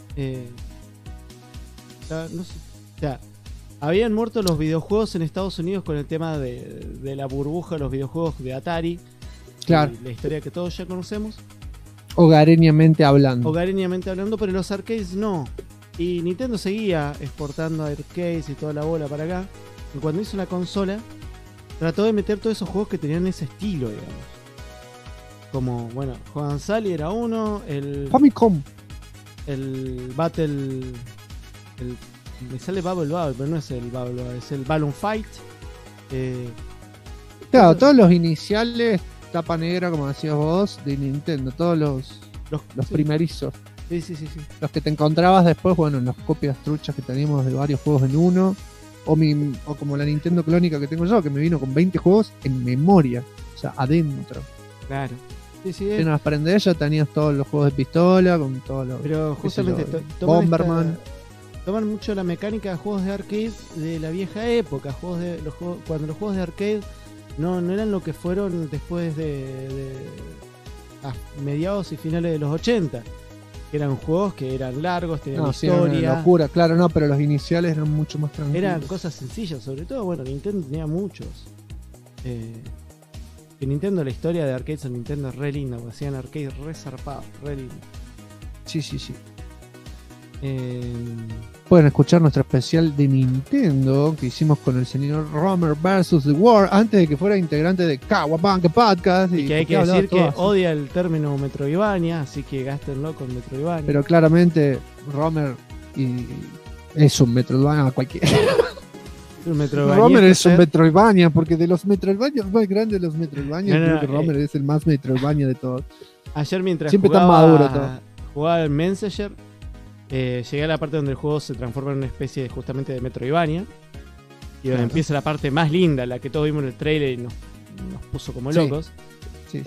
No sé, o sea, habían muerto los videojuegos en Estados Unidos con el tema de la burbuja de los videojuegos de Atari. Claro. Y la historia que todos ya conocemos. Hogareñamente hablando. Hogareñamente hablando, pero los arcades no. Y Nintendo seguía exportando arcades y toda la bola para acá. Y cuando hizo la consola, trató de meter todos esos juegos que tenían ese estilo, digamos. Como, bueno, Hogan Sally era uno, el Famicom. Battle. Me sale Bubble, pero no es el Bubble, es el Balloon Fight. Claro, todos los iniciales, tapa negra, como decías vos, de Nintendo, todos los Sí. primerizos. Sí. Los que te encontrabas después, bueno, en las copias truchas que teníamos de varios juegos en uno. O como la Nintendo clónica que tengo yo, que me vino con 20 juegos en memoria. O sea, adentro. Claro. Sí, En las prendes ya tenías todos los juegos de pistola, con todos los. pero qué sé yo, justamente toman Bomberman. toman mucho la mecánica de juegos de arcade de la vieja época, cuando los juegos de arcade no eran lo que fueron después de a mediados y finales de los 80, que eran juegos que eran largos, tenían No, sí, era una historia, locura, claro, no, pero los iniciales eran mucho más tranquilos. eran cosas sencillas, sobre todo, bueno, Nintendo tenía muchos. Que Nintendo, la historia de arcades en Nintendo es re linda, porque hacían arcades re zarpados, re lindos. Sí. Eh, Pueden escuchar nuestro especial de Nintendo que hicimos con el señor Romer vs. The War antes de que fuera integrante de Kawabanga Podcast. Y que hay que porque hablaba decir que todo así. odia el término Metroidvania, así que gástenlo con Metroidvania. Pero claramente Romer es un Metroidvania cualquiera. Un Metroidvania. Romer es un ser- Metroidvania, porque de los Metroidvania más grandes de los Metroidvania, No, creo que Romer es el más Metroidvania de todos. Ayer mientras Siempre tan jugaba, maduro todo. jugaba el Messenger, llegué a la parte donde el juego se transforma en una especie de, justamente de Metroidvania. Y donde Claro. empieza la parte más linda, la que todos vimos en el trailer y nos puso como Sí. locos. Sí, sí.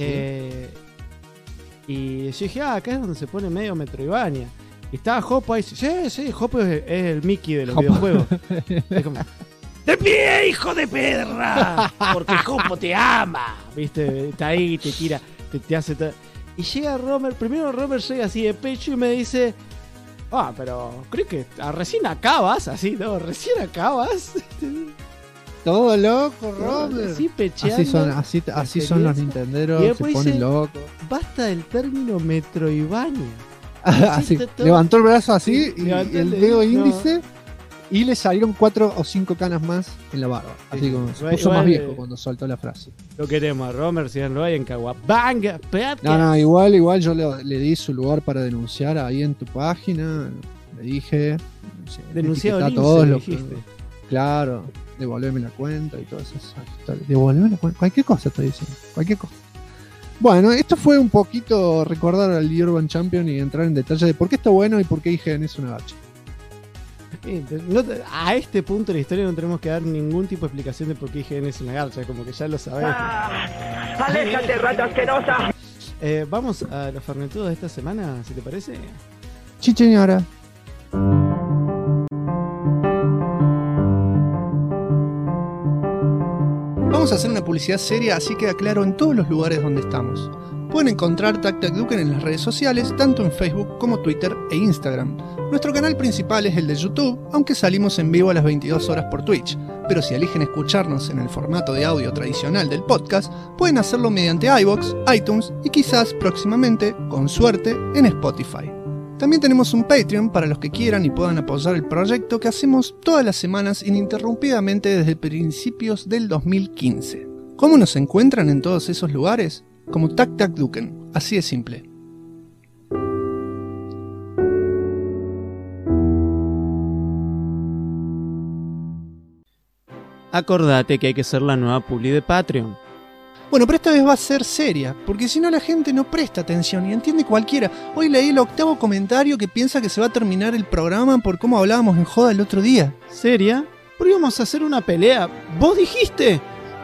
Y yo dije, acá es donde se pone medio Metroidvania. Y estaba Hoppo ahí, sí, Hoppo es el Mickey de los Hoppo. videojuegos. Es como, ¡De pie, hijo de perra! porque Hoppo te ama. ¿Viste? Está ahí, te tira, te hace todo. Y llega Romer, primero Romer llega así de pecho y me dice, pero creo que recién acabas, así, ¿no? Recién acabas. Todo loco, Romer. Así pecheando. Así son los nintenderos, Y se después ponen dice- locos. Basta del término Metroidvania. Así, está todo- levantó el brazo así Sí, y levantó el el dedo dedo, índice y le salieron 4 o 5 canas más en la barba. Así Sí, como se igual- puso más igual, viejo cuando soltó la frase. Lo queremos a Romer, si no lo hay en Caguabanga. No, igual yo le di su lugar para denunciar ahí en tu página. Le dije. no sé, Denunciado etiquetá a Lince, todos los dijiste. Claro, devolverme la cuenta y todas esas historias. Devolverme la cuenta, cualquier cosa estoy diciendo, cualquier cosa. Bueno, esto fue un poquito recordar al Urban Champion y entrar en detalle de por qué está bueno y por qué IGN es una gacha. A este punto de la historia no tenemos que dar ningún tipo de explicación de por qué IGN es una garcha, como que ya lo sabemos. ¡Aléjate, rata asquerosa! Vamos a los fernetudos de esta semana, si te parece. Sí, señora. Vamos a hacer una publicidad seria, así queda claro en todos los lugares donde estamos. Pueden encontrar Tac Tac Duken en las redes sociales, tanto en Facebook como Twitter e Instagram. Nuestro canal principal es el de YouTube, aunque salimos en vivo a las 22 horas por Twitch. Pero si eligen escucharnos en el formato de audio tradicional del podcast, pueden hacerlo mediante iVoox, iTunes y quizás próximamente, con suerte, en Spotify. También tenemos un Patreon para los que quieran y puedan apoyar el proyecto que hacemos todas las semanas ininterrumpidamente desde principios del 2015. ¿Cómo nos encuentran en todos esos lugares? Como Tac Tac Duken, así de simple. Acordate que hay que ser la nueva publi de Patreon. Bueno, pero esta vez va a ser seria, porque si no la gente no presta atención y entiende cualquiera. Hoy leí el 8º comentario que piensa que se va a terminar el programa por cómo hablábamos en joda el otro día. ¿Seria? ¿Por qué íbamos a hacer una pelea? ¿Vos dijiste?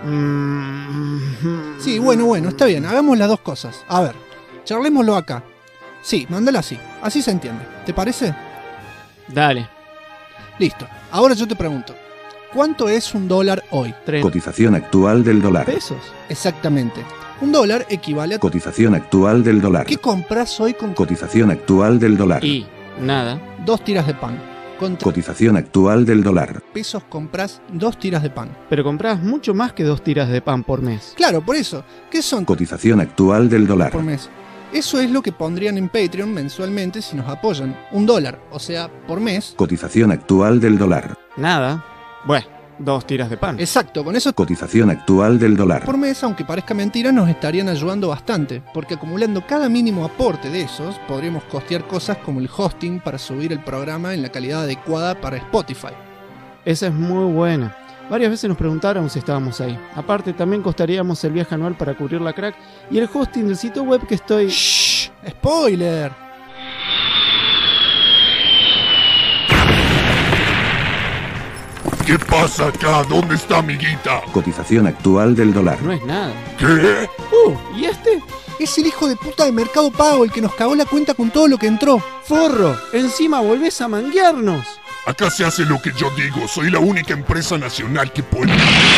Sí, bueno, está bien, hagamos las dos cosas. A ver, charlémoslo acá. Sí, mándala así se entiende. ¿Te parece? Dale. Listo, ahora yo te pregunto, ¿cuánto es $1 hoy? 3 Cotización actual del dólar. pesos. Exactamente. $1 equivale a... Cotización actual del dólar. ¿Qué compras hoy con Cotización actual del dólar. Y nada. 2 tiras de pan? Con Cotización actual del dólar. pesos compras 2 tiras de pan. Pero comprás mucho más que 2 tiras de pan por mes. Claro, por eso. ¿Qué son Cotización actual del dólar. por mes? Eso es lo que pondrían en Patreon mensualmente si nos apoyan. $1, o sea, por mes. Cotización actual del dólar. Nada. Bueno, 2 tiras de pan. Exacto, con eso Cotización actual del dólar. por mes, aunque parezca mentira, nos estarían ayudando bastante, porque acumulando cada mínimo aporte de esos, podríamos costear cosas como el hosting para subir el programa en la calidad adecuada para Spotify. Esa es muy buena. Varias veces nos preguntaron si estábamos ahí. Aparte, también costaríamos el viaje anual para cubrir la crack y el hosting del sitio web que estoy... ¡Shh! ¡Spoiler! ¿Qué pasa acá? ¿Dónde está mi guita? Cotización actual del dólar. No es nada. ¿Qué? ¿Y este? Es el hijo de puta de Mercado Pago el que nos cagó la cuenta con todo lo que entró. ¡Forro! Encima volvés a manguearnos. Acá se hace lo que yo digo. Soy la única empresa nacional que puede...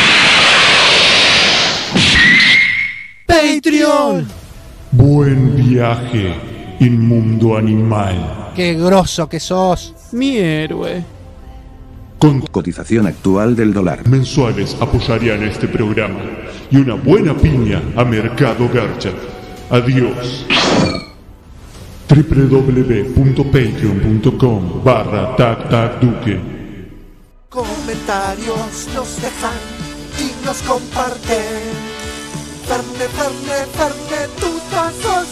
¡Patreon! Buen viaje, inmundo animal. ¡Qué grosso que sos! Mi héroe. Con Cotización actual del dólar. mensuales apoyarían este programa y una buena piña a Mercado Garcha. Adiós. www.patreon.com/tactacduque. Comentarios nos dejan y nos comparten. Ferne, Ferne, Ferne, tutazos.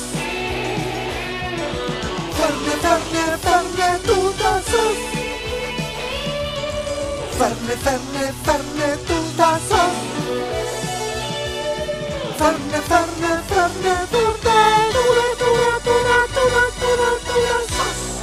Ferne, Ferne, Ferne, tutazos. Ferne, ferne, ferne, tuta sos. Ferne, ferne, ferne, tuta, sos.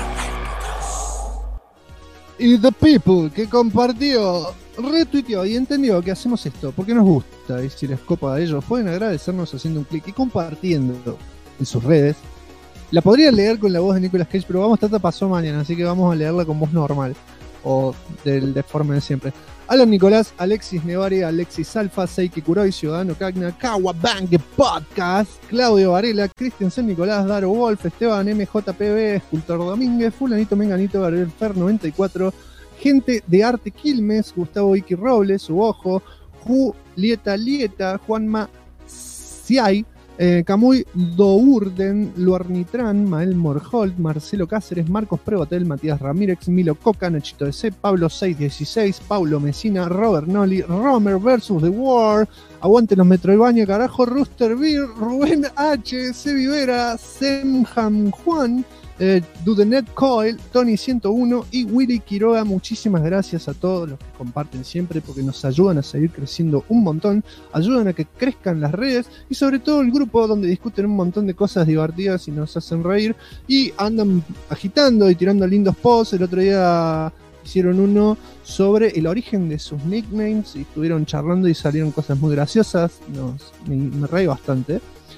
Y The People, que compartió, retuiteó y entendió que hacemos esto porque nos gusta. Y si les copa a ellos, pueden agradecernos haciendo un clic y compartiendo en sus redes. La podría leer con la voz de Nicolas Cage, pero vamos, Tata pasó mañana, así que vamos a leerla con voz normal. O de forma de siempre. Alan Nicolás, Alexis Nevari, Alexis Alfa, Seiki Kuroi, Ciudadano Cagna, Kawabang Podcast, Claudio Varela, Cristian San Nicolás, Daro Wolf, Esteban MJPB, Escultor Domínguez, Fulanito Menganito, Gabriel Fer 94, Gente de Arte Quilmes, Gustavo Iki Robles, Su Ojo, Julieta Lieta, Juanma Ciay, Camuy Dourden, Luarnitran, Mael Morholt, Marcelo Cáceres, Marcos Prevotel, Matías Ramírez, Milo Coca, Nachito DC, Pablo 616, Paulo Mesina, Robert Noli, Romer vs. The War, Aguante los Metroidvania, carajo, Rooster Beer, Rubén H, C. Vivera, Semham Juan, Dudenet Coil, Tony 101 y Willy Quiroga. Muchísimas gracias a todos los que comparten siempre porque nos ayudan a seguir creciendo un montón, ayudan a que crezcan las redes y sobre todo el grupo donde discuten un montón de cosas divertidas y nos hacen reír y andan agitando y tirando lindos posts. El otro día hicieron uno sobre el origen de sus nicknames y estuvieron charlando y salieron cosas muy graciosas. Me reí bastante.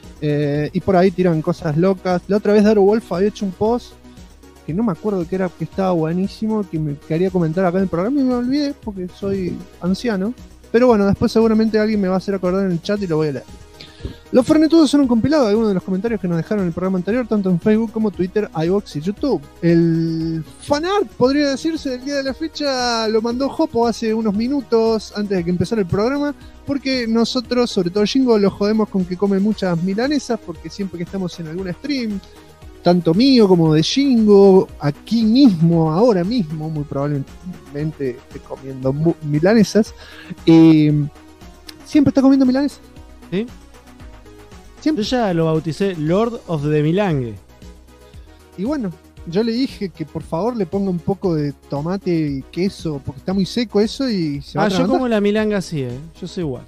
Y por ahí tiran cosas locas. La otra vez Daro Wolf había hecho un post que no me acuerdo qué era, que estaba buenísimo, que me quería comentar acá en el programa y me olvidé porque soy anciano. Pero bueno, después seguramente alguien me va a hacer acordar en el chat y lo voy a leer. Los Fernetudos son un compilado de algunos de los comentarios que nos dejaron en el programa anterior, tanto en Facebook como Twitter, iVoox y YouTube. El fanart, podría decirse, del día de la fecha lo mandó Jopo hace unos minutos antes de que empezara el programa, porque nosotros, sobre todo Jingo, lo jodemos con que come muchas milanesas, porque siempre que estamos en algún stream, tanto mío como de Jingo, aquí mismo, ahora mismo, muy probablemente esté comiendo milanesas, siempre está comiendo milanesas. ¿Sí? Siempre. Yo ya lo bauticé Lord of the Milangue. Y bueno, yo le dije que por favor le ponga un poco de tomate y queso, porque está muy seco eso y se va a yo atragantar. como la milanga así, yo soy igual.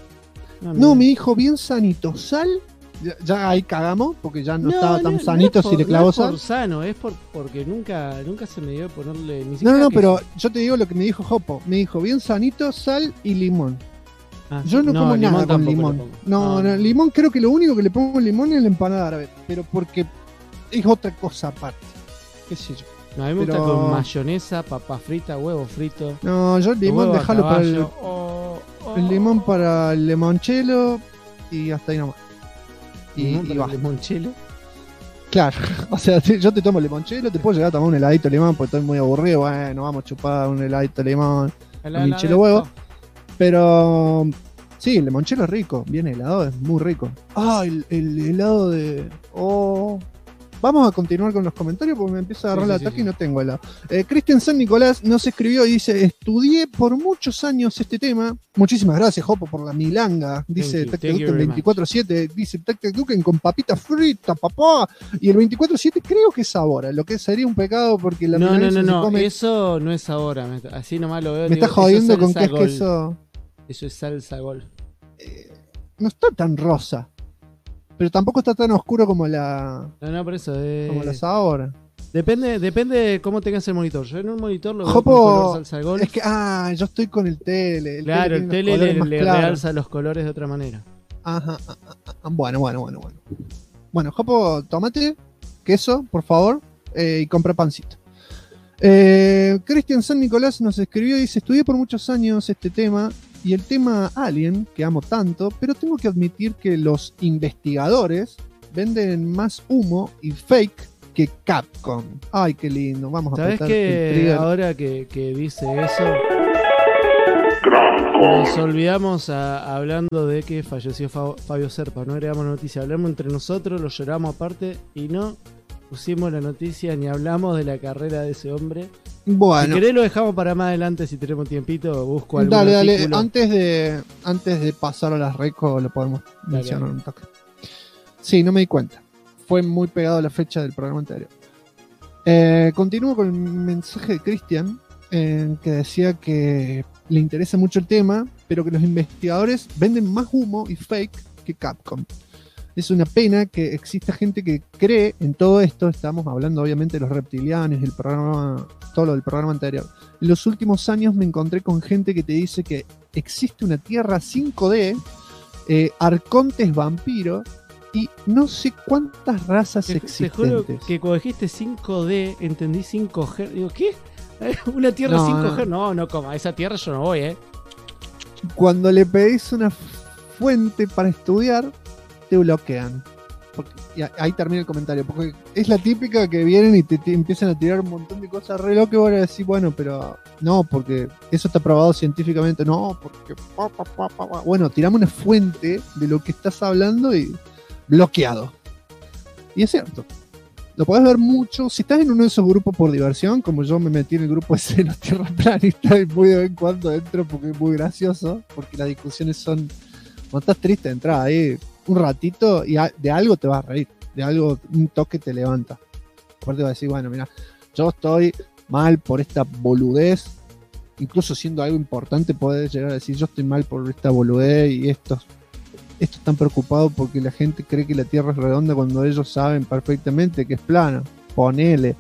No, mi hijo, bien sanito. Sal, ya ahí cagamos, porque ya no estaba tan sanito si le clavó sal. No es por sano, es porque nunca se me dio ponerle ni No, siquiera pero yo te digo lo que me dijo Jopo. Me dijo bien sanito, sal y limón. Yo no como nada con limón. No, limón creo que lo único que le pongo limón es la empanada árabe, pero porque es otra cosa aparte. Qué sé yo. No, a mí me gusta con mayonesa, papa frita, huevo frito. No, yo el limón dejalo para el limón para el limoncello y hasta ahí nomás. Y va. ¿Limoncello? Claro, o sea, yo te tomo limoncello, te puedo llegar a tomar un heladito de limón porque estoy muy aburrido. Bueno, vamos a chupar un heladito de limón, un limoncello huevo. Pero sí, el limoncello es rico, bien helado, es muy rico. El helado de... Vamos a continuar con los comentarios porque me empieza a agarrar el ataque y no tengo helado. Cristian San Nicolás nos escribió y dice: estudié por muchos años este tema. Muchísimas gracias, Jopo, por la milanga. Dice Tactaduken 24/7. Dice Tactaduken con papita frita, papá. Y el 24/7 creo que es ahora, lo que sería un pecado porque la milanesa se come... Eso no es ahora. Así nomás lo veo. Me estás jodiendo con que es queso. Eso es salsa gol. No está tan rosa. Pero tampoco está tan oscuro como la... No, por eso. Como las ahora. Depende de cómo tengas el monitor. Yo en un monitor lo veo Jopo, con color salsa gol. Es que, yo estoy con el tele. Claro, el tele le realza los colores de otra manera. Ajá. Bueno. Bueno, Jopo, tomate, queso, por favor, y compra pancito. Cristian San Nicolás nos escribió y dice: estudié por muchos años este tema y el tema Alien, que amo tanto, pero tengo que admitir que los investigadores venden más humo y fake que Capcom. Ay, qué lindo, vamos a ¿sabes apretar qué? el trigger. Ahora que dice eso, nos olvidamos hablando de que falleció Fabio Serpa. No agregamos noticia, hablamos entre nosotros, lo lloramos aparte y no pusimos la noticia ni hablamos de la carrera de ese hombre. Bueno, si querés lo dejamos para más adelante si tenemos tiempito, busco algún dale, artículo. antes de pasar a las recos lo podemos mencionar un toque. Sí, no me di cuenta. Fue muy pegado a la fecha del programa anterior. Continúo con el mensaje de Cristian. que decía que le interesa mucho el tema, pero que los investigadores venden más humo y fake que Capcom. Es una pena que exista gente que cree en todo esto. Estamos hablando obviamente de los reptilianos, el programa, todo lo del programa anterior. En los últimos años me encontré con gente que te dice que existe una Tierra 5D, arcontes vampiros y no sé cuántas razas existentes. Te juro que cuando dijiste 5D entendí 5G. Digo, ¿qué? ¿Una Tierra 5G? No, coma, a esa Tierra yo no voy, Cuando le pedís una fuente para estudiar, te bloquean. Y ahí termina el comentario, porque es la típica que vienen y te empiezan a tirar un montón de cosas re locas y van a decir, bueno, pero no, porque eso está probado científicamente, no, porque bueno, tirame una fuente de lo que estás hablando y bloqueado. Y es cierto, lo podés ver mucho, si estás en uno de esos grupos por diversión, como yo me metí en el grupo ese de los tierraplanistas y muy de vez en cuando entro porque es muy gracioso, porque las discusiones son, cuando estás triste, entras ahí un ratito y de algo te vas a reír, de algo, un toque te levanta. Aparte vas a decir, bueno, mira, yo estoy mal por esta boludez, incluso siendo algo importante podés llegar a decir, yo estoy mal por esta boludez y estos están preocupados porque la gente cree que la Tierra es redonda cuando ellos saben perfectamente que es plana. Ponele.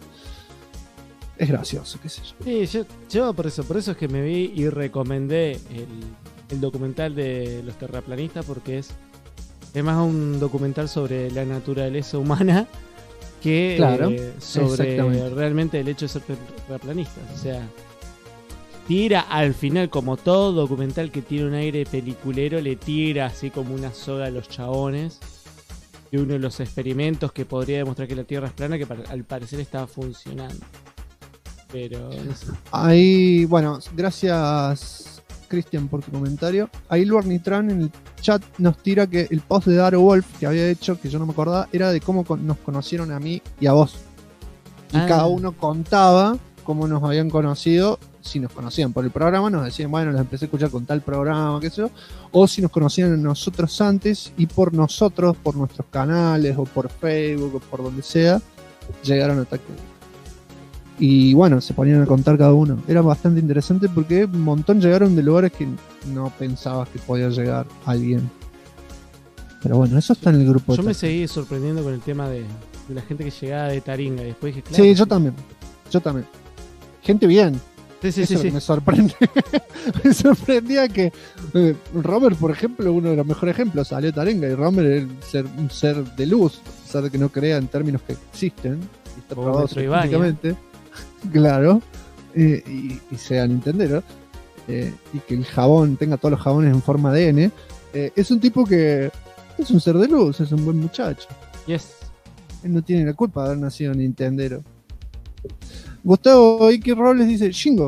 Es gracioso, qué sé yo. Sí, yo por eso es que me vi y recomendé el documental de los terraplanistas, porque es más un documental sobre la naturaleza humana que claro, sobre realmente el hecho de ser terraplanistas. O sea, tira al final, como todo documental que tiene un aire peliculero, le tira así como una soga a los chabones de uno de los experimentos que podría demostrar que la Tierra es plana, que al parecer estaba funcionando. Pero no sé. Ahí, bueno, gracias Cristian por tu comentario. Ahí Luarnitran en el chat nos tira que el post de Daro Wolf que había hecho, que yo no me acordaba, era de cómo nos conocieron a mí y a vos. Y cada uno contaba cómo nos habían conocido. Si nos conocían por el programa, nos decían, bueno, los empecé a escuchar con tal programa, qué sé yo. O si nos conocían a nosotros antes y por nosotros, por nuestros canales, o por Facebook, o por donde sea, llegaron a Tactic. Y bueno, se ponían a contar cada uno. Era bastante interesante porque un montón llegaron de lugares que no pensabas que podía llegar alguien. Pero bueno, eso está en el grupo. Yo me seguí sorprendiendo con el tema de la gente que llegaba de Taringa. Y después dije, claro. Sí, yo también. Gente bien. Sí. Me sorprende. Me sorprendía que Romer, por ejemplo, uno de los mejores ejemplos, salió de Taringa. Y Romer es un ser de luz, a pesar de que no crea en términos que existen. Y está probado científicamente. Claro, y sea Nintendero, y que el jabón tenga todos los jabones en forma de N, es un tipo que es un ser de luz, es un buen muchacho. Yes. Él no tiene la culpa de haber nacido Nintendero. Gustavo Iki Robles dice, Shingo,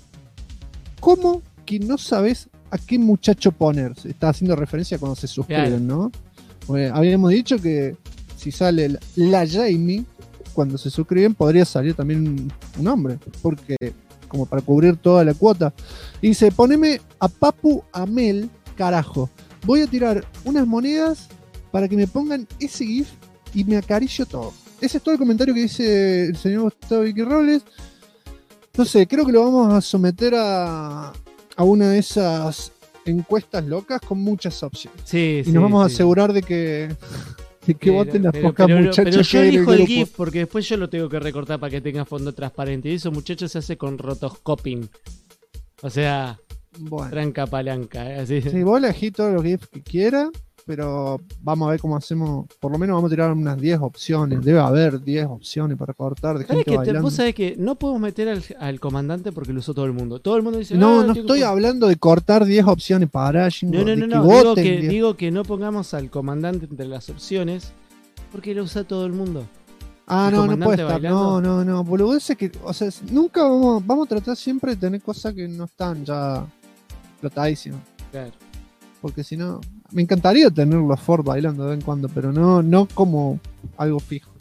¿cómo que no sabes a qué muchacho ponerse? Está haciendo referencia cuando se suscriben, ¿no? Porque habíamos dicho que si sale la Jamie cuando se suscriben podría salir también un hombre, porque como para cubrir toda la cuota. Y dice, poneme a Papu Amel, carajo. Voy a tirar unas monedas para que me pongan ese GIF y me acaricio todo. Ese es todo el comentario que dice el señor Gustavo Vicky Robles. No sé, creo que lo vamos a someter a una de esas encuestas locas con muchas opciones. Sí, y nos vamos a asegurar de que voten las pocas muchachas. Pero yo elijo el GIF porque después yo lo tengo que recortar para que tenga fondo transparente. Y eso, muchachos, se hace con rotoscoping. O sea, bueno, tranca palanca. Así. Sí, vos elegí todos los GIFs que quieras, pero vamos a ver cómo hacemos. Por lo menos vamos a tirar unas 10 opciones. Debe haber 10 opciones para cortar de gente bailando. Vos sabés que no podemos meter al comandante porque lo usó todo el mundo. Todo el mundo dice, no estoy hablando de cortar 10 opciones para Shingo. No. Digo que no pongamos al comandante entre las opciones porque lo usa todo el mundo. No puede estar. Bailando. No. Boludeces que, o sea, nunca vamos a tratar siempre de tener cosas que no están ya explotadísimas. Claro. Porque si no, me encantaría tener los Ford bailando de vez en cuando, pero no como algo fijo.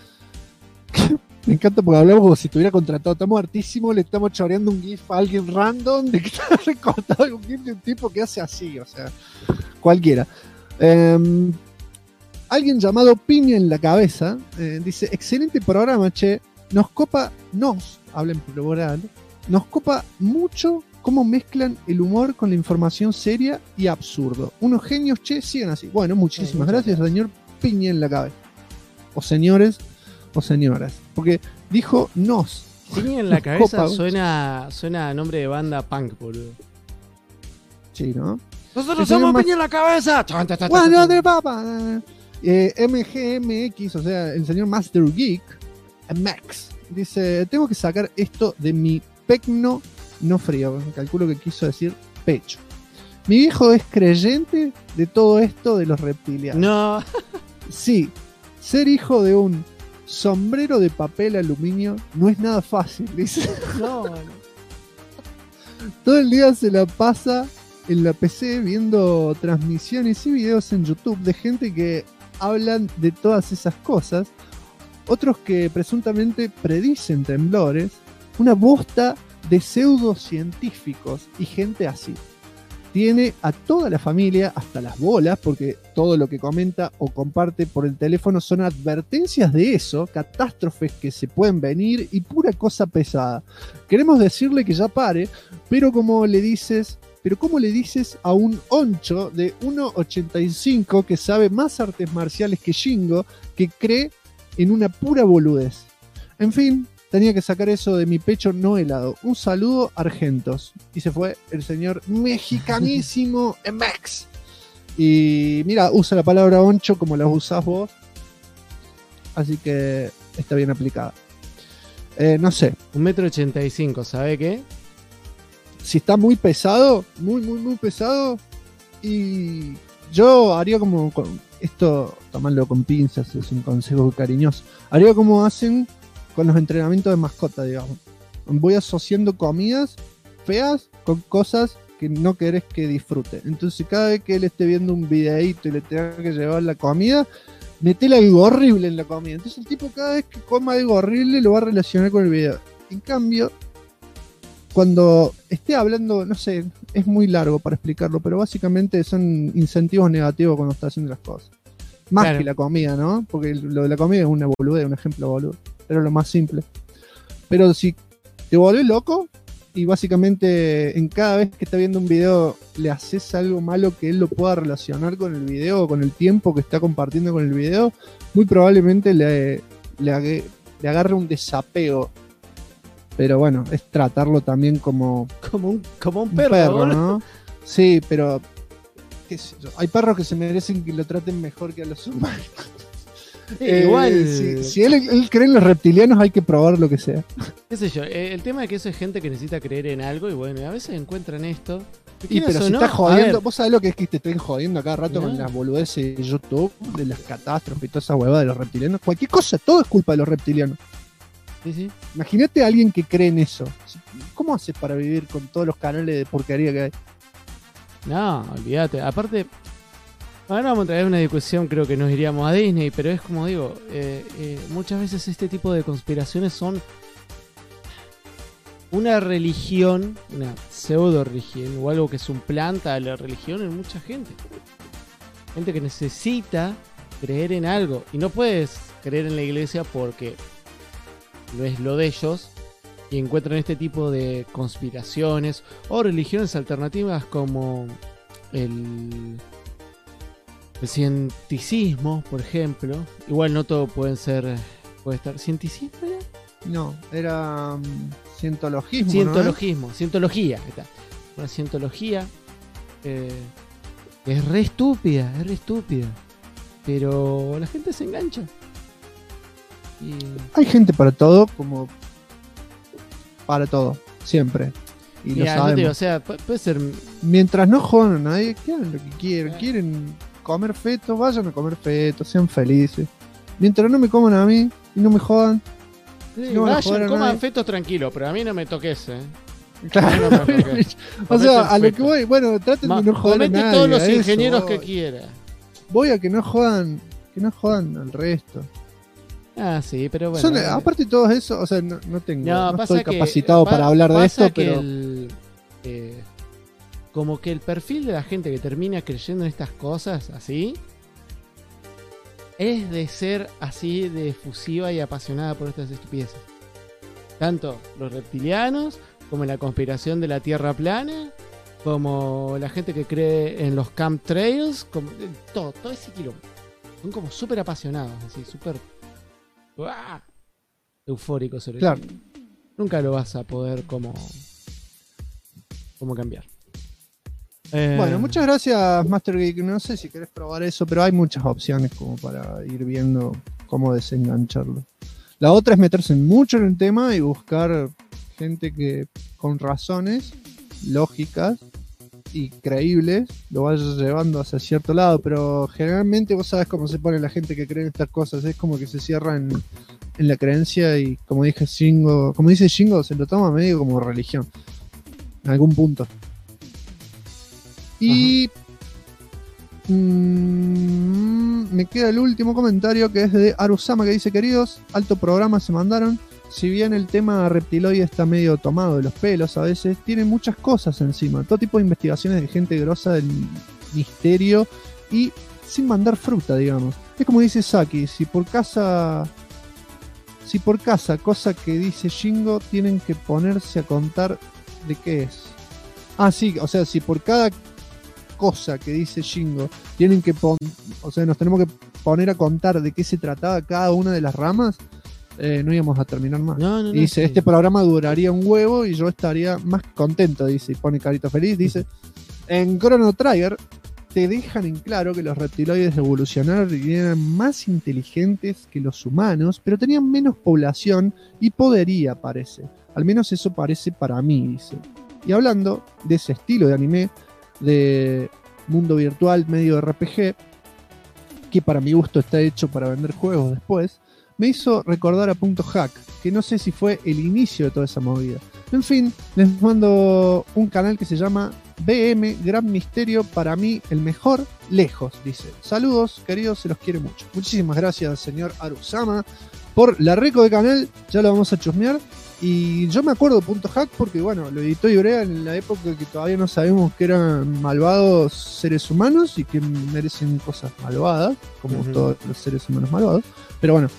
Me encanta porque hablamos como si estuviera contratado. Estamos hartísimos, le estamos choreando un GIF a alguien random de que está recortado un GIF de un tipo que hace así, o sea, cualquiera. Alguien llamado Piña en la Cabeza dice, excelente programa, che. Nos copa, habla en plural, nos copa mucho cómo mezclan el humor con la información seria y absurdo. Unos genios, che, sigan así. Bueno, muchísimas gracias, señor Piña en la cabeza. O señores o señoras. Porque dijo nos. Piña en la Nos cabeza copa. suena a nombre de banda punk, boludo. Sí, ¿no? Nosotros El señor somos más- Piña en la cabeza. Chan, chan, chan, Bueno, chan. de papa. MGMX, o sea, el señor Master Geek, Max, dice, tengo que sacar esto de mi pecno no frío. Calculo que quiso decir pecho. Mi viejo es creyente de todo esto de los reptilianos. No. Sí, ser hijo de un sombrero de papel aluminio no es nada fácil, dice. No. Todo el día se la pasa en la PC viendo transmisiones y videos en YouTube de gente que hablan de todas esas cosas, otros que presuntamente predicen temblores, una bosta de pseudocientíficos y gente así. Tiene a toda la familia hasta las bolas, porque todo lo que comenta o comparte por el teléfono son advertencias de eso, catástrofes que se pueden venir y pura cosa pesada. Queremos decirle que ya pare, pero ¿cómo le dices a un oncho de 1,85 que sabe más artes marciales que Shingo, que cree en una pura boludez? En fin, tenía que sacar eso de mi pecho no helado. Un saludo, Argentos. Y se fue el señor mexicanísimo MX. Y mira, usa la palabra oncho como la usás vos. Así que está bien aplicada. No sé. 1,85 m, ¿sabe qué? Si está muy pesado, muy pesado, y yo haría como, esto tomarlo con pinzas, es un consejo cariñoso, haría como hacen con los entrenamientos de mascota, digamos. Voy asociando comidas feas con cosas que no querés que disfrute. Entonces cada vez que él esté viendo un videíto y le tenga que llevar la comida, metele algo horrible en la comida. Entonces el tipo cada vez que coma algo horrible lo va a relacionar con el video. En cambio, cuando esté hablando, no sé, es muy largo para explicarlo, pero básicamente son incentivos negativos cuando está haciendo las cosas. Más Claro. que la comida, ¿no? Porque lo de la comida es una boludez, un ejemplo boludo. Pero lo más simple. Pero si te volvés loco y básicamente en cada vez que está viendo un video le haces algo malo que él lo pueda relacionar con el video o con el tiempo que está compartiendo con el video, muy probablemente le agarre un desapego. Pero bueno, es tratarlo también como un un perro, boludo. ¿no? Sí, pero qué sé yo, hay perros que se merecen que lo traten mejor que a los humanos. Igual. Si él cree en los reptilianos, hay que probar lo que sea. Qué sé yo, el tema es que eso es gente que necesita creer en algo y bueno, a veces encuentran esto. Y pero Quieras o si no, estás a jodiendo, ver, vos sabés lo que es que te estén jodiendo acá rato No. con las boludeces de YouTube, de las catástrofes y toda esa huevada de los reptilianos. Cualquier cosa, todo es culpa de los reptilianos. Sí, sí. Imagínate a alguien que cree en eso. ¿Cómo haces para vivir con todos los canales de porquería que hay? No, olvídate. Aparte, ahora vamos a traer una discusión, creo que nos iríamos a Disney, pero es como digo, muchas veces este tipo de conspiraciones son una religión, una pseudo religión, o algo que suplanta a la religión en mucha gente. Gente que necesita creer en algo. Y no puedes creer en la iglesia porque no es lo de ellos. Y encuentran este tipo de conspiraciones o religiones alternativas como el cienticismo, por ejemplo. Igual no todo puede estar. ¿Cienticismo era? No, era cientologismo. Cientología, ahí está. Una cientología es re estúpida, pero la gente se engancha. Y Hay gente para todo, como para todo, siempre. Y lo mira, no sabemos. te digo, o sea, puede ser. Mientras no jodan a nadie, que hagan lo que quieran. Quieren comer fetos, vayan a comer fetos, sean felices. Mientras no me coman a mí y no me jodan. Sí, no van a joder vayan, a coman nadie. fetos tranquilos, pero a mí no me toques, Claro. No me toques. O sea, a lo Comete que voy, bueno, traten de no joder a comete nadie. todos los a eso ingenieros voy. que quiera. Voy a que no jodan al resto. Ah, sí, pero bueno. Aparte de todo eso, o sea, no pasa estoy que- capacitado para hablar de pasa esto, que pero como que el perfil de la gente que termina creyendo en estas cosas así es de ser así de efusiva y apasionada por estas estupideces. Tanto los reptilianos como en la conspiración de la Tierra plana, como la gente que cree en los chemtrails, como todo ese quilombo. Son como súper apasionados, así, súper eufóricos sobre Claro. eso. Nunca lo vas a poder como cambiar. Bueno, muchas gracias, Master Geek. No sé si querés probar eso, pero hay muchas opciones como para ir viendo cómo desengancharlo. La otra es meterse mucho en el tema y buscar gente que con razones lógicas y creíbles lo vaya llevando hacia cierto lado, pero generalmente vos sabés cómo se pone la gente que cree en estas cosas, es como que se cierra en la creencia y como dice Shingo, se lo toma medio como religión en algún punto. Y me queda el último comentario, que es de Arusama, que dice: queridos, alto programa se mandaron. Si bien el tema reptiloide está medio tomado de los pelos a veces, tiene muchas cosas encima, todo tipo de investigaciones de gente grosa del misterio y sin mandar fruta, digamos. Es como dice Saki, si por casa, cosa que dice Shingo, tienen que ponerse a contar de qué es. Ah, sí, o sea, si por cada cosa que dice Shingo tienen que nos tenemos que poner a contar de qué se trataba cada una de las ramas, no íbamos a terminar más. No, Y dice, sí. este programa duraría un huevo y yo estaría más contento, dice, y pone carita feliz, dice, en Chrono Trigger te dejan en claro que los reptiloides evolucionaron y eran más inteligentes que los humanos, pero tenían menos población y podería, parece. Al menos eso parece para mí, dice. Y hablando de ese estilo de anime, de mundo virtual medio RPG, que para mi gusto está hecho para vender juegos después, me hizo recordar a Punto Hack, que no sé si fue el inicio de toda esa movida. En fin, les mando un canal que se llama BM Gran Misterio, para mí el mejor lejos, dice. Saludos, queridos, se los quiere mucho. Muchísimas gracias, señor Arusama, por la reco de canal, ya lo vamos a chusmear. Y yo me acuerdo de Punto Hack porque, bueno, lo editó Ibrea en la época que todavía no sabemos que eran malvados seres humanos y que merecen cosas malvadas, como todos los seres humanos malvados. Pero bueno,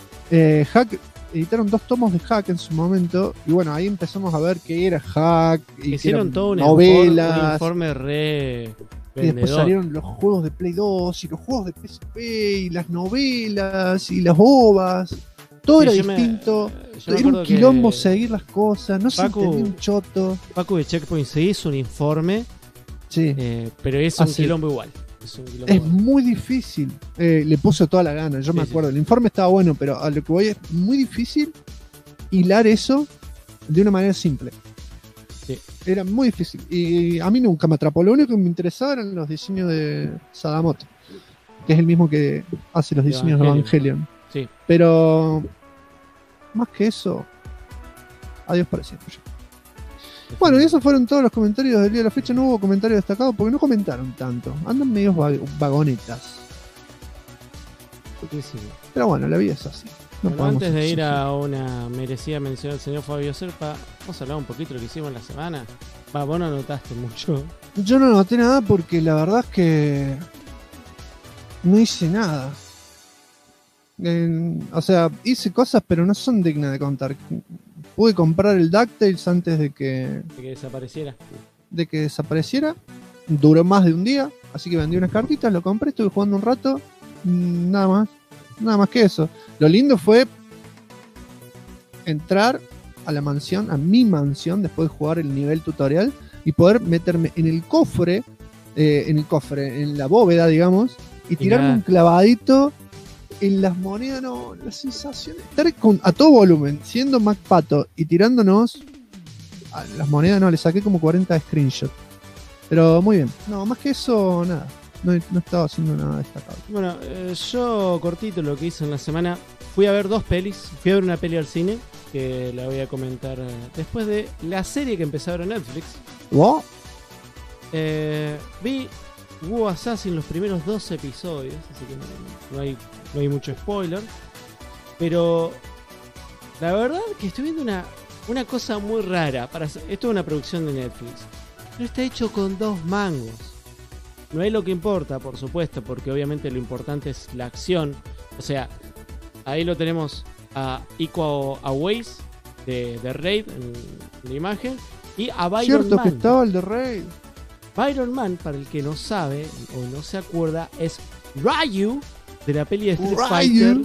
Hack, editaron 2 tomos de Hack en su momento, y bueno, ahí empezamos a ver qué era Hack, y hicieron todo un novelas, informe re y después vendedor. salieron los juegos de Play 2 y los juegos de PSP y las novelas y las ovas. Todo Sí, era yo me distinto, me era un acuerdo quilombo que seguir las cosas, no se entendía un choto. Paco de Checkpoint se hizo un informe, Sí. pero es un quilombo igual. Es muy difícil. Le puso toda la gana, yo me acuerdo. El informe estaba bueno, pero a lo que voy es muy difícil hilar eso de una manera simple. Sí. Era muy difícil. Y a mí nunca me atrapó. Lo único que me interesaba eran los diseños de Sadamoto, que es el mismo que hace los diseños de Evangelion. Sí. Pero más que eso, adiós para siempre. Bueno, y esos fueron todos los comentarios del día de la fecha. No hubo comentarios destacados porque no comentaron tanto. Andan medio vagonetas. Sí. Pero bueno, la vida es así. No Bueno, podemos antes de ir exigir. a una merecida mención al señor Fabio Serpa, vamos a hablar un poquito de lo que hicimos la semana. Vos no notaste mucho. Yo no noté nada porque la verdad es que no hice nada. O sea, hice cosas pero no son dignas de contar. Pude comprar el DuckTales antes de que desapareciera. Duró más de un día, así que vendí unas cartitas, lo compré, estuve jugando un rato, nada más que eso. Lo lindo fue entrar a la mansión, a mi mansión, después de jugar el nivel tutorial y poder meterme en el cofre, en la bóveda, digamos, y tirarme un clavadito en las monedas. No, la sensación de estar a todo volumen, siendo Mac Pato y tirándonos a las monedas, no, le saqué como 40 screenshots. Pero muy bien. No, más que eso, nada. No estaba haciendo nada destacado. Bueno, yo cortito lo que hice en la semana. Fui a ver 2 pelis. Fui a ver una peli al cine, que la voy a comentar después de la serie que empecé a ver en Netflix. ¿What? Vi Wu Assassin los primeros 2 episodios, así que no hay mucho spoiler. Pero la verdad que estoy viendo una cosa muy rara. Esto es una producción de Netflix. Pero está hecho con 2 mangos. No es lo que importa, por supuesto, porque obviamente lo importante es la acción. O sea, ahí lo tenemos a Iko Uwais de Raid, la imagen. Y a Byron Cierto Man. que estaba el de Rey. Byron Man, para el que no sabe o no se acuerda, es Ryu de la peli de Street Fighter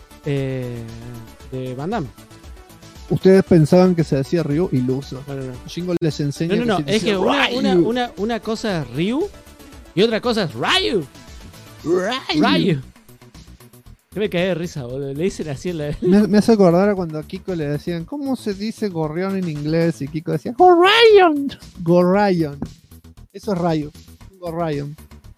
de Van Damme. Ustedes pensaban que se decía Ryu, iluso. No. Jingo les enseña No, que se es dice que una cosa es Ryu y otra cosa es Ryu. Ryu. Yo me caí de risa, boludo. Le dicen así en la... Me hace acordar a cuando a Kiko le decían, ¿cómo se dice gorrión en inglés? Y Kiko decía, Gorrion. Gorrion. Eso es Rayo. Gorrion.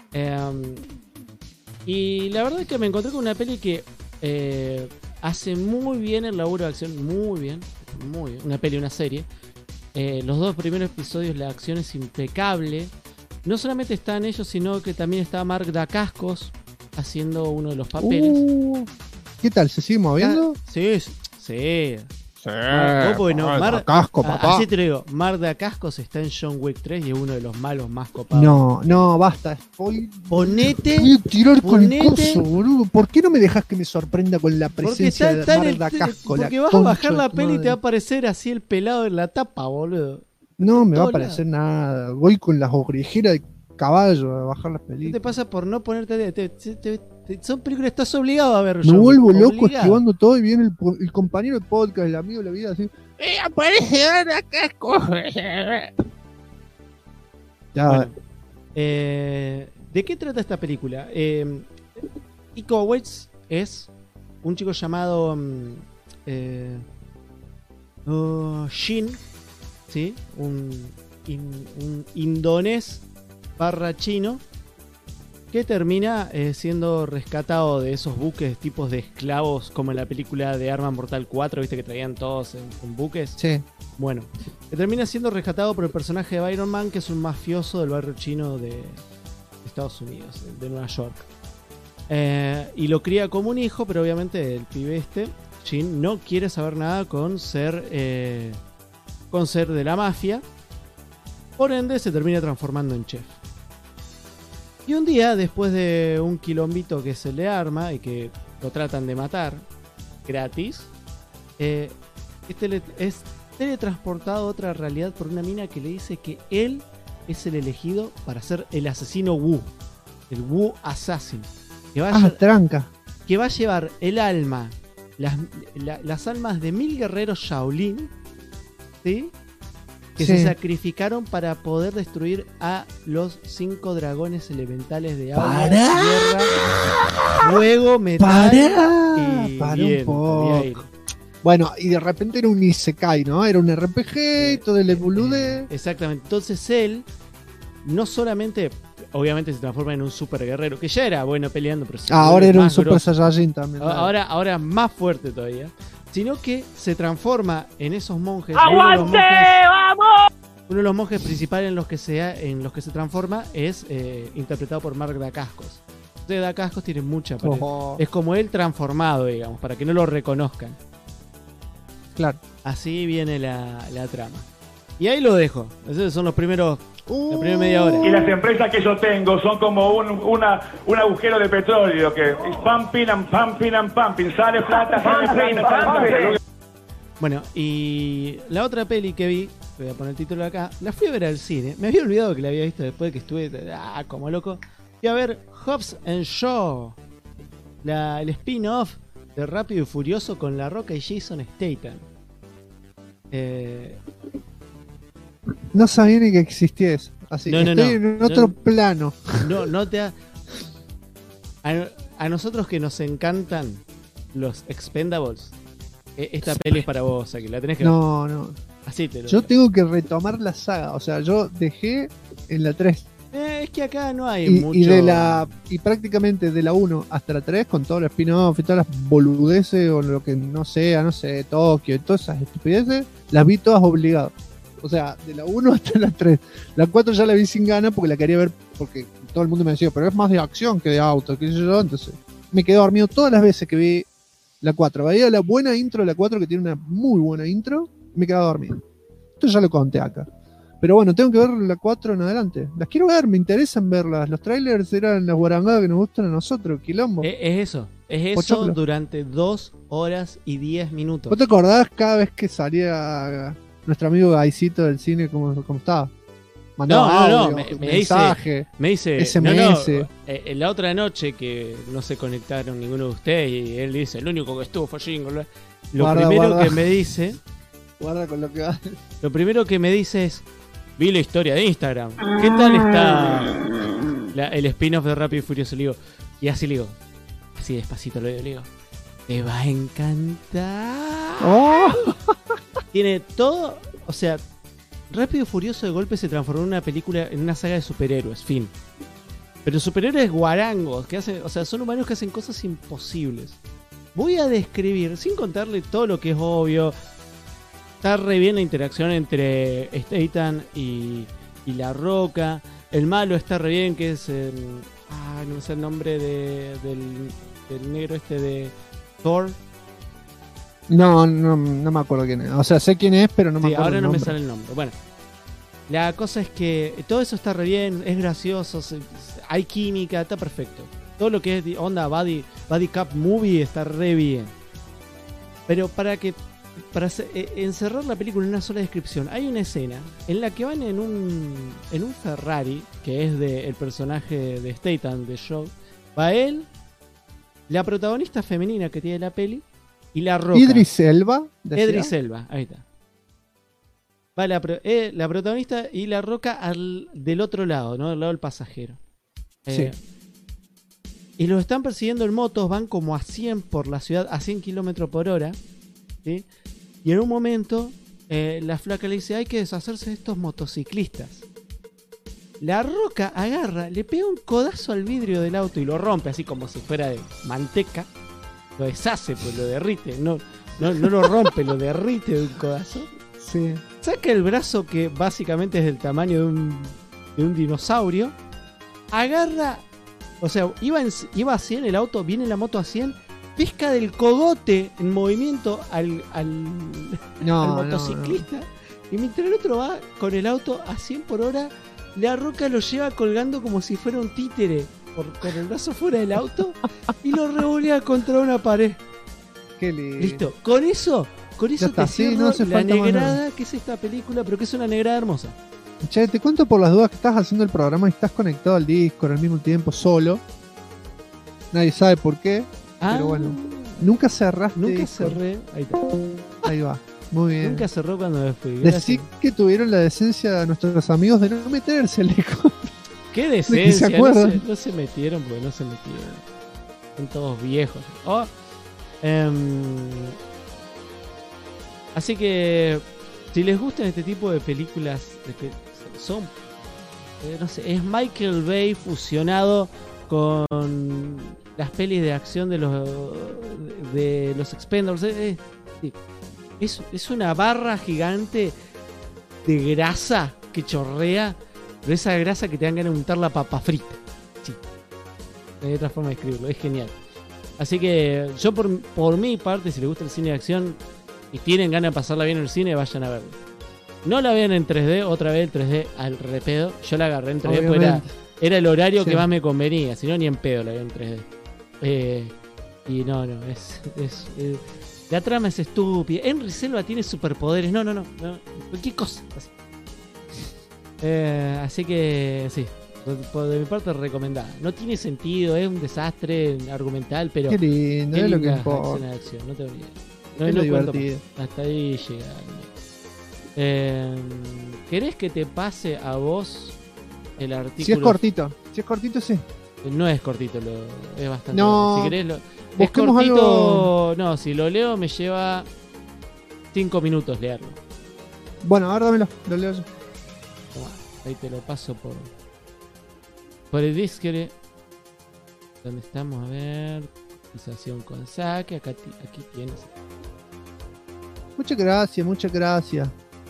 Y la verdad es que me encontré con una peli que hace muy bien el laburo de acción. Muy bien. Una peli, una serie. Los 2 primeros episodios, la acción es impecable. No solamente están ellos, sino que también está Mark Dacascos haciendo uno de los papeles. ¿Qué tal? ¿Se sigue moviendo? Sí. Casco, papá. Así te lo digo, Mark Dacascos está en John Wick 3 y es uno de los malos más copados. No, basta. Ponete. Voy a tirar con el coso, boludo. ¿Por qué no me dejas que me sorprenda con la presencia de Mark Dacascos? Porque vas a bajar la peli y te va a aparecer así el pelado en la tapa, boludo. No me va a aparecer nada. Voy con las orejeras de caballo a bajar las películas. ¿Qué te pasa por no ponerte? Son películas que estás obligado a ver. Me vuelvo loco esquivando todo y viene el compañero de podcast, el amigo de la vida, así. Aparece ahora casco. Ya. Bueno, ¿de qué trata esta película? Iko Uwais es un chico llamado Shin, ¿sí? Un indonés / chino que termina siendo rescatado de esos buques tipos de esclavos como en la película de Arma Mortal 4, viste que traían todos en buques. Sí. Bueno, que termina siendo rescatado por el personaje de Byron Man, que es un mafioso del barrio chino de Estados Unidos, de Nueva York. Y lo cría como un hijo, pero obviamente el pibe Shin, no quiere saber nada con ser de la mafia. Por ende, se termina transformando en chef. Y un día, después de un quilombito que se le arma y que lo tratan de matar gratis, es teletransportado a otra realidad por una mina que le dice que él es el elegido para ser el asesino Wu, el Wu Assassin, que va a llevar el alma, las almas de 1000 guerreros Shaolin, ¿sí? Que se sacrificaron para poder destruir a los 5 dragones elementales de agua, tierra, fuego, metal y viento. Bueno, y de repente era un Isekai, ¿no? Era un RPG y todo el bolude. Exactamente. Entonces él no solamente, obviamente, se transforma en un super guerrero, que ya era bueno peleando, pero ahora era un super Saiyajin también. Ahora más fuerte todavía. Sino que se transforma en esos monjes. ¡Aguante! ¡Vamos! Uno de los monjes principales en los que se transforma es interpretado por Mark Dacascos. Entonces Dacascos tiene mucha pared. Es como él transformado, digamos, para que no lo reconozcan. Claro. Así viene la trama. Y ahí lo dejo. Esos son los primeros. La primera media hora. Y las empresas que yo tengo son como un agujero de petróleo que pumping and pumping and pumping, sale plata, sale plata. Bueno, y la otra peli que vi, voy a poner el título acá, la fui a ver al cine. Me había olvidado que la había visto después de que estuve como loco. Fui a ver Hobbs and Shaw, el spin-off de Rápido y Furioso con La Roca y Jason Statham. No sabía ni que existía eso. Así que estoy en otro plano. No te a nosotros que nos encantan los Expendables, esta peli es para vos, aquí la tenés que ver. No. Así te lo yo digo. tengo que retomar la saga. O sea, yo dejé en la 3. Es que acá no hay mucho. Y prácticamente de la 1 hasta la 3, con todo el spin-off y todas las boludeces o lo que no sé, Tokio y todas esas estupideces, las vi todas obligadas. O sea, de la 1 hasta la 3. La 4 ya la vi sin ganas porque la quería ver, porque todo el mundo me decía, pero es más de acción que de auto, qué sé yo. Entonces me quedé dormido todas las veces que vi la 4. Veía la buena intro de la 4, que tiene una muy buena intro, y me quedaba dormido. Esto ya lo conté acá. Pero bueno, tengo que ver la 4 en adelante. Las quiero ver, me interesan verlas. Los trailers eran las guarangadas que nos gustan a nosotros, quilombo. Es eso Pochoclo. durante 2 horas y 10 minutos. ¿Vos te acordás cada vez que salía nuestro amigo Gaisito del cine, ¿cómo está? Mandó No, audio, me mensaje, dice, SMS. La otra noche que no se conectaron ninguno de ustedes y él dice, el único que estuvo fue Jingle. Guarda. Que me dice, guarda con lo que va. Lo primero que me dice es, vi la historia de Instagram. ¿Qué tal está el spin-off de Rápido y Furioso? Le digo, y así le digo, así despacito le digo, te va a encantar. Oh. Tiene todo, o sea, Rápido y Furioso de golpe se transformó en una película, en una saga de superhéroes, fin. Pero superhéroes guarangos, que hacen, o sea, son humanos que hacen cosas imposibles. Voy a describir, sin contarle todo lo que es obvio. Está re bien la interacción entre Statham y La Roca. El malo está re bien, que es no sé el nombre del negro este de Thor. No me acuerdo quién es. O sea, sé quién es, pero no me acuerdo. Ahora el no me nombre. sale el nombre. Bueno, la cosa es que todo eso está re bien, es gracioso, hay química, está perfecto. Todo lo que es onda Buddy Cup Movie está re bien. Pero para encerrar la película en una sola descripción, hay una escena en la que van en un Ferrari, que es del personaje de Statham, de Show. Va él, la protagonista femenina que tiene la peli, y La Roca. Idris Elba. Idris Elba, ahí está. Va la protagonista y La Roca del otro lado, ¿no? Del lado del pasajero. Sí. Y los están persiguiendo en motos, van como a 100 por la ciudad, a 100 kilómetros por hora. ¿Sí? Y en un momento, la flaca le dice, hay que deshacerse de estos motociclistas. La Roca agarra, le pega un codazo al vidrio del auto y lo rompe, así como si fuera de manteca. Lo deshace, pues lo derrite. No lo rompe, lo derrite de un codazo. Sí. Saca el brazo, que básicamente es del tamaño de un dinosaurio. Agarra, o sea, iba a 100 el auto, viene la moto a 100, pesca del cogote en movimiento al motociclista. Y mientras el otro va con el auto a 100 por hora, La Roca lo lleva colgando como si fuera un títere con el brazo fuera del auto y lo revolea contra una pared. Qué lindo. Listo. Con eso está, te cierro no hace la falta más negrada nada. que es esta película, pero que es una negrada hermosa. Che, te cuento por las dudas que estás haciendo el programa y estás conectado al Discord al mismo tiempo, solo. Nadie sabe por qué, pero bueno. Nunca cerraste. Nunca cerré. Ahí está. Ahí va. Muy bien. Nunca cerró cuando me fui. Decí que tuvieron la decencia de nuestros amigos de no meterse al Discord. ¿Qué decencia? ¿Se acuerdan? No se metieron porque no se metieron. Son todos viejos. Así que si les gustan este tipo de películas de que son no sé, es Michael Bay fusionado con las pelis de acción de los Expendables. Sí. Es una barra gigante de grasa que chorrea, pero esa grasa que te dan ganas de untar la papa frita. Sí. Hay otra forma de escribirlo, es genial. Así que yo por mi parte, si les gusta el cine de acción y tienen ganas de pasarla bien en el cine, vayan a verlo. No la vean en 3D, otra vez el 3D al repedo. Yo la agarré en 3D porque era el horario que más me convenía, si no ni en pedo la veo en 3D. Y no, la trama es estúpida. Henry Selva tiene superpoderes. No. Cualquier cosa. Así que sí. De mi parte recomendada. No tiene sentido, es un desastre argumental, pero qué lindo, es lo que importa. De acción, no te olvides. Es lo divertido. Hasta ahí llega. ¿Querés que te pase a vos el artículo? Si es cortito, sí. No es cortito, es bastante. No. Si querés, es cortito. Algo... No, si lo leo me lleva 5 minutos leerlo. Bueno, ahora dámelo, lo leo yo. Ahí te lo paso por el Discord. ¿Dónde estamos? A ver. Utilización con saque. Aquí tienes. Muchas gracias.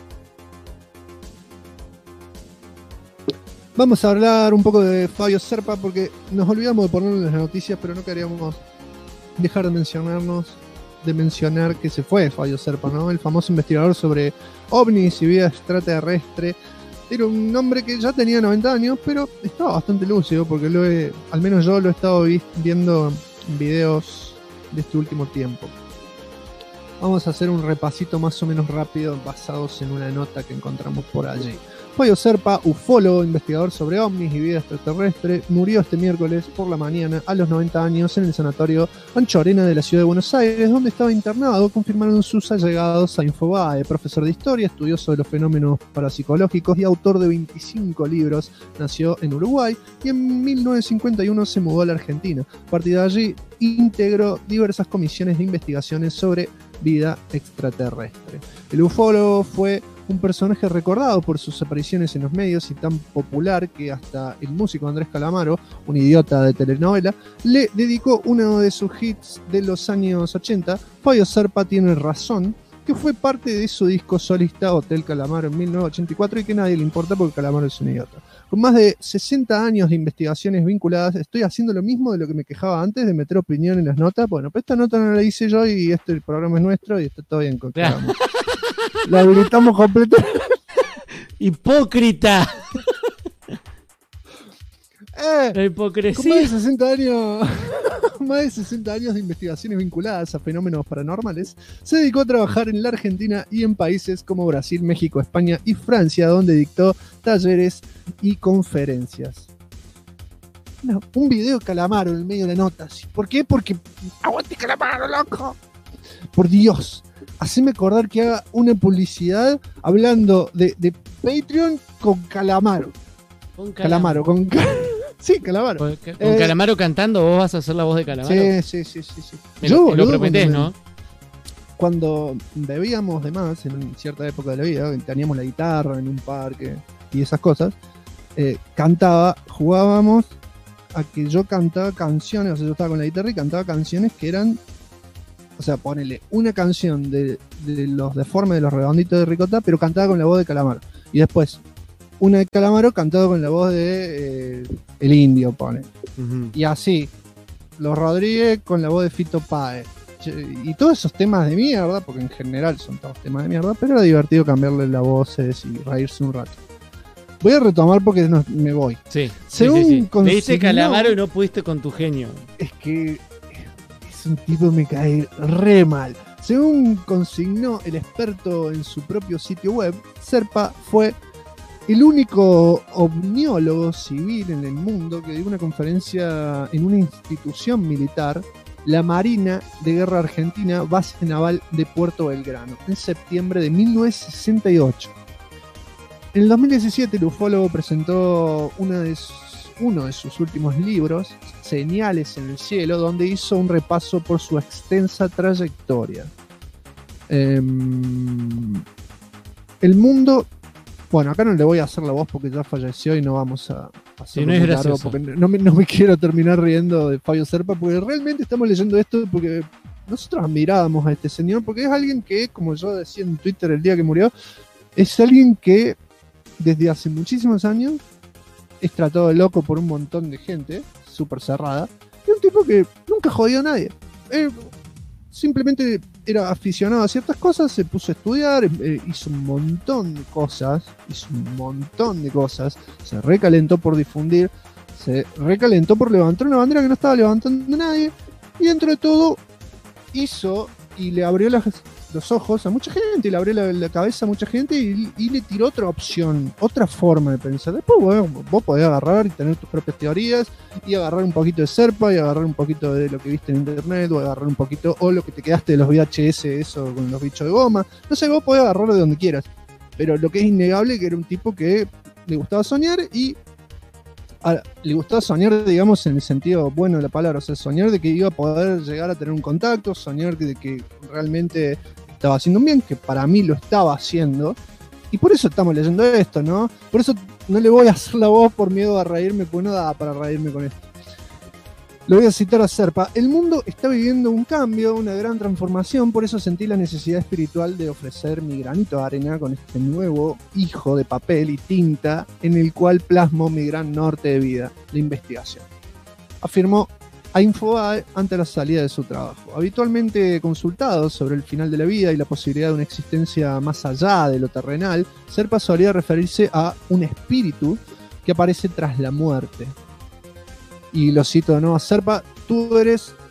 Vamos a hablar un poco de Fabio Serpa porque nos olvidamos de ponerlo en las noticias, pero no queríamos dejar de mencionar que se fue Fabio Serpa, ¿no? El famoso investigador sobre ovnis y vida extraterrestre. Era un hombre que ya tenía 90 años, pero estaba bastante lúcido porque al menos yo lo he estado viendo en videos de este último tiempo. Vamos a hacer un repasito más o menos rápido basados en una nota que encontramos por allí. Fabio Serpa, ufólogo, investigador sobre ovnis y vida extraterrestre, murió este miércoles por la mañana a los 90 años en el sanatorio Anchorena de la ciudad de Buenos Aires, donde estaba internado, confirmaron sus allegados a Infobae. Profesor de historia, estudioso de los fenómenos parapsicológicos y autor de 25 libros. Nació en Uruguay y en 1951 se mudó a la Argentina. A partir de allí integró diversas comisiones de investigaciones sobre vida extraterrestre. El ufólogo fue un personaje recordado por sus apariciones en los medios y tan popular que hasta el músico Andrés Calamaro, un idiota de telenovela, le dedicó uno de sus hits de los años 80, Fabio Serpa tiene razón, que fue parte de su disco solista Hotel Calamaro en 1984 y que a nadie le importa porque Calamaro es un idiota. Con más de 60 años de investigaciones vinculadas, estoy haciendo lo mismo de lo que me quejaba antes de meter opinión en las notas. Bueno, pero esta nota no la hice yo y el programa es nuestro y está todo bien con Calamaro. La habilitamos completa. ¡Hipócrita! La hipocresía. Con más de 60 años, más de 60 años de investigaciones vinculadas a fenómenos paranormales, se dedicó a trabajar en la Argentina y en países como Brasil, México, España y Francia, donde dictó talleres y conferencias. No, un video de Calamaro en el medio de la nota. ¿Por qué? Porque ¡aguante Calamaro, loco! Por Dios, haceme acordar que haga una publicidad hablando de Patreon con Calamaro. Calamaro, con sí, Calamaro. Con Calamaro cantando, vos vas a hacer la voz de Calamaro. Sí. Me lo prometés, ¿no? Cuando bebíamos de más en cierta época de la vida, teníamos la guitarra en un parque y esas cosas, jugábamos a que yo cantaba canciones, o sea, yo estaba con la guitarra y cantaba canciones que eran, o sea, ponele una canción de los Deformes de los Redonditos de Ricota, pero cantada con la voz de Calamaro. Y después una de Calamaro cantado con la voz de El Indio, pone. Uh-huh. Y así, Los Rodríguez con la voz de Fito Páez. Y todos esos temas de mierda, porque en general son todos temas de mierda, pero era divertido cambiarle la voz y reírse un rato. Voy a retomar porque me voy. Sí. Según sí. Consignó, le diste Calamaro y no pudiste con tu genio. Es que es un tipo que me cae re mal. Según consignó el experto en su propio sitio web, Serpa fue el único ovniólogo civil en el mundo que dio una conferencia en una institución militar, la Marina de Guerra Argentina, base naval de Puerto Belgrano, en septiembre de 1968. En el 2017 el ufólogo presentó uno de sus últimos libros, Señales en el Cielo, donde hizo un repaso por su extensa trayectoria. El mundo... Bueno, acá no le voy a hacer la voz porque ya falleció y no vamos a hacerlo muy largo porque no me quiero terminar riendo de Fabio Serpa, porque realmente estamos leyendo esto porque nosotros admirábamos a este señor, porque es alguien que, como yo decía en Twitter el día que murió, es alguien que desde hace muchísimos años es tratado de loco por un montón de gente, súper cerrada, y un tipo que nunca jodió a nadie. Simplemente era aficionado a ciertas cosas, se puso a estudiar, hizo un montón de cosas, se recalentó por difundir, se recalentó por levantar una bandera que no estaba levantando nadie, y dentro de todo hizo y le abrió los ojos a mucha gente, y le abrió la cabeza a mucha gente y le tiró otra opción, otra forma de pensar. Después vos podés agarrar y tener tus propias teorías y agarrar un poquito de Serpa y agarrar un poquito de lo que viste en internet o agarrar un poquito, o lo que te quedaste de los VHS, eso con los bichos de goma. No sé, vos podés agarrar de donde quieras, pero lo que es innegable que era un tipo que le gustaba soñar y le gustaba soñar, digamos, en el sentido bueno de la palabra, o sea, soñar de que iba a poder llegar a tener un contacto, soñar de que realmente estaba haciendo un bien, que para mí lo estaba haciendo, y por eso estamos leyendo esto, ¿no? Por eso no le voy a hacer la voz por miedo a reírme, porque no da para reírme con esto. Lo voy a citar a Serpa: el mundo está viviendo un cambio, una gran transformación, por eso sentí la necesidad espiritual de ofrecer mi granito de arena con este nuevo hijo de papel y tinta en el cual plasmo mi gran norte de vida, la investigación. Afirmó a Infobae ante la salida de su trabajo. Habitualmente consultado sobre el final de la vida y la posibilidad de una existencia más allá de lo terrenal, Serpa solía referirse a un espíritu que aparece tras la muerte. Y lo cito de nuevo a Serpa: tú eres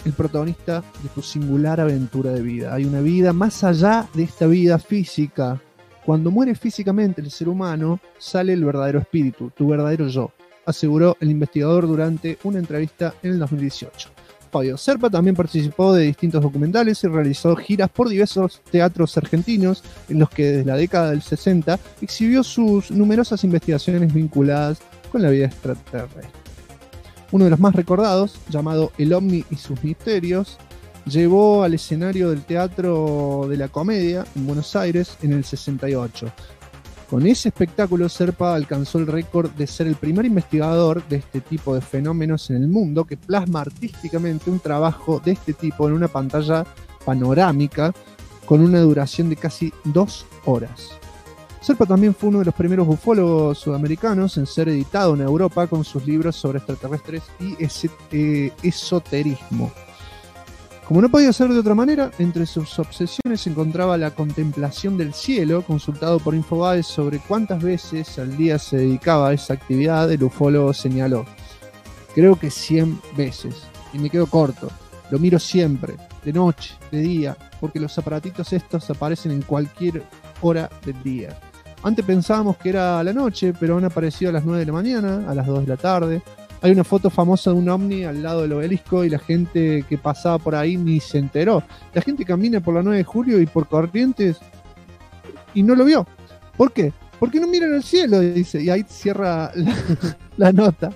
el protagonista de tu singular aventura de vida. Hay una vida más allá de esta vida física. Cuando muere físicamente el ser humano, sale el verdadero espíritu, tu verdadero yo, aseguró el investigador durante una entrevista en el 2018. Fabio Serpa también participó de distintos documentales y realizó giras por diversos teatros argentinos en los que desde la década del 60 exhibió sus numerosas investigaciones vinculadas con la vida extraterrestre. Uno de los más recordados, llamado El Ovni y sus misterios, llevó al escenario del Teatro de la Comedia en Buenos Aires en el 68. Con ese espectáculo, Serpa alcanzó el récord de ser el primer investigador de este tipo de fenómenos en el mundo que plasma artísticamente un trabajo de este tipo en una pantalla panorámica con una duración de casi 2 horas. Serpa también fue uno de los primeros ufólogos sudamericanos en ser editado en Europa con sus libros sobre extraterrestres y esoterismo. Como no podía ser de otra manera, entre sus obsesiones se encontraba la contemplación del cielo. Consultado por Infobae sobre cuántas veces al día se dedicaba a esa actividad, el ufólogo señaló: creo que 100 veces, y me quedo corto, lo miro siempre, de noche, de día, porque los aparatitos estos aparecen en cualquier hora del día. Antes pensábamos que era a la noche, pero han aparecido a las 9 de la mañana, a las 2 de la tarde. Hay una foto famosa de un ovni al lado del obelisco y la gente que pasaba por ahí ni se enteró. La gente camina por la 9 de julio y por Corrientes y no lo vio. ¿Por qué? Porque no miran al cielo, dice. Y ahí cierra la nota.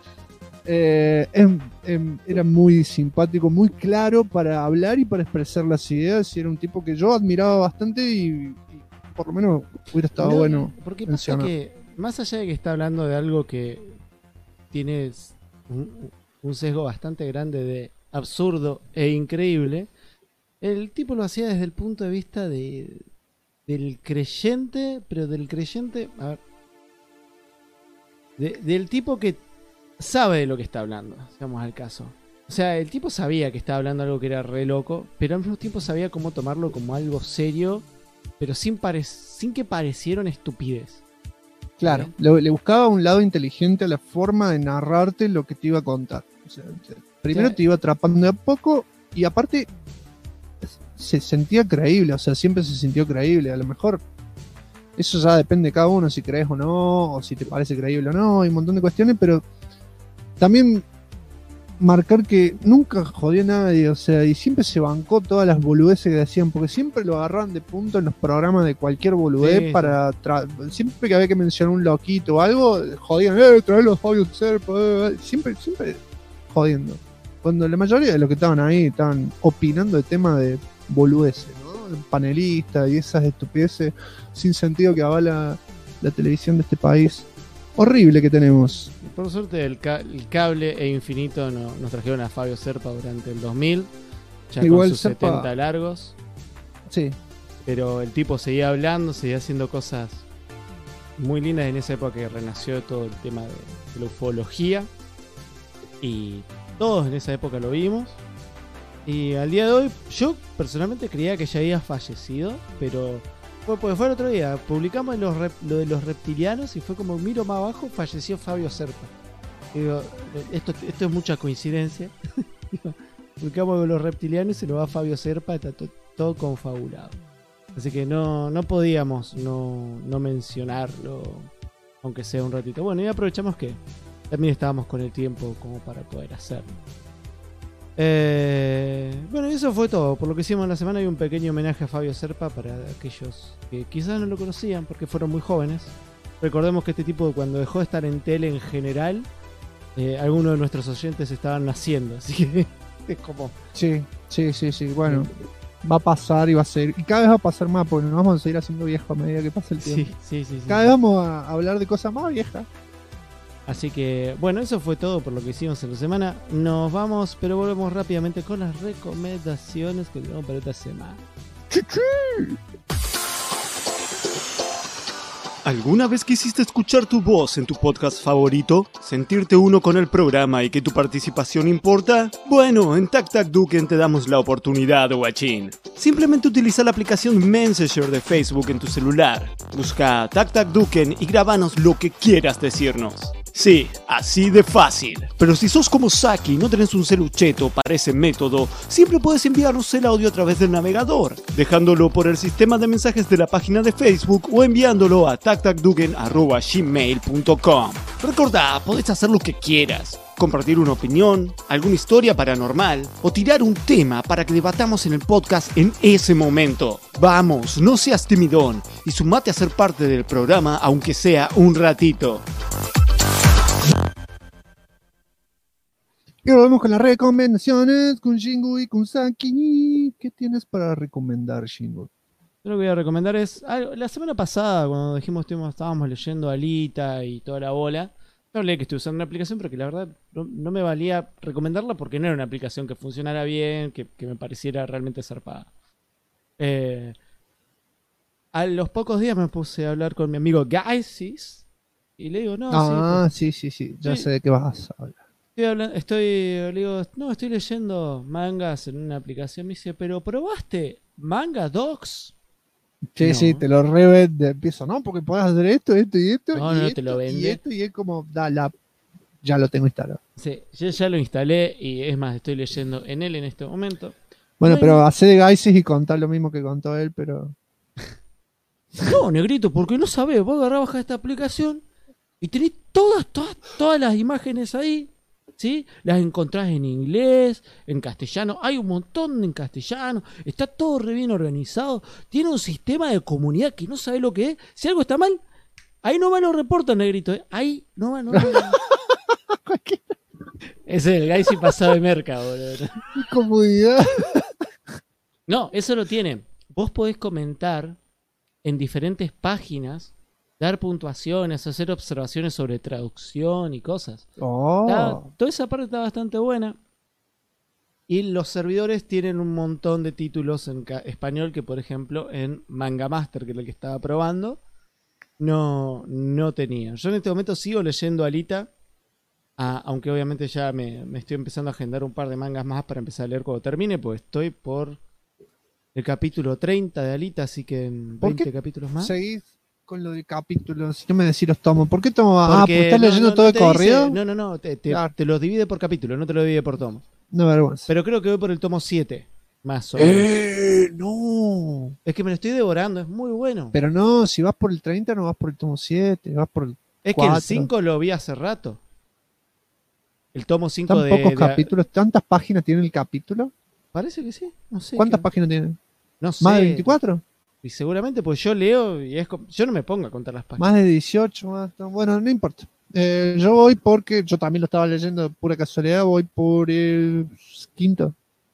Era muy simpático, muy claro para hablar y para expresar las ideas. Y era un tipo que yo admiraba bastante y por lo menos hubiera estado bueno. Porque pasa que, más allá de que está hablando de algo que tiene un sesgo bastante grande de absurdo e increíble, el tipo lo hacía desde el punto de vista del creyente, pero del creyente, a ver, del tipo que sabe de lo que está hablando, digamos al caso. O sea, el tipo sabía que estaba hablando algo que era re loco, pero al mismo tiempo sabía cómo tomarlo como algo serio, pero sin que pareciera una estupidez. Claro, le buscaba un lado inteligente a la forma de narrarte lo que te iba a contar. O sea, primero te iba atrapando de a poco y aparte se sentía creíble, o sea, siempre se sintió creíble. A lo mejor eso ya depende de cada uno, si crees o no, o si te parece creíble o no, hay un montón de cuestiones, pero también marcar que nunca jodió a nadie, o sea, y siempre se bancó todas las boludeces que decían, porque siempre lo agarraban de punto en los programas de cualquier boludez, sí. Siempre que había que mencionar un loquito o algo, jodían, traerlo a Fabio Serpa, siempre jodiendo. Cuando la mayoría de los que estaban ahí estaban opinando de temas de boludeces, ¿no? Panelistas y esas estupideces sin sentido que avala la televisión de este país horrible que tenemos. Por suerte el cable e infinito nos trajeron a Fabio Serpa durante el 2000, ya igual con sus Serpa, 70 largos. Sí. Pero el tipo seguía hablando, seguía haciendo cosas muy lindas en esa época que renació todo el tema de la ufología. Y todos en esa época lo vimos. Y al día de hoy, yo personalmente creía que ya había fallecido, pero porque fue el otro día, publicamos lo de los reptilianos y fue como miro más abajo, falleció Fabio Serpa. Digo, esto es mucha coincidencia. Publicamos los reptilianos y se nos va Fabio Serpa, está todo confabulado. Así que no podíamos no mencionarlo, aunque sea un ratito. Bueno, y aprovechamos que también estábamos con el tiempo como para poder hacerlo. Bueno, eso fue todo. Por lo que hicimos en la semana, hay un pequeño homenaje a Fabio Serpa para aquellos que quizás no lo conocían porque fueron muy jóvenes. Recordemos que este tipo, cuando dejó de estar en tele en general, algunos de nuestros oyentes estaban naciendo, así que es como... Sí, bueno, va a pasar y va a ser, y cada vez va a pasar más porque nos vamos a seguir haciendo viejos a medida que pasa el tiempo. Sí. Cada vez vamos a hablar de cosas más viejas. Así que, bueno, eso fue todo por lo que hicimos en la semana. Nos vamos, pero volvemos rápidamente con las recomendaciones que tenemos para esta semana. ¿Alguna vez quisiste escuchar tu voz en tu podcast favorito? ¿Sentirte uno con el programa y que tu participación importa? Bueno, en TacTacDuken te damos la oportunidad, guachín. Simplemente utiliza la aplicación Messenger de Facebook en tu celular. Busca TacTacDuken y grábanos lo que quieras decirnos. Sí, así de fácil. Pero si sos como Saki y no tenés un celucheto para ese método, siempre puedes enviarnos el audio a través del navegador, dejándolo por el sistema de mensajes de la página de Facebook o enviándolo a tactacduken@gmail.com. Recordá, podés hacer lo que quieras. Compartir una opinión, alguna historia paranormal o tirar un tema para que debatamos en el podcast en ese momento. Vamos, no seas timidón y sumate a ser parte del programa aunque sea un ratito. Y volvemos con las recomendaciones con Shingu y con Saki. ¿Qué tienes para recomendar, Shingu? Yo lo que voy a recomendar es... La semana pasada, cuando dijimos que estábamos leyendo Alita y toda la bola, yo hablé que estoy usando una aplicación, pero que la verdad no me valía recomendarla porque no era una aplicación que funcionara bien, que me pareciera realmente zarpada. A los pocos días me puse a hablar con mi amigo Gaisis y le digo, no, sí, ya sé de qué vas a hablar. Le digo, estoy leyendo mangas en una aplicación. Me dice, ¿pero probaste Manga Docs? Sí, No. sí, te lo revende. Empiezo, ¿no? Porque podés hacer esto y esto. No, y no esto, te lo vende. Y esto, y es como, ya lo tengo instalado. Sí, yo ya lo instalé y es más, estoy leyendo en él en este momento. Bueno, No, pero hace de Gaisis y contá lo mismo que contó él, pero... No, negrito, porque no sabés. Vos agarrás, bajás esta aplicación y tenés todas las imágenes ahí. ¿Sí? Las encontrás en inglés, en castellano, hay un montón en castellano, está todo re bien organizado, tiene un sistema de comunidad que no sabe lo que es. Si algo está mal, ahí no me lo reportan, negrito, ¿eh? Ahí no va. Ese es el Gaisi pasado de merca, boludo. Comodidad. No, eso lo tiene. Vos podés comentar en diferentes páginas, dar puntuaciones, hacer observaciones sobre traducción y cosas. Toda esa parte está bastante buena. Y los servidores tienen un montón de títulos en español que, por ejemplo, en Manga Master, que es el que estaba probando, no tenía. Yo en este momento sigo leyendo Alita, aunque obviamente ya me estoy empezando a agendar un par de mangas más para empezar a leer cuando termine, pues estoy por el capítulo 30 de Alita, así que en 20 capítulos más. Seguís con lo de capítulos, si no me decís los tomos. ¿Por qué tomos? Porque ¿estás leyendo todo de corrido? No, te los divide por capítulo, no te lo divide por tomo. No, vergüenza. Pero creo que voy por el tomo 7, más o menos. No. Es que me lo estoy devorando, es muy bueno. Pero no, si vas por el 30 no vas por el tomo 7, vas por el Es 4. que el 5 lo vi hace rato. El tomo 5 ¿Tan pocos capítulos? ¿Tantas páginas tiene el capítulo? Parece que sí, no sé. ¿Cuántas páginas tiene? No sé. ¿Más de 24? Y seguramente, pues yo leo y yo no me pongo a contar las páginas. Más de 18, bueno, no importa. Yo voy porque yo también lo estaba leyendo de pura casualidad, voy por el 5.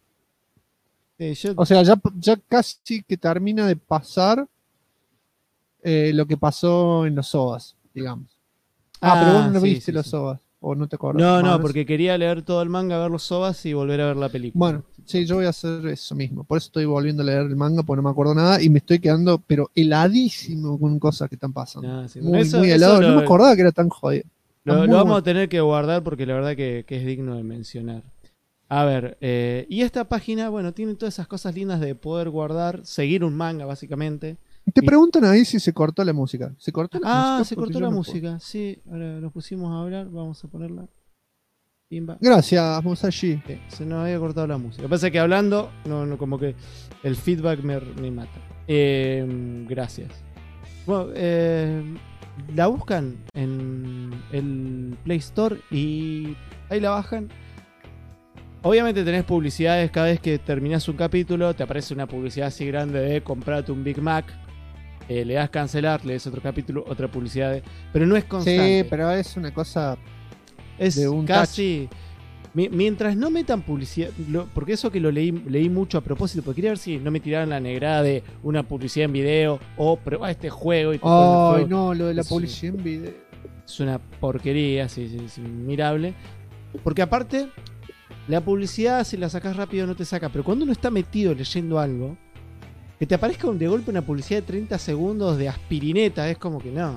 O sea, ya casi que termina de pasar lo que pasó en los OVAs, digamos. Pero vos no viste los OVAs, o no te acordás. No, porque quería leer todo el manga, ver los OVAs y volver a ver la película. Bueno, sí, yo voy a hacer eso mismo. Por eso estoy volviendo a leer el manga, porque no me acuerdo nada y me estoy quedando, pero heladísimo con cosas que están pasando. Sí, muy helado. No me acordaba que era tan jodido. Lo vamos a tener que guardar porque la verdad que es digno de mencionar. A ver, y esta página, bueno, tiene todas esas cosas lindas de poder guardar, seguir un manga básicamente. Te preguntan ahí si se cortó la música. ¿Se cortó la música? Se cortó la música, sí. Ahora nos pusimos a hablar, vamos a ponerla. Pimba. Gracias, Musashi. Sí, se nos había cortado la música. Lo que pasa es que hablando, no como que el feedback me mata. Gracias. Bueno, la buscan en el Play Store y ahí la bajan. Obviamente tenés publicidades cada vez que terminás un capítulo, te aparece una publicidad así grande de comprate un Big Mac, le das cancelar, lees otro capítulo, otra publicidad, pero no es constante. Sí, pero es una cosa es de un casi... Mientras no metan publicidad, porque eso que lo leí mucho a propósito, porque quería ver si no me tiraran la negrada de una publicidad en video o prueba este juego. Ay, no, lo de la publicidad en video. Es una porquería, sí, es inmirable. Porque aparte, la publicidad si la sacas rápido no te saca, pero cuando uno está metido leyendo algo, que te aparezca de golpe una publicidad de 30 segundos de aspirineta, es como que no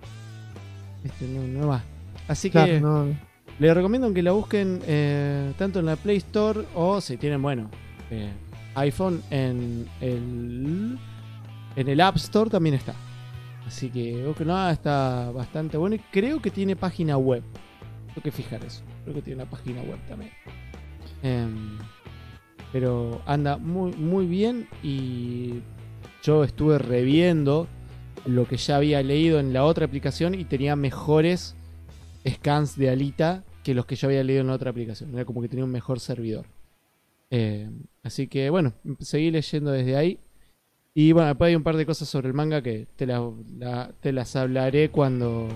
va. Así claro, que... no. Les recomiendo que la busquen tanto en la Play Store o si tienen, iPhone en el App Store también está. Así que Okunoha está bastante bueno y creo que tiene página web. Tengo que fijar eso. Creo que tiene una página web también. Pero anda muy, muy bien y yo estuve reviendo lo que ya había leído en la otra aplicación y tenía mejores scans de Alita que los que yo había leído en la otra aplicación. Era como que tenía un mejor servidor. Así que bueno, seguí leyendo desde ahí. Y bueno, después hay un par de cosas sobre el manga que te las hablaré cuando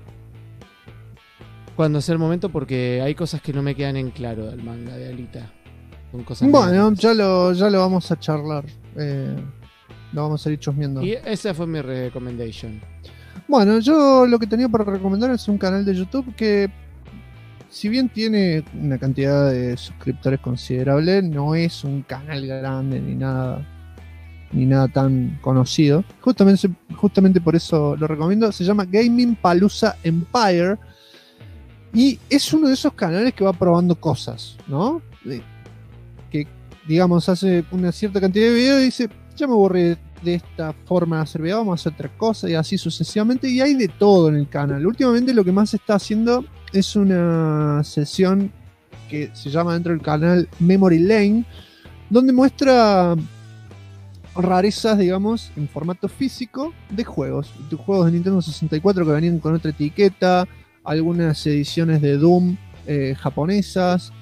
sea el momento, porque hay cosas que no me quedan en claro del manga de Alita. Son cosas bueno, ya lo vamos a charlar. Lo vamos a ir chusmeando. Y esa fue mi recommendation. Bueno, yo lo que tenía para recomendar es un canal de YouTube que, si bien tiene una cantidad de suscriptores considerable, no es un canal grande ni nada tan conocido. Justamente por eso lo recomiendo. Se llama Gaming Palooza Empire. Y es uno de esos canales que va probando cosas, ¿no? Que, digamos, hace una cierta cantidad de videos y dice, ya me aburrí de esta forma de hacer video, vamos a hacer otra cosa, y así sucesivamente. Y hay de todo en el canal. Últimamente lo que más se está haciendo es una sesión que se llama dentro del canal Memory Lane, donde muestra rarezas, digamos, en formato físico de juegos de Nintendo 64 que venían con otra etiqueta, algunas ediciones de Doom japonesas,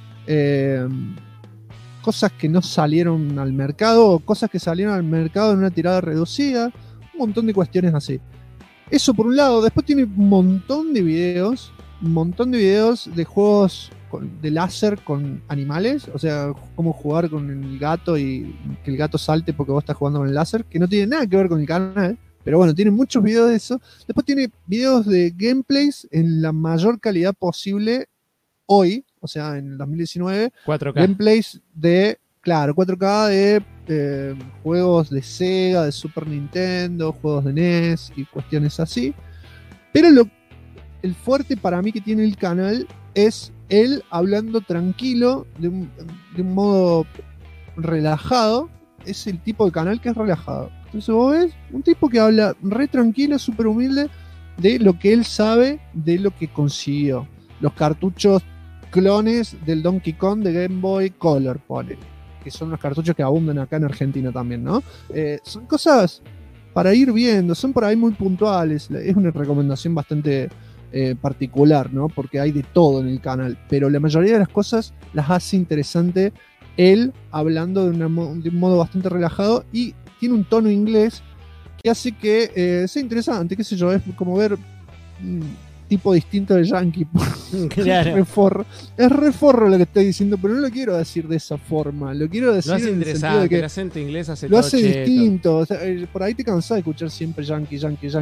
cosas que no salieron al mercado, o cosas que salieron al mercado en una tirada reducida, un montón de cuestiones así. Eso por un lado. Después tiene un montón de videos de juegos de láser con animales, o sea, cómo jugar con el gato y que el gato salte porque vos estás jugando con el láser, que no tiene nada que ver con el canal, pero bueno, tiene muchos videos de eso. Después tiene videos de gameplays en la mayor calidad posible hoy, o sea, en el 2019. 4K. Gameplays de, claro, 4K de juegos de Sega, de Super Nintendo, juegos de NES y cuestiones así. Pero el fuerte para mí que tiene el canal es él hablando tranquilo, de un modo relajado. Es el tipo de canal que es relajado. Entonces vos ves un tipo que habla re tranquilo, súper humilde, de lo que él sabe, de lo que consiguió. Los cartuchos clones del Donkey Kong de Game Boy Color, pone, que son los cartuchos que abundan acá en Argentina también, ¿no? Son cosas para ir viendo, son por ahí muy puntuales. Es una recomendación bastante particular, ¿no? Porque hay de todo en el canal, pero la mayoría de las cosas las hace interesante él hablando de un modo bastante relajado, y tiene un tono inglés que hace que sea interesante, qué sé yo, es como ver tipo distinto de Yankee. Claro. Es reforro lo que estoy diciendo, pero no lo quiero decir de esa forma. Lo quiero decir lo hace en el interesante, sentido de que el acento inglés hace lo todo hace cheto. distinto. O sea, por ahí te cansás de escuchar siempre Yankee.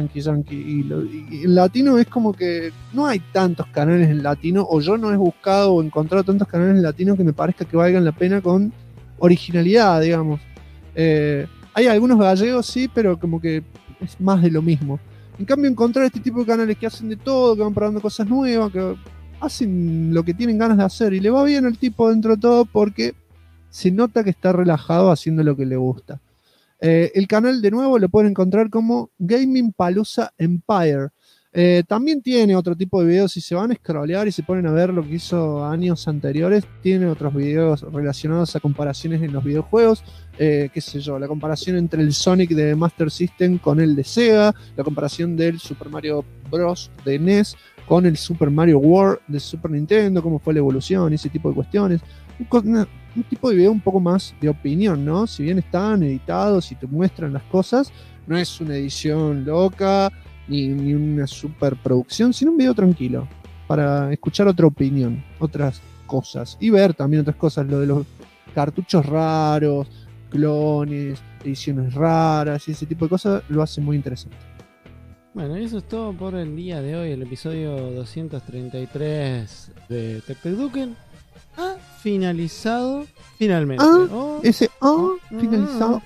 Y en latino es como que no hay tantos canales en latino, o yo no he buscado o encontrado tantos canales en latino que me parezca que valgan la pena con originalidad, digamos. Hay algunos gallegos, sí, pero como que es más de lo mismo. En cambio, encontrar este tipo de canales que hacen de todo, que van probando cosas nuevas, que hacen lo que tienen ganas de hacer, y le va bien al tipo dentro de todo porque se nota que está relajado haciendo lo que le gusta. El canal, de nuevo, lo pueden encontrar como Gaming Palooza Empire. También tiene otro tipo de videos. Si se van a scrollear y se ponen a ver lo que hizo años anteriores, tiene otros videos relacionados a comparaciones en los videojuegos. Qué sé yo, la comparación entre el Sonic de Master System con el de Sega, la comparación del Super Mario Bros. De NES con el Super Mario World de Super Nintendo, cómo fue la evolución, ese tipo de cuestiones. Un tipo de video un poco más de opinión, ¿no? Si bien están editados y te muestran las cosas, no es una edición loca ni una superproducción, sino un video tranquilo para escuchar otra opinión, otras cosas, y ver también otras cosas, lo de los cartuchos raros, clones, ediciones raras y ese tipo de cosas lo hace muy interesante. Bueno, y eso es todo por el día de hoy. El episodio 233 de Tecteduken ha finalizado finalmente. Finalizado.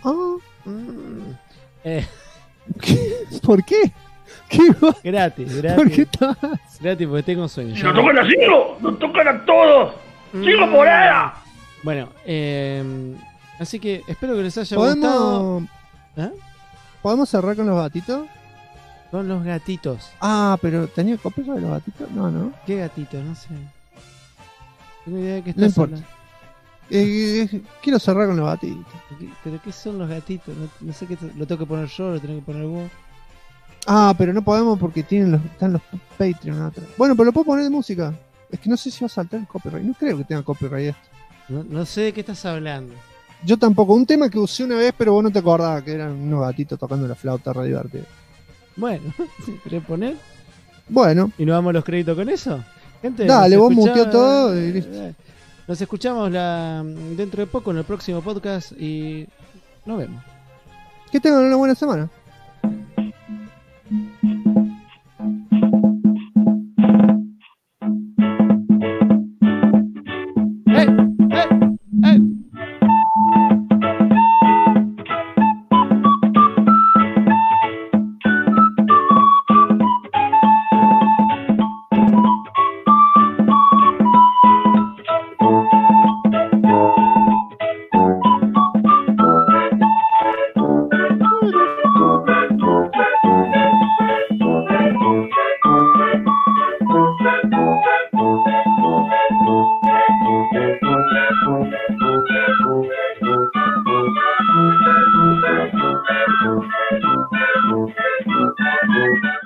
¿Por qué? Gratis. ¿Por qué estás? Gratis porque tengo sueño. ¡Nos tocan a 5! ¡Nos tocan a todos! ¡5 por era! Bueno, así que espero que les haya gustado. ¿Podemos cerrar con los gatitos? Con los gatitos. Ah, pero ¿tenía copyright de los gatitos? No. ¿Qué gatitos? No sé. Tengo idea de qué No estás importa. hablando. Quiero cerrar con los gatitos. ¿Pero qué son los gatitos? No sé qué. ¿Lo tengo que poner yo o lo tengo que poner vos? Ah, pero no podemos porque están los Patreon atrás. Bueno, pero lo puedo poner de música. Es que no sé si va a saltar el copyright. No creo que tenga copyright esto. No sé de qué estás hablando. Yo tampoco. Un tema que usé una vez, pero vos no te acordabas que eran unos gatitos tocando la flauta, re divertido. Bueno, ¿querés poner? Bueno. ¿Y nos damos los créditos con eso? Gente, dale, vos muteó todo y listo. Nos escuchamos dentro de poco en el próximo podcast y nos vemos. Que tengan una buena semana. Thank you.